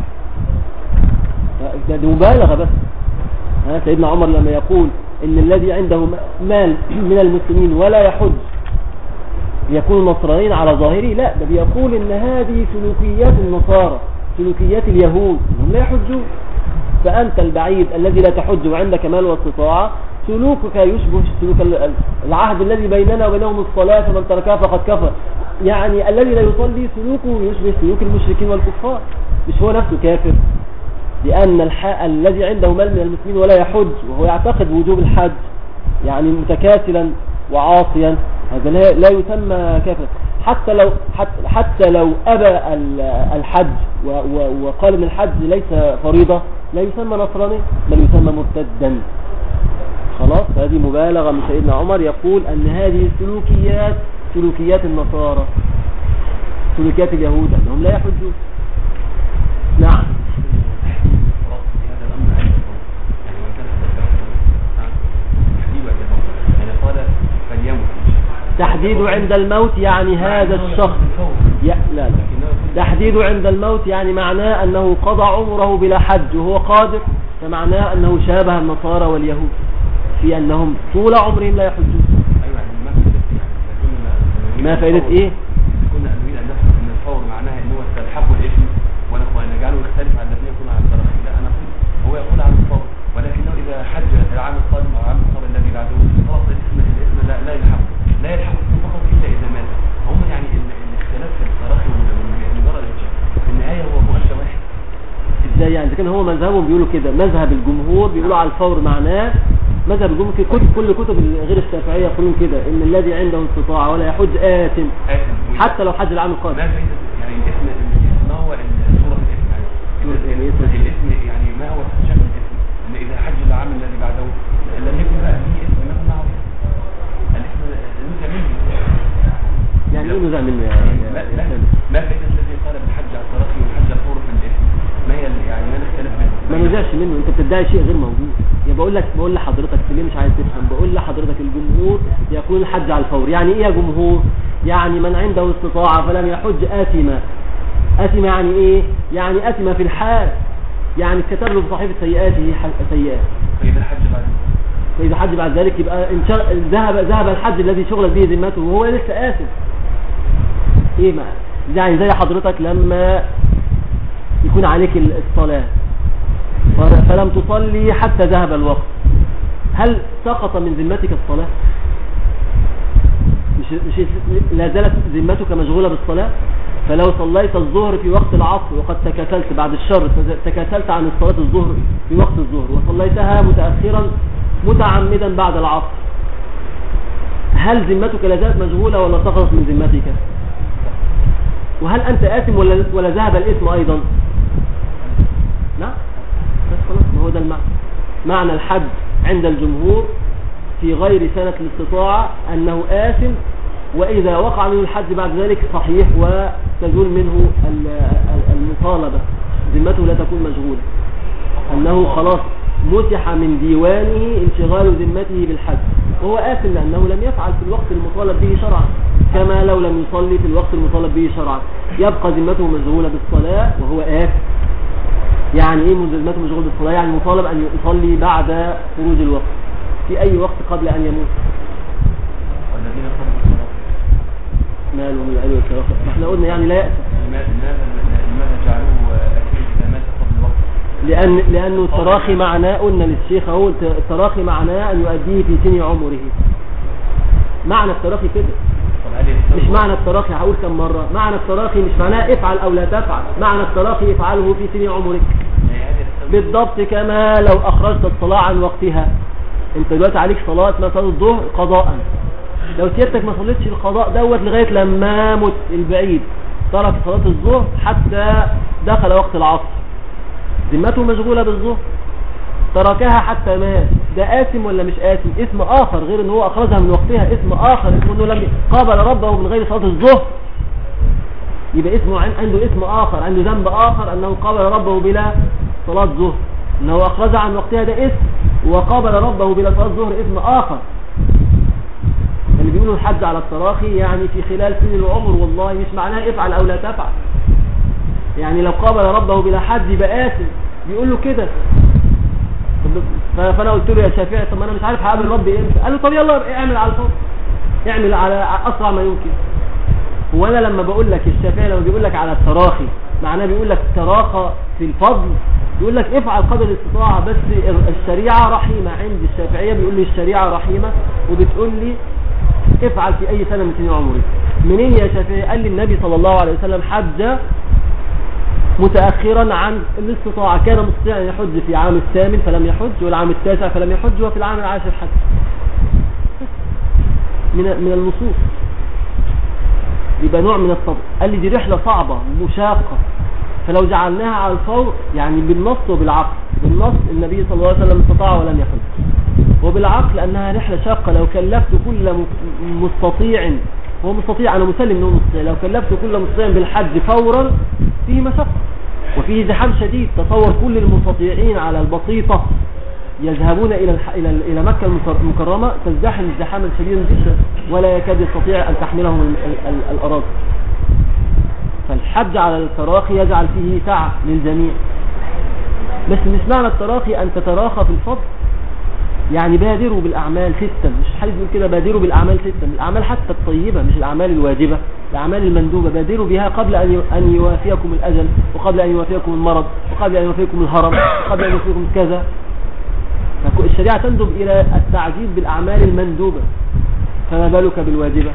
ده مبالغة بس. سيدنا عمر لما يقول ان الذي عنده مال من المسلمين ولا يحج يكون نصرانيا على ظاهره، لا، ده بيقول ان هذه سلوكيات النصارى، سلوكيات اليهود، هم لا يحجون. فأنت البعيد الذي لا تحج وعندك مال واستطاعة سلوكك يشبه سلوك العهد الذي بيننا وبينهم الصلاة فمن تركها فقد كفر. يعني الذي لا يصلي سلوكه يشبه سلوك المشركين والكفار، مش هو نفسه كافر؟ لأن الذي عنده مال من المسلمين ولا يحج وهو يعتقد وجوب الحج يعني متكاسلا وعاصيا، هذا لا يسمى كافر. حتى لو أبى الحج وقال ان الحج ليس فريضة لا يسمى نصراني بل يسمى مرتدا. خلاص، هذه مبالغة من سيدنا عمر. يقول أن هذه سلوكيات النصارى، سلوكيات اليهود أنهم لا يحجون. نعم. تحديد عند الموت يعني هذا الشخص لا تحديد عند الموت يعني معناه أنه قضى عمره بلا حج وهو قادر، فمعناه أنه شابه النصارى واليهود في أنهم طول عمرهم لا يحجون. ما فائدة إيه؟ كنا نريد أن نفهم أن الفور معناها أنه استلحق الاسم ونجعله يختلف عن الذين يكون على التراخي. لا، أنا هو يقول عن الفور، ولكنه إذا حج العام القادم أو العام القادم الذي بعده خلاص الاسم لا يلحق فقط إلا إذا مات. هم يعني الاختلاف في التراخي والمجرد في النهاية هو مؤشر واحد. إزاي يعني؟ إذا كان هو مذهبهم بيقولوا كده، مذهب الجمهور بيقولوا على الفور معناه، مذهب الجمهور في كل كتب غير الشافعية يقولون كده إن الذي عنده استطاعة ولا يحج آثم حتى لو حج العام القادم. يعني الاسم ما هو صورة الاسم يعني الاسم يعني ما هو ما نزعش منه، انت بتدعي شيء غير موجود. يا بقول لحضرتك ليه مش عايز تفهم؟ بقول لحضرتك الجمهور يكون الحج على الفور. يعني ايه يا جمهور؟ يعني من عنده استطاعة فلم يحج آثم يعني ايه؟ يعني آثم في الحال، يعني كتب له في صحيفة سيئاته سيئات. فإذا حج بعد ذلك يبقى ذهب الحج الذي شغلت به ذمته وهو لسه آثم. ايه ما يعني زي حضرتك لما يكون عليك الصلاة فلم تصلي حتى ذهب الوقت، هل سقط من ذمتك الصلاة؟ مش لا زالت ذمتك مشغولة بالصلاة. فلو صليت الظهر في وقت العصر وقد تكاسلت بعد الشر، تكاسلت عن صلاة الظهر في وقت الظهر وصليتها متأخرا متعمدا بعد العصر، هل ذمتك لا زالت مشغولة ولا سقطت من ذمتك؟ وهل أنت آثم ولا ذهب الإثم أيضا؟ لا بس خلاص، ما هو ده المعنى. معنى الحج عند الجمهور في غير سنة الاستطاعة أنه آثم، وإذا وقع منه الحج بعد ذلك صحيح وتزول منه المطالبة، ذمته لا تكون مشغولة، أنه خلاص مسح من ديوانه انشغال ذمته بالحج، وهو آثم لأنه لم يفعل في الوقت المطالب به شرعا، كما لو لم يصلي في الوقت المطالب به شرعا يبقى ذمته مشغولة بالصلاة وهو آثم. يعني ايه ذمته مشغول بالصلاة؟ يعني مطالب أن يصلي بعد خروج الوقت في أي وقت قبل أن يموت. والذين خرجوا الصلاة ماله من قالوا الصلاة؟ احنا قلنا يعني لا يأثم. لماذا جعلوه أكيد إذا مات قبل الوقت؟ لأنه التراخي معناه، قلنا للشيخ اهو التراخي معناه أن يؤديه في سن عمره. معنى التراخي كده، مش معنى التراخي هقول كم مرة، معنى التراخي مش معناه افعل او لا تفعل، معنى التراخي افعله في سن عمرك بالضبط. كما لو اخرجت الصلاة عن وقتها، انت دلوقتي عليك صلاة مثلا الظهر قضاء، لو سيادتك ما صليتش القضاء دوت لغاية لما مت البعيد، ترك صلاة الظهر حتى دخل وقت العصر، ذمته مشغولة بالظهر، تركها حتى مات، ده آثم ولا مش آثم؟ اسم آخر غير ان هو أخرجها من وقتها، اسم آخر اسمه انه لم قابل ربه من غير صلاة الظهر، يبقى اسمه عنده اسم آخر، عنده ذنب آخر أنه قابل ربه بلا صلاة ظهر، انه أخرجها عن وقتها ده اسم، وقابل ربه بلا صلاة ظهر اسم آخر. اللي بيقولوا الحج على التراخي يعني في خلال سن العمر، والله مش معناه افعل أو لا تفعل، يعني لو قابل ربه بلا حج يبقى آثم، بيقول له كده. فانا قلت له يا شافعي طب انا مش عارف هقابل ربي امتى، قال له طب يلا اعمل على الفور، اعمل على اسرع ما يمكن. وانا لما بقول لك الشافعي لما بيقول لك على التراخي معناه بيقول لك تراخى في الفضل، بيقول لك افعل قدر الاستطاعه، بس الشريعه رحيمه. عند الشافعيه بيقول لي الشريعه رحيمه وبتقول لي افعل في اي سنه من سنين عمرك. منين يا شافعي؟ قال لي النبي صلى الله عليه وسلم حج متأخرا عن الاستطاعة، كان مستطيعا أن يحج في عام الثامن فلم يحج، والعام التاسع فلم يحج، وفي العام العاشر حج. من النصوص يبقى نوع من الصبر. قال لي دي رحلة صعبة مشاقة، فلو جعلناها على الفور يعني بالنص وبالعقل. بالنص النبي صلى الله عليه وسلم استطاع ولم يحج، وبالعقل أنها رحلة شاقة. لو كلفت كل مستطيع، هو مستطيع أنا مسلم أنه مستطيع، لو كلفت كل مستطيع بالحج فورا فيه مشقة وفيه زحام شديد. تصور كل المستطيعين على البسيطة يذهبون إلى مكة المكرمة، تزدحم ازدحاما شديدا جدا ولا يكاد يستطيع أن تحملهم الأراضي. فالحج على التراخي يجعل فيه سعة للجميع. بس مش معنى التراخي أن تتراخى في الفضل، يعني بادروا بالأعمال ستا، مش حديث بيقول كده بادروا بالأعمال ستا، الأعمال حتى الطيبة مش الأعمال الواجبة، الأعمال المندوبة بادروا بها قبل أن يوافيكم الأجل، وقبل أن يوافيكم المرض، وقبل أن يوافيكم الهرم، وقبل أن يوافيكم كذا. الشريعة تندب إلى التعجيل بالأعمال المندوبة، فما بالك بالواجبة؟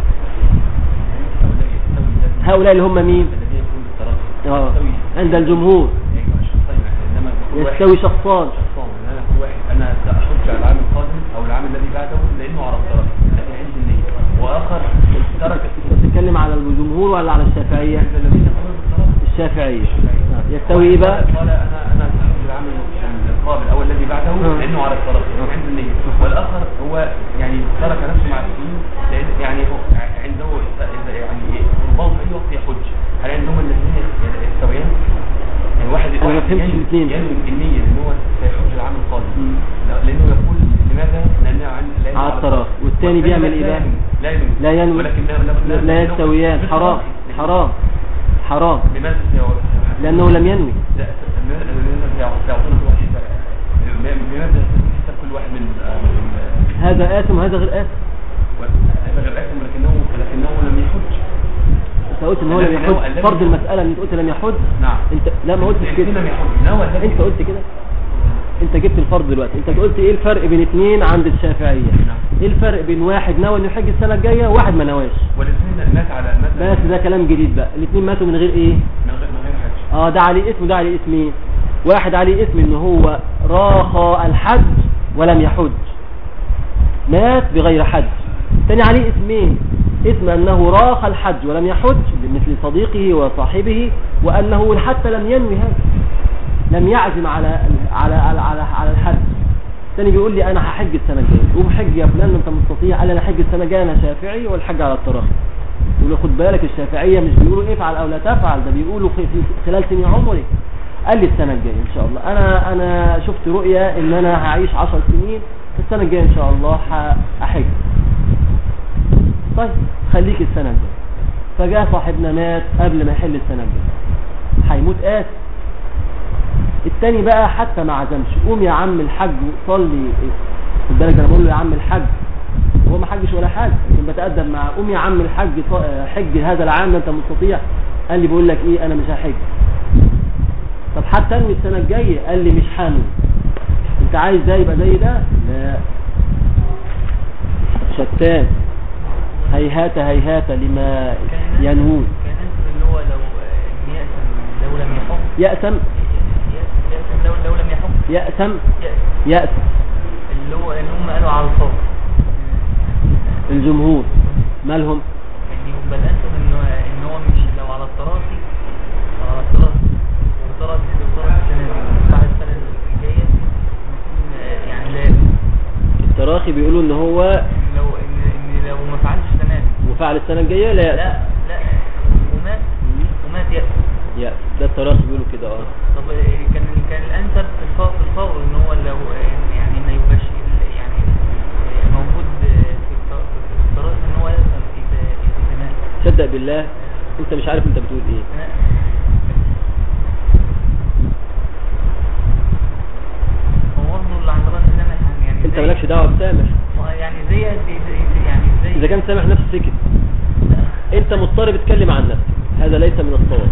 هؤلاء اللي هم مين؟ عند الجمهور يستوي شخصان. أنا سأحج على العام القادم أو العام الذي بعده لأنه على التراخي لكن عندي النية، وآخر ترك. تتكلم على الجمهور ولا على الشافعية؟ الذين قالوا بالتراخي الشافعية. يستوي إيه بقى؟ قال أنا سأحج العام القابل أو الذي بعده لأنه على التراخي عندي النية، والآخر هو يعني ترك نفسه مع السنين لأن يعني هو عنده يعني ربما في أي وقت يحج. هل عندهم الذين يستويان؟ يعني واحد أنا ما فهمتش الاثنين ينوي النية ان هو سيحج العام القادم لانه يقول لماذا؟ لانه على الطراف. والثاني بيعمل ايه بقى؟ لا ينوي لا يستويان. حرام حرام حرام. لماذا؟ لانه لم ينوي. لماذا يحسب كل واحد من هذا آثم وهذا غير آثم. هذا غير آثم لكنه لم يحج. انت قلت ان هو لم يحج. فرض المسألة ان انت قلت لم يحج. نعم. انت لا ما قلتش كده. انت قلت كده. انت جبت الفرض دلوقتي. انت قلت ايه الفرق بين اثنين عند الشافعية؟ ايه الفرق بين واحد نوى انه يحج السنة الجاية وواحد ما نواش؟ والاثنين مات على بس ده كلام جديد بقى. الاثنين ماتوا من غير ايه؟ من غير حج. ده عليه اسم وده عليه اسم ايه؟ واحد عليه اسم ان هو راخى الحج ولم يحج، مات بغير حج. الثاني عليه اسمين، اسم انه راخى الحج ولم يحج مثل صديقه وصاحبه، وانه حتى لم ينوي هذا، لم يعزم على الحج. الثاني بيقول لي انا هحج السنه الجايه. قوم حج يا فلان انت مستطيع. قال انا حج السنه الجايه انا شافعي والحج على التراخي. يقول له خد بالك الشافعيه مش بيقولوا افعل او لا تفعل، ده بيقولوا في خلال سنين عمرك. قال لي السنه الجايه ان شاء الله. انا شفت رؤيه ان انا هعيش 10 سنين، في السنه الجايه ان شاء الله هحج. طيب خليك السنه الجايه. فجاء صاحبنا مات قبل ما يحل السنه الجايه، هيموت آسف. التاني بقى حتى ما عزمش، قوم يا عم الحج وصلي. خد بالك انا بقول له يا عم الحج، هو ما حجش ولا حاجه، لكن بتأدب معاه. قوم يا عم الحج حج هذا العام انت مستطيع. قال لي بقول لك ايه انا مش هحج. طب حتى انوي السنه الجايه. قال لي مش حانوي. انت عايز ده يبقى زي ده؟ لا، شتان. هيهات هيهات لما ينوون. كان اللي هو لو لم يحج يأثم لو لم يحج يأثم اللي هم قالوا على الفور. الجمهور مالهم؟ يعني بل أنتم إن هو مش لو على التراخي وطرق السنة بعد السنة الجاية يعني لا. التراخي بيقولوا إن هو لو ما فعلش تمام وفعل السنة الجاية لا ومات يأس. ده التراخي بيقولوا كده. طب كان الأنسب في الفور إن هو لو يعني ما يبقاش يعني موجود في التراخي إن هو يأس في زمان. صدق بالله انت مش عارف انت بتقول ايه. هو برضه اللي عند راس سامح يعني انت مالكش دعوه بسامح. يعني زي اذا كان سامح نفسه سكت انت مضطرب تتكلم عن نفسك، هذا ليس من الصواب.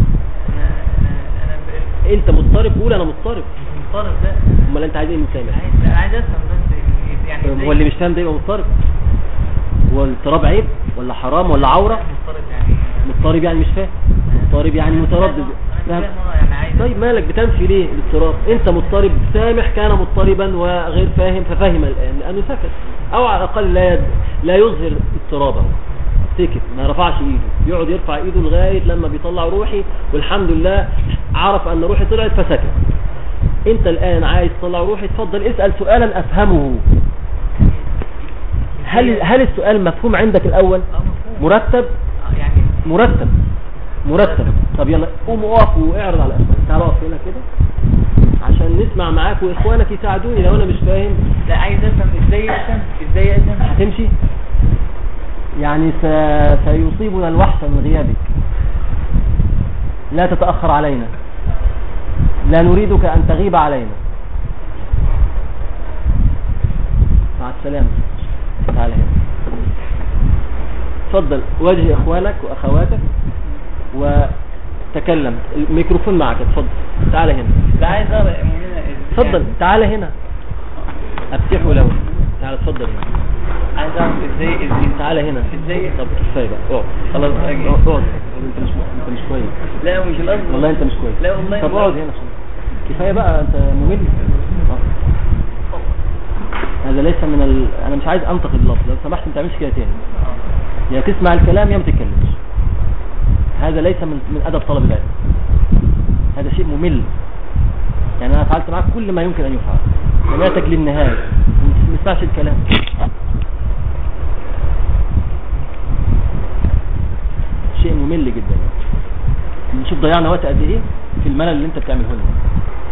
انت مضطرب قول انا مضطرب. مضطرب ده امال انت عايز ايه من سامح؟ عايز افهم بس يعني هو اللي مش فاهم ده يبقى مضطرب. هو الاضطراب عيب ولا حرام ولا عوره؟ مضطرب يعني مش فاهم. مضطرب يعني متردد. طيب مالك بتنفي ليه الاضطراب؟ انت مضطرب. سامح كان مضطربا وغير فاهم ففهم الان لانه سكت، او على الاقل لا يظهر اضطرابه، سكت ما رفعش ايده. يقعد يرفع ايده لغايه لما بيطلع روحي والحمد لله عرف ان روحي طلعت فسكت. انت الان عايز تطلع روحي، اتفضل اسال سؤالا افهمه. هل السؤال مفهوم عندك الاول؟ مرتب يعني مرتب. طب يلا قوم اقف واعرض على الاسئله. تعال اقف هنا كده عشان نسمع معاك واخوانك يساعدوني لو انا مش فاهم. لا عايز افهم ازاي اسم هتمشي يعني سيصيبنا الوحشة من غيابك. لا تتأخر علينا، لا نريدك أن تغيب علينا. مع السلامة. تعال هنا تفضل واجه اخوانك واخواتك وتكلم. الميكروفون معك. اتفضل تعال هنا. لا عايز اقرا اتفضل تعال هنا افتحه له. تعال اتفضل هنا. عايز اعرف ازاي تعال هنا. ازاي؟ طب كفايه بقى اقعد خلاص. اقعد انت مش كويس. لا مش القصد والله انت مش كويس. لا والله. طب اقعد هنا كفايه بقى انت ممل. هذا ليس من انا مش عايز انتقد اللفظ. لو سمحت ما تعملش كده تاني. يا تسمع الكلام يا ما تتكلمش. هذا ليس من ادب طلب العلم. هذا شيء ممل. يعني انا فعلت معك كل ما يمكن ان يفعل، سمعتك للنهايه ما تسمعش الكلام. شيء ممل جدا. نشوف ضيعنا وقت قد ايه في الملل اللي انت بتعمله لنا.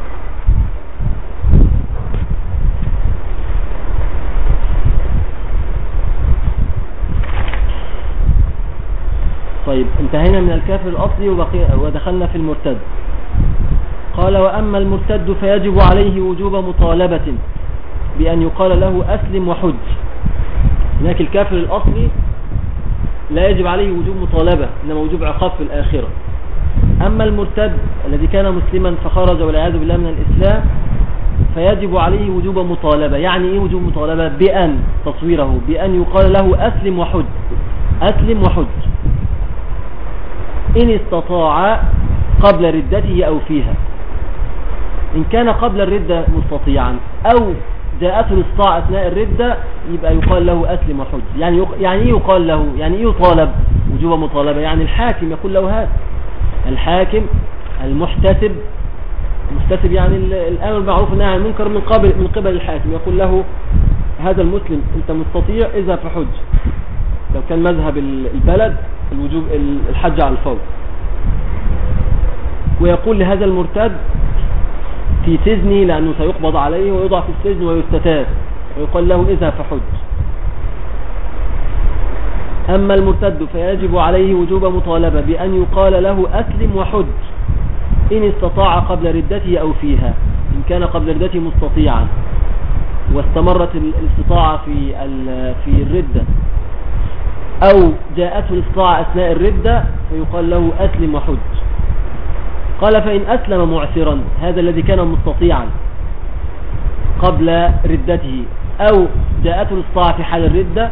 انتهينا من الكافر الأصلي ودخلنا في المرتد. قال وأما المرتد فيجب عليه وجوب مطالبة بأن يقال له أسلم وحج. هناك الكافر الأصلي لا يجب عليه وجوب مطالبة، إنما وجوب عقاب في الآخرة. أما المرتد الذي كان مسلما فخرج والعياذ بالله من الإسلام فيجب عليه وجوب مطالبة. يعني إيه وجوب مطالبة؟ بأن تصويره بأن يقال له أسلم وحج، أسلم وحج إن استطاع قبل ردته أو فيها. إن كان قبل الردة مستطيعا أو جاءته الاستطاعة أثناء الردة يبقى يقال له أسلم وحج. يعني إيه يقال له؟ يعني إيه يطالب وجوب مطالبة؟ يعني الحاكم يقول له هذا، الحاكم المحتسب، المحتسب يعني الأمر بالمعروف والنهي عن المنكر من قبل الحاكم، يقول له هذا المسلم أنت مستطيع إذا فحج. لو كان مذهب البلد الوجوب الحج على الفور، ويقول لهذا المرتد في سجنه لأنه سيقبض عليه ويوضع في السجن ويستتاب، ويقال له إذا فحج. أما المرتد فيجب عليه وجوب مطالبة بأن يقال له أسلم وحج إن استطاع قبل ردته أو فيها. إن كان قبل ردته مستطيعا واستمرت الاستطاعة في الردة أو جاءته الاستطاعة أثناء الردة فيقال له أسلم وحج. قال فإن أسلم معسرا، هذا الذي كان مستطيعا قبل ردته أو جاءته الاستطاعة في حال الردة،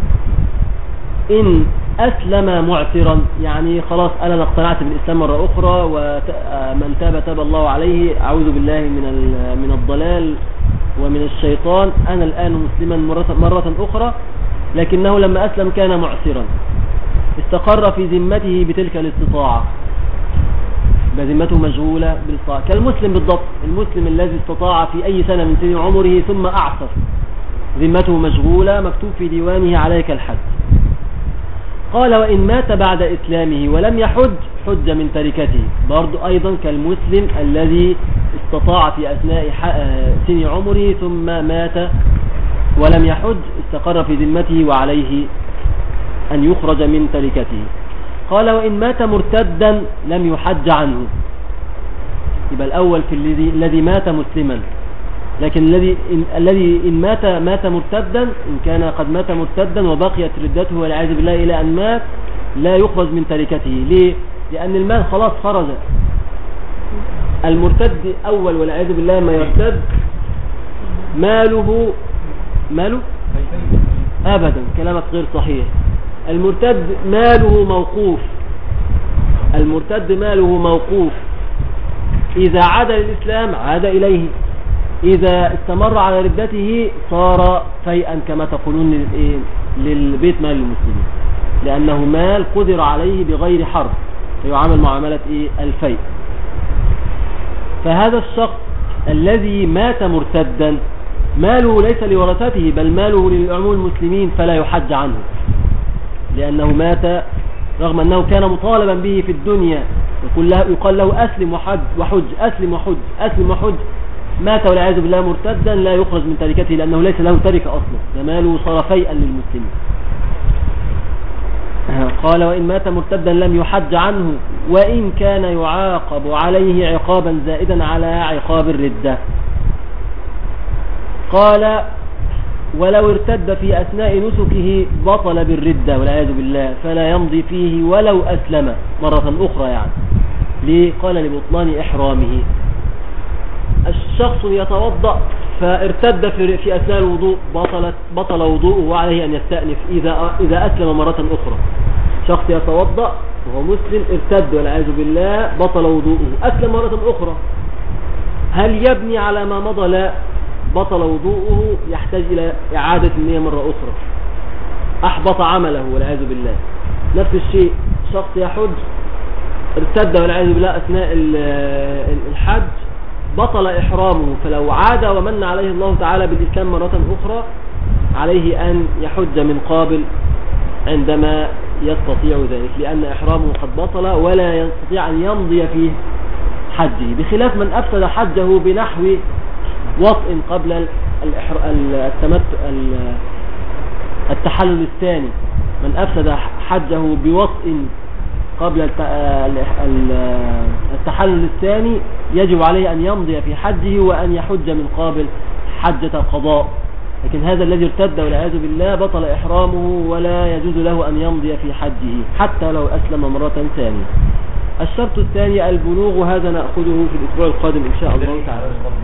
إن أسلم معسرا يعني خلاص أنا اقتنعت بالإسلام مرة أخرى ومن تاب تاب الله عليه، أعوذ بالله من الضلال ومن الشيطان، أنا الآن مسلما مرة أخرى، لكنه لما أسلم كان معسرا استقر في ذمته بتلك الاستطاعة، ذمته مشغولة بالاستطاعة كالمسلم بالضبط. المسلم الذي استطاع في أي سنة من سنين عمره ثم أعسر ذمته مشغولة، مكتوب في ديوانه عليك الحج. قال وإن مات بعد إسلامه ولم يحج حج من تركته، برضو أيضا كالمسلم الذي استطاع في أثناء سن عمره ثم مات ولم يحج، استقر في ذمته وعليه أن يخرج من تركته. قال وإن مات مرتدا لم يحج عنه، يبقى الأول في الذي مات مسلما، لكن الذي إن مات مرتدا، إن كان قد مات مرتدا وبقيت ردته والعياذ بالله إلى أن مات لا يخرج من تركته. ليه؟ لأن المال خلاص خرج. المرتد أول والعياذ بالله ما يرتد ماله أبدا، كلامك غير صحيح. المرتد ماله موقوف، المرتد ماله موقوف، إذا عاد للإسلام عاد إليه، إذا استمر على ردته صار فيئا كما تقولون للبيت مال المسلمين، لأنه مال قدر عليه بغير حرب فيعامل معاملة الفيء. فهذا الشخص الذي مات مرتدا ماله ليس لورثته بل ماله للعموم المسلمين، فلا يحج عنه، لأنه مات رغم أنه كان مطالبا به في الدنيا، يقال له أسلم وحج، أسلم وحج، أسلم وحج. مات والعياذ بالله مرتدا لا يخرج من تركته لأنه ليس له تركة أصلا، ده ماله صار فيئا للمسلمين. قال وإن مات مرتدا لم يحج عنه وإن كان يعاقب عليه عقابا زائدا على عقاب الردة. قال ولو ارتد في أثناء نسكه بطل بالردة والعياذ بالله، فلا يمضي فيه ولو أسلم مرة أخرى. يعني ليه؟ قال لبطلان إحرامه. الشخص يتوضأ فارتد في أثناء الوضوء، بطل وضوءه وعليه أن يستأنف إذا أسلم مرة أخرى. شخص يتوضأ وهو مسلم ارتد والعياذ بالله، بطل وضوءه، أسلم مرة أخرى، هل يبني على ما مضى؟ لا، بطل وضوءه، يحتاج إلى إعادة النية مرة أخرى، أحبط عمله والعياذ بالله. نفس الشيء شخص يحج ارتد والعياذ بالله أثناء الحج، بطل إحرامه، فلو عاد ومن عليه الله تعالى بالإسلام مرة أخرى عليه أن يحج من قابل عندما يستطيع ذلك، لأن إحرامه قد بطل ولا يستطيع أن يمضي فيه حجه، بخلاف من أفسد حجه بنحو وطء قبل التحلل الثاني. من أفسد حجه بوطء قبل التحلل الثاني يجب عليه أن يمضي في حجه وأن يحج من قابل حجة القضاء. لكن هذا الذي ارتد والعياذ بالله بطل إحرامه ولا يجوز له أن يمضي في حجه حتى لو أسلم مرة ثانية. الشرط الثاني البلوغ، وهذا نأخذه في الأسبوع القادم إن شاء الله تعالى.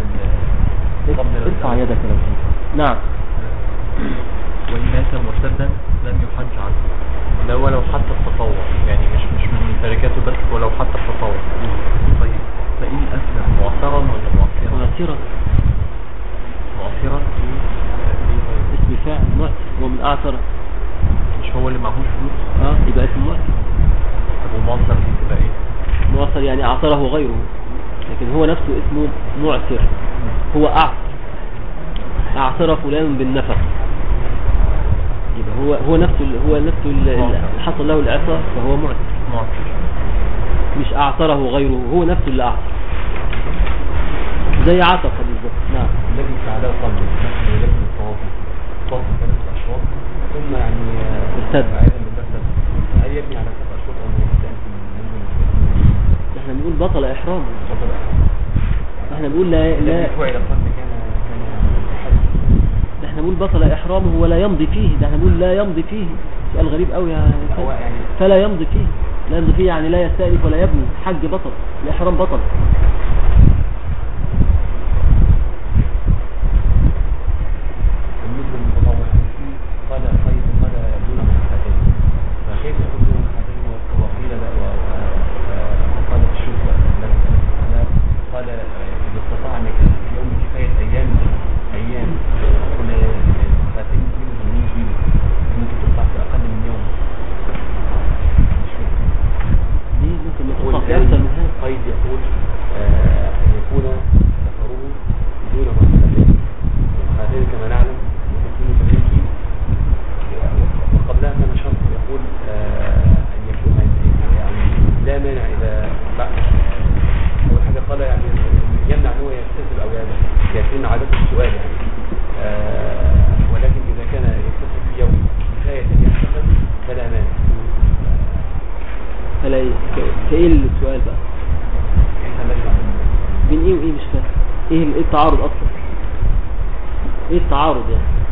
ارفع يدك لو سمحت. نعم. وإن مات مرتدا لم يحج عنه، ده ولو حتى التطوع، يعني مش من تركاته بس، ولو حتى التطوع. طيب فإن أسلم معصرا ولا معصرا؟ معصرا. معصرا اسم فاعل معصر، هو من أعصر. مش هو اللي معهوش فلوس؟ يبقى اسم معصر. طب ومعصر دي تبقى ايه؟ معصر يعني أعصره غيره، لكن هو نفسه اسمه معصر. هو أعصر فلان بالنفق، يبقى هو نفسه اللي حصل له الإعصار فهو معصر. مش أعصره غيره، هو نفسه اللي أعصر، زي عتق بالظبط. نعم. الذي فعله قبل مثل ولكن الطواف 3 أشواط ثم يعني ارتد عايزا بالمرتد، هل يبني على 3 أشواط أو يستأنف من احنا بنقول بطل إحرامه. احنا بنقول لا فعل قبل كان احنا بنقول بطل إحرامه ولا يمضي فيه، ده احنا بنقول لا يمضي فيه. سؤال غريب قوي يعني. فلا يمضي فيه، لا يمضي فيه يعني لا يستأنف ولا يبني. حج بطل، الإحرام بطل. قال طيب قال دون مرحلتين، فكيف يكون دون مرحلتين وقيل لا؟ وقال الشيخ قال إذا استطاع أن يكون في يوم كفاية أيام كل مرحلتين كيلو 80 كيلو ممكن تطلع في أقل من يوم. ليه ممكن تطلع في أكثر من هذا؟ قيد يقول أن يكون سفره دون مرحلتين، مرحلتين كما نعلم وقبلها كان شرط يقول أن يكون يعني لا مانع إذا بعد أول حاجة قال يعني يمنع أنه يغتسل أو يكون عادته السؤال يعني ولكن إذا كان يغتسل في يوم كفاية يغتسل فلا مانع. فلا إيه؟ كإيه السؤال بقى؟ بين إيه وإيه؟ مش فاهم. إيه التعارض أصلا؟ إيه التعارض يعني؟